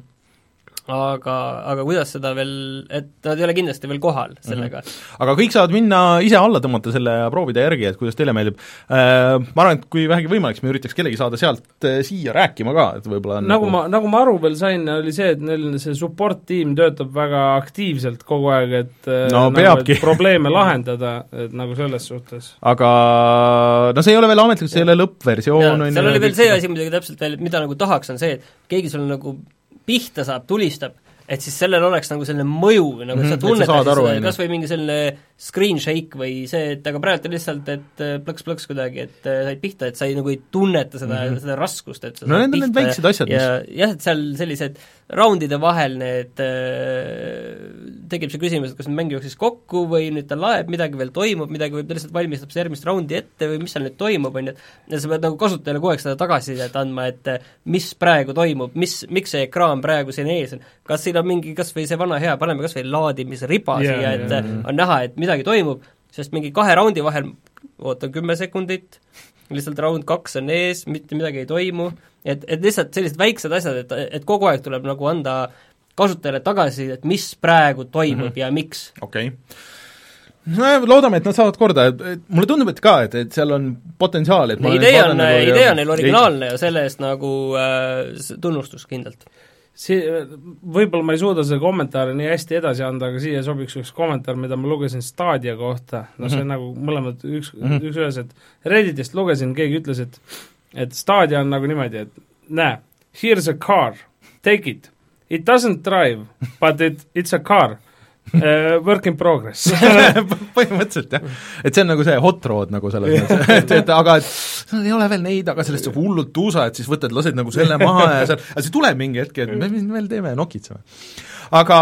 Speaker 3: aga, aga kuidas seda veel, et nad ei ole kindlasti veel kohal sellega mm. -hmm.
Speaker 1: aga kõik saavad minna ise alla tõmmata selle ja proovida järgi, et kuidas teile meeldib. Ma arvan, et kui vähegi võimalik, siis me üritaks kellegi saada sealt siia rääkima ka, et võib-olla on
Speaker 2: nagu, nagu ma, nagu ma aru veel sain, oli see, et neil see support tiim töötab väga aktiivselt kogu aeg, et
Speaker 1: no,
Speaker 2: nagu, et probleeme lahendada, et nagu selles suhtes.
Speaker 1: aga no see ei ole veel ametlik, see ei ole lõppversioon.
Speaker 3: seal oli veel see asi muidugi täpselt veel, mida nagu tahaks, on see, et keegi sul nagu pihta saab, tulistab, et siis sellel oleks nagu selline mõju, nagu mm-hmm, sa tunnetad kas või mingi selline screen shake või see, et aga praegu lihtsalt, et plõks-plõks kuidagi, et said pihta, et sa ei, nagu ei tunneta seda mm, -hmm. seda raskust, et sa
Speaker 1: no need on need väiksed asjad,
Speaker 3: ja jah, et seal sellised raundide vahel need äh, tekib see küsimus, et kas mäng jooksis kokku või nüüd ta laeb, midagi veel toimub, midagi võib ta lihtsalt valmistab see järgmist raundi ette või mis seal nüüd toimub, on ju, et sa pead nagu kasutajale kogu aeg seda tagasisidet andma, et mis praegu toimub, mis, miks see ekraan praegu siin ees on, kas siin on mingi kas või see vana hea, paneme kas või laadimisriba yeah, siia, et yeah. on näha, et midagi toimub, sest mingi kahe raundi vahel oota kümme sekundit, lihtsalt raund kaks on ees, mitte midagi ei toimu, et, et lihtsalt sellised väiksed asjad, et, et kogu aeg tuleb nagu anda kasutajale tagasi, et mis praegu toimub mm -hmm. ja miks.
Speaker 1: okei okay. No loodame, et nad saavad korda, et mulle tundub, et ka, et, et seal on potentsiaal, et
Speaker 3: idee on, idee on neil originaalne ja selle eest nagu äh, tunnustus kindlalt.
Speaker 2: see, võib-olla ma ei suuda seda kommentaari nii hästi edasi anda, aga siia sobiks üks kommentaar, mida ma lugesin Stadia kohta, no see on mm -hmm. nagu mõlemad üks, mm -hmm. üks ühes, et Redditist lugesin, keegi ütles, et et Stadia on nagu niimoodi, et näe, here's a car, take it, it doesn't drive, but it, it's a car uh,, work in progress
Speaker 1: põhimõtteliselt jah, et see on nagu see hot rod nagu selles mõttes, et, et aga et ei ole veel neid, aga sellest saab hullult tuusa, et siis võtad, lased nagu selle maha ja seal, aga see tuleb mingi hetk, et me veel teeme, nokitseme. Aga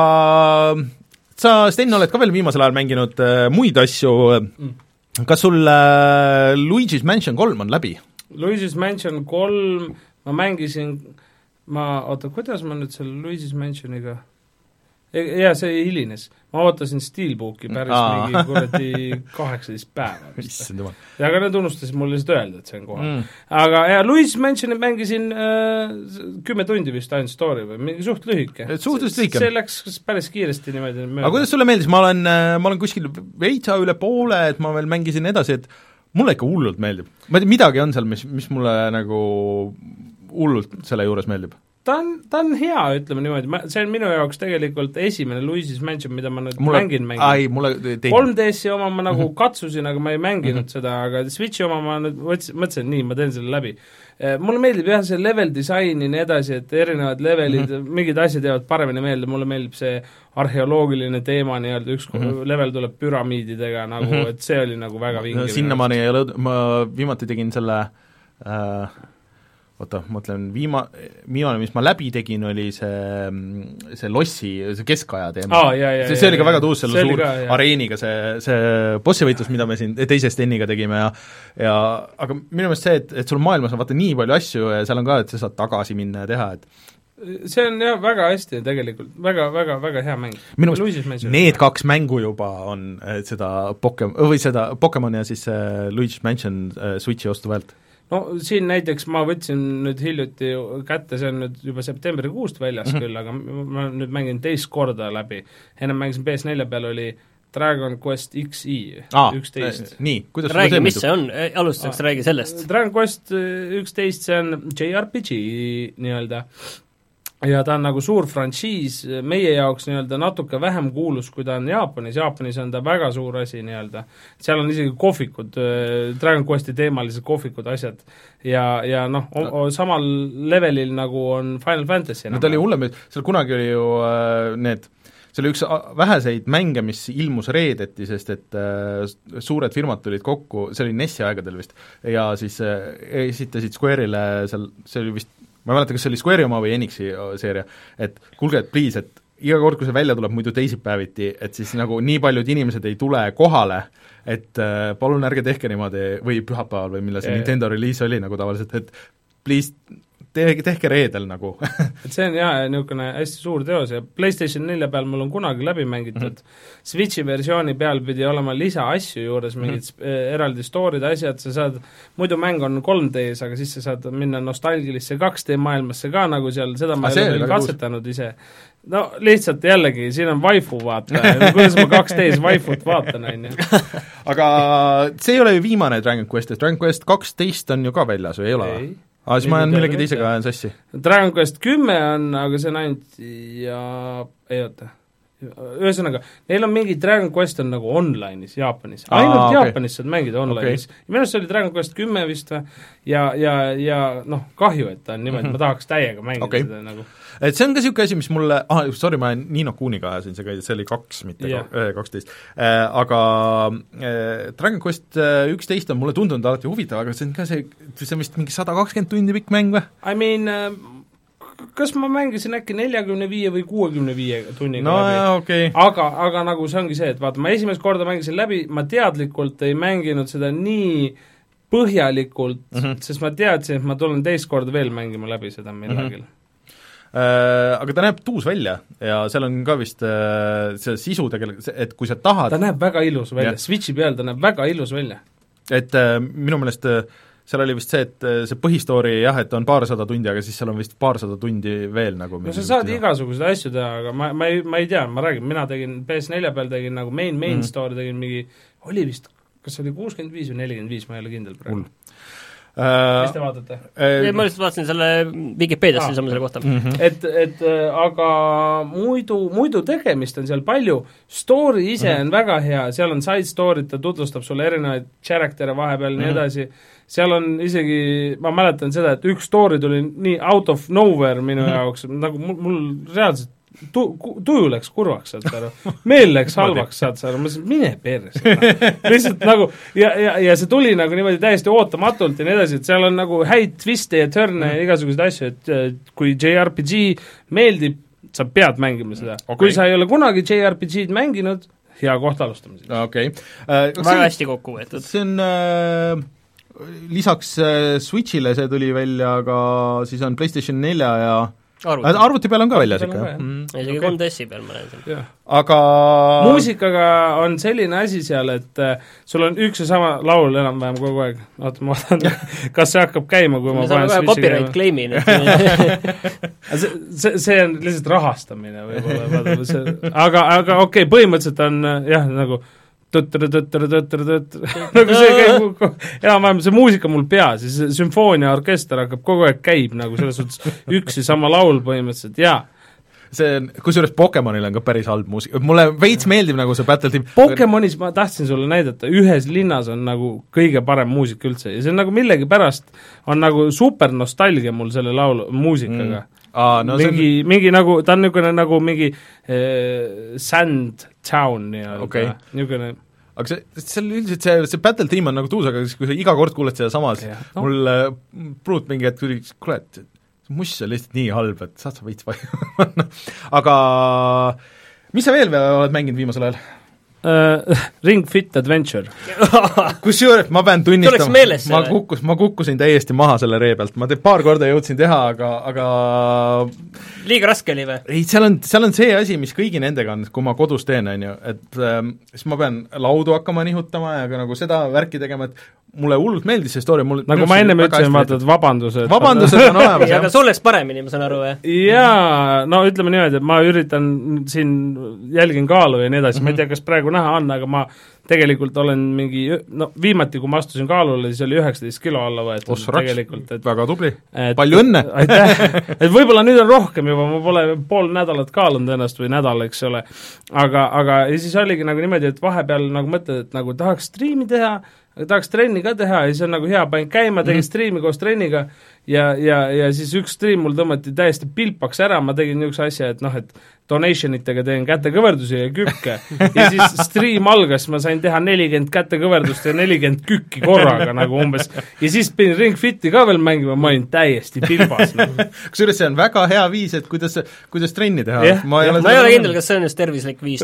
Speaker 1: sa, Sten, oled ka veel viimasel ajal mänginud äh, muid asju, kas sul äh, Luigi's Mansion kolm on läbi?
Speaker 2: Luigi's Mansion kolm, ma mängisin, ma, oota, kuidas ma nüüd selle Luigi's Mansioniga, jaa, see hilines, ma ootasin Steelbooki päris Aa. mingi kuradi kaheksateist päeva vist. Ja aga nad unustasid mulle lihtsalt öelda, et see on kohal mm.. aga ja Luigi's Mansionit mängisin äh, kümme tundi vist ainult story või mingi suht lühike.
Speaker 1: Suhteliselt lühike.
Speaker 2: See läks päris kiiresti niimoodi mööda.
Speaker 1: Aga kuidas sulle meeldis, ma olen, ma olen kuskil veitsa üle poole, et ma veel mängisin edasi, et mulle ikka hullult meeldib. ma ei tea, midagi on seal, mis, mis mulle nagu hullult selle juures meeldib.
Speaker 2: Ta on, ta on hea, ütleme niimoodi, ma, see on minu jaoks tegelikult esimene Luigi's Mansion, mida ma nüüd mulle, mängin mängin.
Speaker 1: Ai, mulle teine.
Speaker 2: kolm D S-i oma ma nagu katsusin, aga ma ei mänginud mm -hmm. seda, aga Switchi oma ma nüüd mõtlesin, nii, ma teen selle läbi. Mulle meeldib jah, see level disain ja nii edasi, et erinevad levelid mm, -hmm. mingid asjad jäävad paremini meelde, mulle meeldib see arheoloogiline teema nii-öelda, üks mm -hmm. level tuleb püramiididega nagu mm, -hmm. et see oli nagu väga vinge no,.
Speaker 1: Sinnamaani ei ole, ma viimati tegin selle äh, oota, ma mõtlen, viima-, viimane, mis ma läbi tegin, oli see, see lossi, see keskaja teema
Speaker 2: oh,. See,
Speaker 1: see oli ka väga tuus, selle suur ka, areeniga, see, see bossivõitlus, mida me siin teise Steniga tegime ja ja aga minu meelest see, et, et sul maailmas on vaata nii palju asju ja seal on ka, et sa saad tagasi minna ja teha, et
Speaker 2: see on jah, väga hästi tegelikult, väga, väga, väga hea mäng.
Speaker 1: minu meelest need kaks mängu juba on seda Pokem-, või seda Pokemon ja siis uh, Luigi's Mansion uh, Switchi ostu väelt.
Speaker 2: No siin näiteks ma võtsin nüüd hiljuti kätte, see on nüüd juba septembrikuust väljas mm -hmm. küll, aga ma nüüd mängin teist korda läbi. Ennem mängisin P S neli peal, oli Dragon Quest X I üksteist.
Speaker 1: Nii, kuidas
Speaker 3: räägi, mis see on, alustuseks räägi sellest.
Speaker 2: Dragon Quest üksteist, see on J R P G nii-öelda, ja ta on nagu suur frantsiis, meie jaoks nii-öelda natuke vähem kuulus, kui ta on Jaapanis, Jaapanis on ta väga suur asi nii-öelda, seal on isegi kohvikud, Dragon Questi teemalised kohvikud, asjad, ja, ja noh, samal levelil nagu on Final Fantasy.
Speaker 1: No ta oli hullem, seal kunagi oli ju äh, need see oli üks väheseid mänge, mis ilmus reedeti, sest et äh, suured firmad tulid kokku, see oli N E S-i aegadel vist, ja siis äh, esitasid Square'ile seal, see oli vist ma ei mäleta, kas see oli Square'i oma või Enixi seeria, et kuulge, et please, et iga kord, kui see välja tuleb muidu teisipäeviti, et siis nagu nii paljud inimesed ei tule kohale, et äh, palun ärge tehke niimoodi, või pühapäeval või millal see yeah. Nintendo release oli nagu tavaliselt, et please tehke, tehke reedel nagu
Speaker 2: et see on jah, niisugune hästi suur teos ja PlayStation nelja peal mul on kunagi läbi mängitud mm, -hmm. Switchi versiooni peal pidi olema lisaasju juures, mingid mm -hmm. eraldi story'd, asjad, sa saad, muidu mäng on kolm D-s, aga siis sa saad minna nostalgilisse kaks D maailmasse ka nagu seal, seda ma ei ole veel katsetanud uus. ise. No lihtsalt jällegi, siin on waifu vaata, kuidas ma kaks D-s waifut vaatan, on ju.
Speaker 1: Aga see ei ole ju viimane Dragon Quest, Dragon Quest kaksteist on ju ka väljas või ei ole või? Aa, siis ma jään millegi teisega ajan sassi.
Speaker 2: Dragon Quest kümme on, aga see on ainult ja ei oota, ühesõnaga, neil on mingi Dragon Quest on nagu online'is Jaapanis, ainult Aa, okay. Jaapanis saad mängida online'is okay.. minu arust see oli Dragon Quest kümme vist või, ja, ja, ja noh, kahju, et ta on niimoodi, ma tahaks täiega mängida okay. seda nagu.
Speaker 1: Et see on ka niisugune asi, mis mulle, ah, sorry, ma Nino Kuniga ajasin see, see oli kaks, mitte yeah. kaksteist äh,, aga äh, Dragon Quest üksteist on mulle tundunud alati huvitav, aga see on ka see, see on vist mingi sada kakskümmend tundi pikk mäng või?
Speaker 2: I mean äh, kas ma mängisin äkki neljakümne viie või kuuekümne viie tunniga
Speaker 1: no,
Speaker 2: läbi,
Speaker 1: okay.
Speaker 2: aga, aga nagu see ongi see, et vaata, ma esimest korda mängisin läbi, ma teadlikult ei mänginud seda nii põhjalikult mm, -hmm. sest ma teadsin, et ma tulen teist korda veel mängima läbi seda millegil mm. -hmm.
Speaker 1: Äh, aga ta näeb tuus välja ja seal on ka vist äh, see sisu tegelikult, et kui sa tahad
Speaker 2: ta näeb väga ilus välja, Switchi peal ta näeb väga ilus välja.
Speaker 1: Et äh, minu meelest äh, seal oli vist see, et see põhistoori jah, et on paarsada tundi, aga siis seal on vist paarsada tundi veel nagu
Speaker 2: no sa saad igasuguseid asju teha, aga ma, ma ei, ma ei tea, ma räägin, mina tegin P S neli peal tegin nagu main, main mm. story tegin mingi, oli vist, kas oli kuuskümmend viis või nelikümmend viis, ma ei ole kindel praegu. mis te vaatate?
Speaker 3: Uh, ma lihtsalt vaatasin selle Vikipeediast ah. selle kohta
Speaker 2: mm. -hmm. Et, et aga muidu, muidu tegemist on seal palju, story ise mm -hmm. on väga hea, seal on side story'd, ta tutvustab sulle erinevaid character'e vahepeal mm -hmm. nii edasi, seal on isegi, ma mäletan seda, et üks story tuli nii out of nowhere minu mm -hmm. jaoks, nagu mul, mul reaalselt tu-, tuju läks kurvaks, saad sa aru, meel läks halvaks, saad sa aru, ma mõtlesin, mine perse no. lihtsalt nagu, ja, ja, ja see tuli nagu niimoodi täiesti ootamatult ja nii edasi, et seal on nagu häid twiste ja törne mm. ja igasuguseid asju, et kui J R P G meeldib, sa pead mängima seda okay.. kui sa ei ole kunagi J R P G-d mänginud, hea koht alustamiseks.
Speaker 1: okei okay. uh,.
Speaker 3: väga hästi kokku võetud.
Speaker 1: see on uh, lisaks uh, Switchile see tuli välja, aga siis on PlayStation nelja ja arvuti, arvuti peal on ka väljas ikka, jah?
Speaker 3: Mm. isegi kolm D S-i peal ma näen seal.
Speaker 1: aga
Speaker 2: muusikaga on selline asi seal, et uh, sul on üks ja sama laul enam-vähem kogu aeg. oota, ma vaatan, kas see hakkab käima, kui ma, ma panen
Speaker 3: Switchi copyright claim'i
Speaker 2: see, see, see on lihtsalt rahastamine võib-olla, aga, aga okei okay,, põhimõtteliselt on jah, nagu tõttr-tõttr-tõttr-tõttr nagu see käib, enam-vähem see muusika mul peas ja see sümfooniaorkester hakkab kogu aeg käib nagu selles suhtes üks ja sama laul põhimõtteliselt, jaa.
Speaker 1: See on, kusjuures Pokemonil on ka päris halb muusika, mulle veits meeldib nagu see Battle Team
Speaker 2: Pokemonis ma tahtsin sulle näidata, ühes linnas on nagu kõige parem muusika üldse ja see on nagu millegipärast on nagu super nostalgia mul selle laulu muusikaga mm. Aa, no mingi, on... mingi nagu, ta on niisugune nagu mingi äh, sand town nii-öelda okay., niisugune
Speaker 1: aga see, seal üldiselt see, see Battle Team on nagu tuus, aga kui sa iga kord kuuled seda samas ja, no. mul äh, pruut mingi hetk tuli, kuule, et see muss on lihtsalt nii halb, et saad sa veits vaja aga mis sa veel oled mänginud viimasel ajal?
Speaker 2: Uh, Ring Fit Adventure
Speaker 1: kusjuures ma pean tunnistama, ma kukkus, ma kukkusin täiesti maha selle ree pealt, ma te paar korda jõudsin teha, aga, aga
Speaker 3: liiga raske oli või?
Speaker 1: ei, seal on, seal on see asi, mis kõigi nendega on, kui ma kodus teen, on ju, et ähm, siis ma pean laudu hakkama nihutama ja ka nagu seda värki tegema, et mulle hullult meeldis see story, mul
Speaker 2: nagu ma ennem ütlesin, vaata, et vabandused
Speaker 1: vabandused on olemas
Speaker 3: aga sul läks paremini, ma saan aru, jah?
Speaker 2: jaa, no ütleme niimoodi, et ma üritan siin, jälgin kaalu ja nii edasi mm, -hmm. ma ei tea, kas praegu näha on, aga ma tegelikult olen mingi, no viimati, kui ma astusin kaalule, siis oli üheksateist kilo alla võetud
Speaker 1: Oss tegelikult, et väga tubli, palju õnne!
Speaker 2: aitäh, et võib-olla nüüd on rohkem juba, ma pole pool nädalat kaalunud ennast või nädal, eks ole, aga, aga ja siis oligi nagu niimoodi, et vahepeal nagu mõtled, et nagu tahaks striimi teha, aga tahaks trenni ka teha ja siis on nagu hea, panin käima, tegin mm. striimi koos trenniga ja, ja, ja siis üks striim mul tõmmati täiesti pilpaks ära, ma tegin niisuguse asja, et noh, et donationitega teen kätekõverdusi ja kükke ja siis striim algas, ma sain teha nelikümmend kätekõverdust ja nelikümmend kükki korraga nagu umbes ja siis pidin Ring Fiti ka veel mängima, ma olin täiesti pilbas nagu.
Speaker 1: Kusjuures see on väga hea viis, et kuidas, kuidas trenni teha
Speaker 3: yeah, ma ei yeah, ole, ole kindel, kas see on just tervislik viis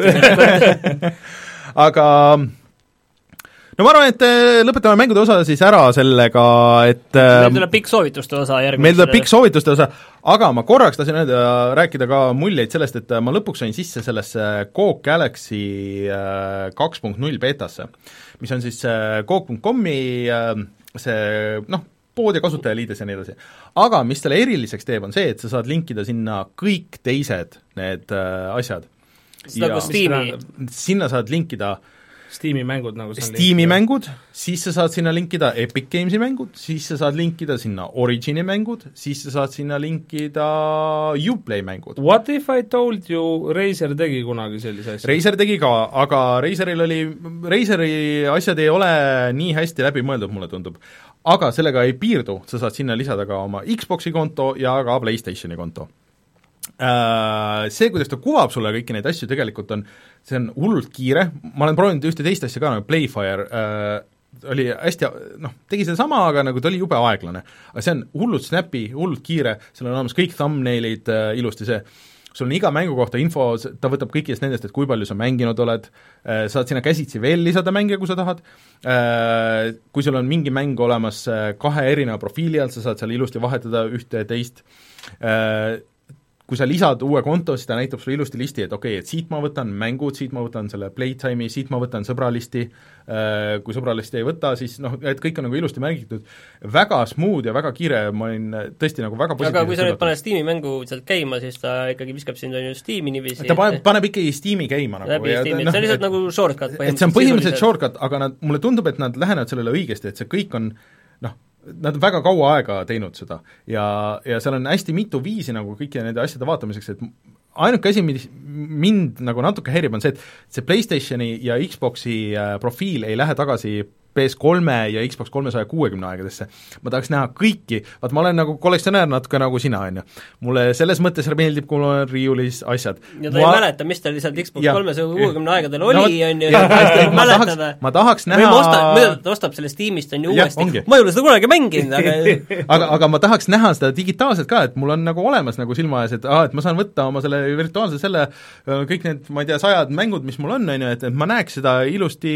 Speaker 1: aga no ma arvan, et lõpetame mängude osa siis ära sellega, et
Speaker 3: meil tuleb pikk soovituste osa järgmine.
Speaker 1: meil tuleb pikk soovituste osa, aga ma korraks tahtsin öelda, rääkida ka muljeid sellest, et ma lõpuks sain sisse sellesse Coke Galaxy kaks punkt null beetasse, mis on siis Coke punkt comi see noh, pood ja kasutajaliides ja nii edasi. Aga mis selle eriliseks teeb, on see, et sa saad linkida sinna kõik teised need asjad.
Speaker 3: Seda kui Steam'i?
Speaker 1: Sinna saad linkida
Speaker 2: Steam'i mängud nagu
Speaker 1: Steam'i mängud, siis sa saad sinna linkida Epic Games'i mängud, siis sa saad linkida sinna Origini mängud, siis sa saad sinna linkida Uplay mängud.
Speaker 2: What if I told you Razer tegi kunagi sellise asja?
Speaker 1: Razer tegi ka, aga Razeril oli, Razeri asjad ei ole nii hästi läbi mõeldud, mulle tundub. Aga sellega ei piirdu, sa saad sinna lisada ka oma Xbox'i konto ja ka PlayStationi konto. See, kuidas ta kuvab sulle kõiki neid asju, tegelikult on, see on hullult kiire, ma olen proovinud ühte teist asja ka, nagu Playfire äh, oli hästi, noh, tegi seda sama, aga nagu ta oli jube aeglane. Aga see on hullult snappy, hullult kiire, seal on olemas kõik thumbnailid äh, ilusti see, sul on iga mängu kohta info, ta võtab kõikidest nendest, et kui palju sa mänginud oled, äh, saad sinna käsitsi veel lisada mänge, kui sa tahad, äh, kui sul on mingi mäng olemas äh, kahe erineva profiili alt, sa saad seal ilusti vahetada ühte ja teist, äh, kui sa lisad uue konto, siis ta näitab sulle ilusti listi, et okei okay,, et siit ma võtan mängud, siit ma võtan selle playtime'i, siit ma võtan sõbralisti, kui sõbralisti ei võta, siis noh, et kõik on nagu ilusti märgitud, väga smooth ja väga kiire, ma olin tõesti nagu väga positiivselt.
Speaker 3: aga kui sa nüüd paned Steam'i mängu sealt käima, siis ta ikkagi viskab sind on ju Steam'i niiviisi.
Speaker 1: ta paneb, paneb ikkagi Steam'i käima nagu.
Speaker 3: läbi Steam'i, see on lihtsalt nagu shortcut
Speaker 1: põhimõtteliselt. et see on põhimõtteliselt shortcut, aga nad, mulle tundub, et nad lähenevad sellele õigesti, et see kõik on noh, nad on väga kaua aega teinud seda ja, ja seal on hästi mitu viisi nagu kõiki nende asjade vaatamiseks, et ainuke asi, mis mind nagu natuke häirib, on see, et see PlayStationi ja Xboxi profiil ei lähe tagasi P S kolme ja Xbox kolmesaja kuuekümne aegadesse. Ma tahaks näha kõiki, vaat ma olen nagu kollektsionäär natuke nagu sina, on ju. Mulle selles mõttes meeldib, kui mul on riiulis asjad.
Speaker 3: ja ta ma... ei mäleta, mis ta lihtsalt Xbox kolmesaja kuuekümne aegadel oli, on ju, ja
Speaker 1: ma tahaks, ma tahaks näha...
Speaker 3: või ma ostab, ta ostab sellest tiimist, on ju uuesti, ma ei ole seda kunagi mänginud, aga
Speaker 1: aga, aga ma tahaks näha seda digitaalselt ka, et mul on nagu olemas nagu silma ees, et, ah, et ma saan võtta oma selle virtuaalse selle, kõik need, ma ei tea, sajad mängud, mis mul on, on ju, et, et ma näeks seda ilusti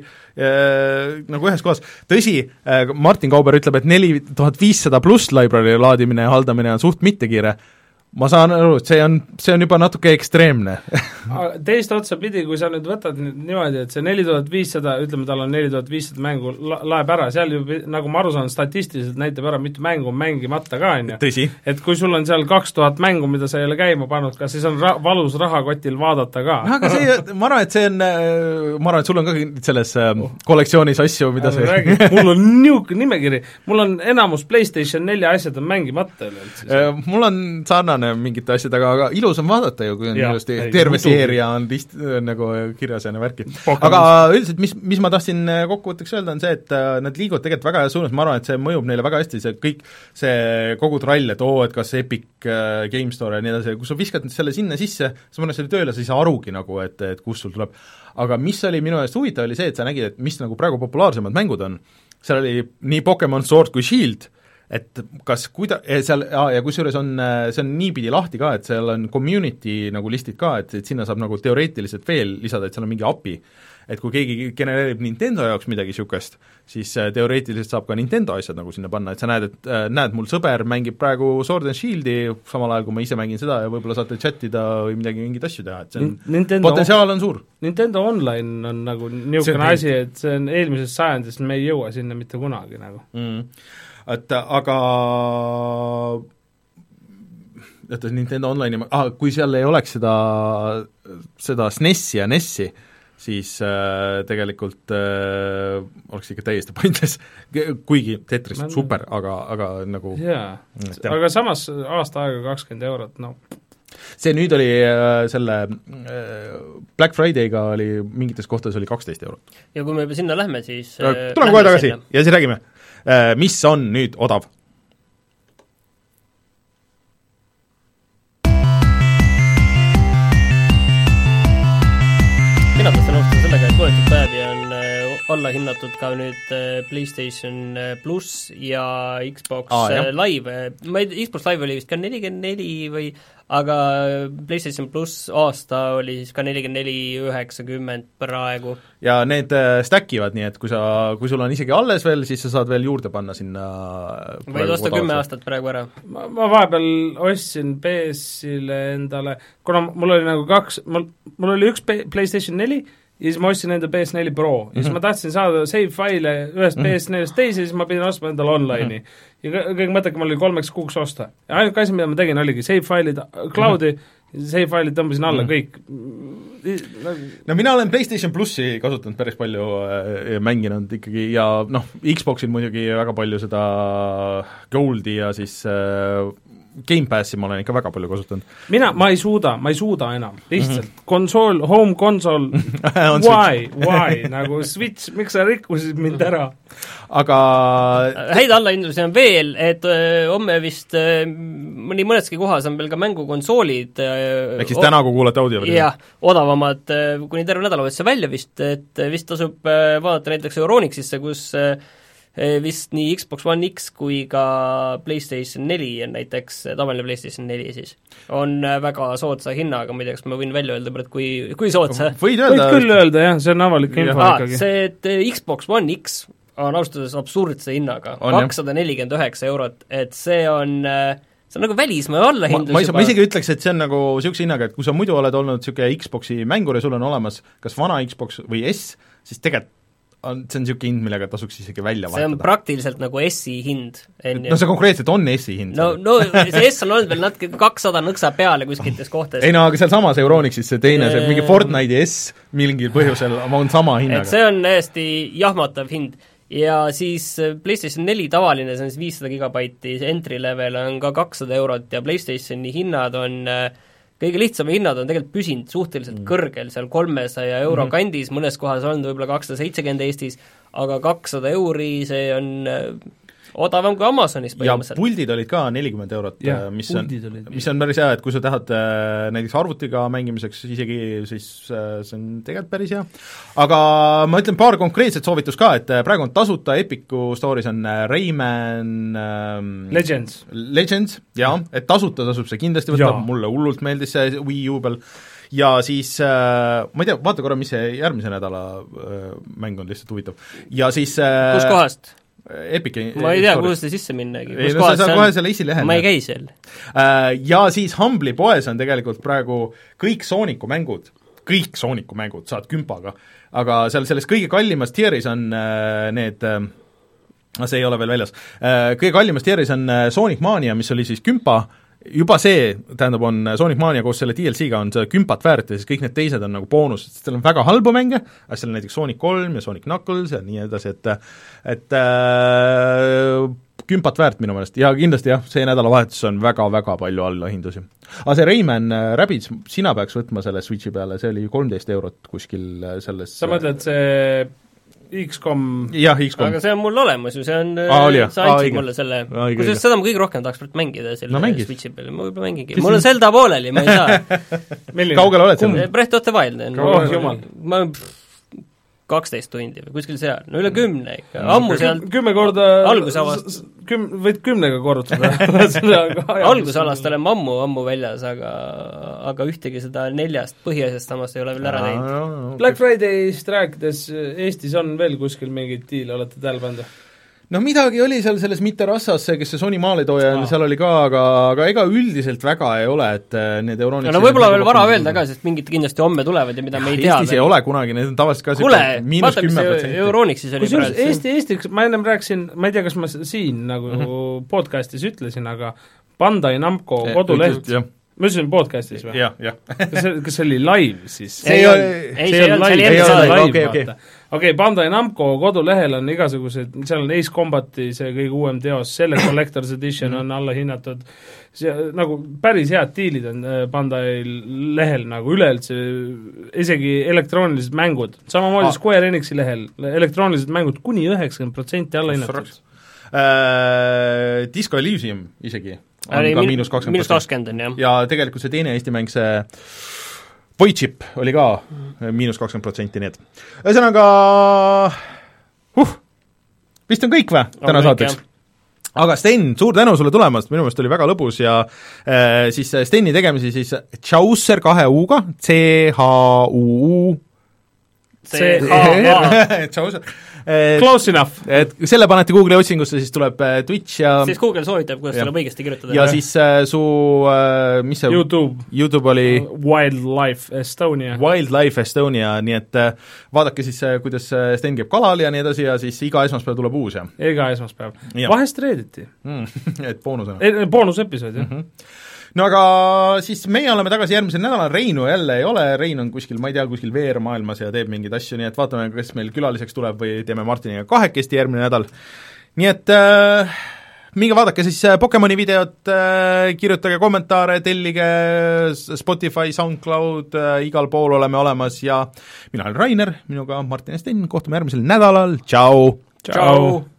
Speaker 1: äh, nagu ühes kohas. Tõsi, Martin Kauber ütleb, et neli tuhat viissada pluss library laadimine ja haldamine on suht mittekiire. Ma saan aru, et see on, see on juba natuke ekstreemne.
Speaker 2: Teist otsa pidi, kui sa nüüd võtad niimoodi, et see neli tuhat viissada, ütleme, tal on neli tuhat viissada mängu la- laeb ära, seal ju, nagu ma aru saan, statistiliselt näitab ära, mitu mängu on mängimata ka, on ju.
Speaker 1: Tõsi.
Speaker 2: Et kui sul on seal kaks tuhat mängu, mida sa ei ole käima pannud, kas siis on ra- valus rahakotil vaadata ka?
Speaker 1: Aga see, ma arvan, et see on, ma arvan, et sul on ka selles kollektsioonis asju, mida see...
Speaker 2: Räägi, mul on niuke nimekiri, mul on enamus PlayStation nelja asjad on mängimata üle.
Speaker 1: Mul on sarnane mingite asjadega, aga ilus on vaadata ju, kui on ilusti terve seeria on list, nagu kirjas ja värki. Aga üldiselt, mis, mis ma tahtsin kokkuvõtteks öelda, on see, et nad liiguvad tegelikult väga hea suunas, ma arvan, et see mõjub neile väga hästi, see kõik, see kogu trall, et oo, et kas Epic Game Store ja nii edasi, kui sa viskad selle sinna sisse, sa mõned selle tööle, sa ei saa arugi nagu, et, et kus sul tuleb. Aga mis oli minu eest huvitav, oli see, et sa nägid, et mis nagu praegu populaarsemad mängud on. Seal oli nii Pokemon Sword kui Shield, et kas kuida-, seal, ja kusjuures on, see on niipidi lahti ka, et seal on community nagu listid ka, et, et sinna saab nagu teoreetiliselt veel lisada, et seal on mingi api. Et kui keegi genereerib Nintendo jaoks midagi niisugust, siis teoreetiliselt saab ka Nintendo asjad nagu sinna panna, et sa näed, et näed, mul sõber mängib praegu Sword and Shieldi, samal ajal kui ma ise mängin seda ja võib-olla saate chattida või midagi, mingid asju teha, et see on, Nintendo, potentsiaal on suur.
Speaker 2: Nintendo Online on nagu niisugune asi, et see on eelmisest sajandist, me ei jõua sinna mitte kunagi nagu
Speaker 1: mm. et aga et Nintendo Online'i, ah, kui seal ei oleks seda, seda S N E S-i ja N E S-i, siis äh, tegelikult äh, oleks ikka täiesti pointless, kuigi Tetris on super, aga, aga nagu
Speaker 2: jaa, aga samas aasta aega kakskümmend eurot, no
Speaker 1: see nüüd oli äh, selle äh, Black Friday'ga oli mingites kohtades oli kaksteist eurot.
Speaker 3: Ja kui me juba sinna lähme, siis
Speaker 1: äh, tuleme kohe tagasi sinna. Ja siis räägime, äh, mis on nüüd odav.
Speaker 3: Mina tahtsin alustada sellega, et loetud päevi on alla hinnatud ka nüüd PlayStation Plus ja Xbox ah, Live. Ma ei, Xbox Live oli vist ka nelikümmend neli või, aga PlayStation Plus aasta oli siis ka nelikümmend neli üheksakümmend praegu.
Speaker 1: Ja need stackivad, nii et kui sa, kui sul on isegi alles veel, siis sa saad veel juurde panna sinna
Speaker 3: võid osta kümme aastat praegu ära.
Speaker 2: Ma, ma vahepeal ostsin P S-ile endale, kuna mul oli nagu kaks, mul, mul oli üks PlayStation neli ja siis ma ostsin enda P S neli Pro ja mm-hmm. siis ma tahtsin saada save-faile ühest mm-hmm. P S nelist teise ja siis ma pidin ostma endale online'i mm-hmm. ja kõik mõtledki, mul oli kolmeks kuuks osta. Ja ainuke asi, mida ma tegin, oligi save-failid cloudi mm-hmm. save-failid tõmbasin alla mm-hmm. kõik.
Speaker 1: No mina olen PlayStation Plussi kasutanud päris palju ja mänginud ikkagi ja noh, Xboxil muidugi väga palju seda Goldi ja siis äh, Game Passi ma olen ikka väga palju kasutanud.
Speaker 2: Mina, ma ei suuda, ma ei suuda enam, lihtsalt mm-hmm. konsool, home console, why, why, nagu Switch, miks sa rikkusid mind ära?
Speaker 1: Aga
Speaker 3: häid allahindlusi on veel, et öö, homme vist öö, mõni mõneski kohas on veel ka mängukonsoolid öö,
Speaker 1: ehk siis täna, kui kuulete audio
Speaker 3: jah, odavamad öö, kuni terve nädalavahetuse välja vist, et vist tasub öö, vaadata näiteks Euronixisse, kus öö, vist nii Xbox One X kui ka PlayStation neli on näiteks, tavaline PlayStation neli siis, on väga soodsa hinnaga, ma ei tea, kas ma võin välja öelda, et kui, kui soodsa.
Speaker 2: Võid, öelda, Võid küll öelda, jah, see on avalik info
Speaker 3: ah,
Speaker 2: ikkagi.
Speaker 3: See, et Xbox One X on austades absurdse hinnaga, kakssada nelikümmend üheksa eurot, et see on see on nagu välismaa allahindlus
Speaker 1: ma, ma, ma isegi ütleks, et see on nagu niisuguse hinnaga, et kui sa muidu oled olnud niisugune Xboxi mängur ja sul on olemas kas vana Xbox või S, siis tegelikult on, see on niisugune hind, millega tasuks isegi välja vahetada.
Speaker 3: See on praktiliselt nagu S-i hind.
Speaker 1: No see konkreetselt on S-i hind.
Speaker 3: No, no see S on olnud veel natuke kakssada nõksa peale kuskiltes kohtades.
Speaker 1: Ei no, aga seal samas Euronixis see teine, see mingi Fortnite'i S mingil põhjusel on sama hinnaga.
Speaker 3: Et see on täiesti jahmatav hind. ja siis PlayStation neli tavaline, see on siis viissada gigabaiti, see entry level on ka kakssada eurot ja PlayStationi hinnad on kõige lihtsama hinnad on tegelikult püsinud suhteliselt mm. kõrgel, seal kolmesaja euro mm -hmm. kandis, mõnes kohas on võib-olla kakssada seitsekümmend Eestis, aga kakssada euri, see on odavam kui Amazonis põhimõtteliselt.
Speaker 1: Ja puldid olid ka nelikümmend eurot, mis on, mis on päris hea, et kui sa tahad äh, näiteks arvutiga mängimiseks isegi, siis äh, see on tegelikult päris hea. Aga ma ütlen paar konkreetset soovitust ka, et praegu on tasuta Epicu Store'is on Rayman ähm,
Speaker 2: Legends.
Speaker 1: Legends, jaa, et tasuta tasub see kindlasti võtta, mulle hullult meeldis see Wii U peal. Ja siis äh, ma ei tea, vaata korra, mis see järgmise nädala äh, mäng on, lihtsalt huvitav. Ja siis äh,
Speaker 3: kus kohast?
Speaker 1: Epic
Speaker 3: ma ei tea, kuidas see sisse minnagi.
Speaker 1: ei, no sa saad kohe selle esilehel.
Speaker 3: ma ei käi seal.
Speaker 1: Ja siis Humble'i poes on tegelikult praegu kõik Sooniku mängud, kõik Sooniku mängud saad kümpaga, aga seal selles kõige kallimas tieris on need, see ei ole veel väljas, kõige kallimas tieris on Sonic Mania, mis oli siis kümpa, juba see, tähendab, on Sonic Mania koos selle D L C-ga on see kümpat väärt ja siis kõik need teised on nagu boonus, sest seal on väga halbu mänge, aga seal on näiteks Sonic kolm ja Sonic Knuckles ja nii edasi, et et äh, kümpat väärt minu meelest ja kindlasti jah, see nädalavahetus on väga-väga palju allahindusi. aga see Rayman Rabbids, sina peaks võtma selle Switchi peale, see oli kolmteist eurot kuskil selles
Speaker 2: sa mõtled see X COM
Speaker 1: jah, X COM.
Speaker 3: aga see on mul olemas ju, see on
Speaker 1: Aa,
Speaker 3: sa andsid mulle selle, kusjuures seda ma kõige rohkem tahaks mängida selle
Speaker 1: no,
Speaker 3: Switchi peale, ma võib-olla mängigi, mul on Zelda pooleli, ma ei saa
Speaker 1: kaugel oled seal?
Speaker 3: Breath of the Wild
Speaker 2: oh, jumal
Speaker 3: ma kaksteist tundi või kuskil seal, no üle kümne ikka, ammu seal
Speaker 2: kümme korda
Speaker 3: algusavast
Speaker 2: küm, võid kümnega korrutada
Speaker 3: algusalast oleme ammu, ammu väljas, aga aga ühtegi seda neljast põhiasjast samas ei ole veel ära teinud.
Speaker 2: Black Friday'st rääkides, Eestis on veel kuskil mingid diile, olete tähele pannud?
Speaker 1: no midagi oli seal selles Mitterrassas, see, kes see Sony maaletooja on, seal oli ka, aga, aga ega üldiselt väga ei ole, et need Euroniks
Speaker 3: no, no võib-olla veel vara öelda ka, sest mingid kindlasti homme tulevad ja mida me ei tea.
Speaker 1: Eestis ei ole kunagi, need on tavaliselt ka
Speaker 3: Kule, miinus kümme protsenti. Euronixis oli
Speaker 2: praegu. Eesti, Eesti, ma ennem rääkisin, ma ei tea, kas ma siin nagu mm -hmm. podcastis ütlesin, aga Bandai Namco koduleht, ma ütlesin podcastis või?
Speaker 1: jah, jah.
Speaker 2: kas, kas see oli live siis?
Speaker 3: see ei ole, ei, see ei ole live,
Speaker 2: okei, okei. okei, Bandai Namco kodulehel on igasugused, seal on Ace Combati see kõige uuem teos, selle Collector's Edition on alla hinnatud, see nagu päris head diilid on Bandai lehel nagu üleüldse, isegi elektroonilised mängud, samamoodi ah. Square Enixi lehel, elektroonilised mängud kuni üheksakümmend protsenti alla hinnatud.
Speaker 1: Uh, Disco Elysium isegi on
Speaker 3: Ari,
Speaker 1: ka miinus kakskümmend
Speaker 3: kakskümmend on, jah.
Speaker 1: Ja tegelikult see teine Eesti mäng, see Voidchip oli ka miinus kakskümmend protsenti, nii et ühesõnaga uh, vist on kõik või täna saateks? Aga Sten, suur tänu sulle tulemast, minu meelest oli väga lõbus ja äh, siis Steni tegemisi siis Chaucer kahe U-ga, C H U U
Speaker 3: C H
Speaker 1: Chaucer
Speaker 2: Et, Close enough.
Speaker 1: Et selle panete Google'i otsingusse, siis tuleb Twitch ja
Speaker 3: siis Google soovitab, kuidas tuleb õigesti kirjutada.
Speaker 1: Ja siis äh, su, äh, mis see
Speaker 2: YouTube,
Speaker 1: YouTube oli
Speaker 2: uh, Wildlife Estonia.
Speaker 1: Wildlife Estonia, nii et äh, vaadake siis, äh, kuidas Sten käib kalal ja nii edasi ja siis iga esmaspäev tuleb uus ja
Speaker 2: iga esmaspäev. Vahest reediti
Speaker 1: mm, et boonusena
Speaker 2: e. Boonusepisood, jah.
Speaker 1: Mm -hmm. No aga siis meie oleme tagasi järgmisel nädalal, Reinu jälle ei ole, Rein on kuskil, ma ei tea, kuskil veermaailmas ja teeb mingeid asju, nii et vaatame, kas meil külaliseks tuleb või teeme Martiniga kahekesti järgmine nädal. Nii et äh, minge vaadake siis Pokemoni videot äh,, kirjutage kommentaare, tellige Spotify, SoundCloud äh,, igal pool oleme olemas ja mina olen Rainer, minuga Martin ja Sten, kohtume järgmisel nädalal, tšau!
Speaker 2: Tšau!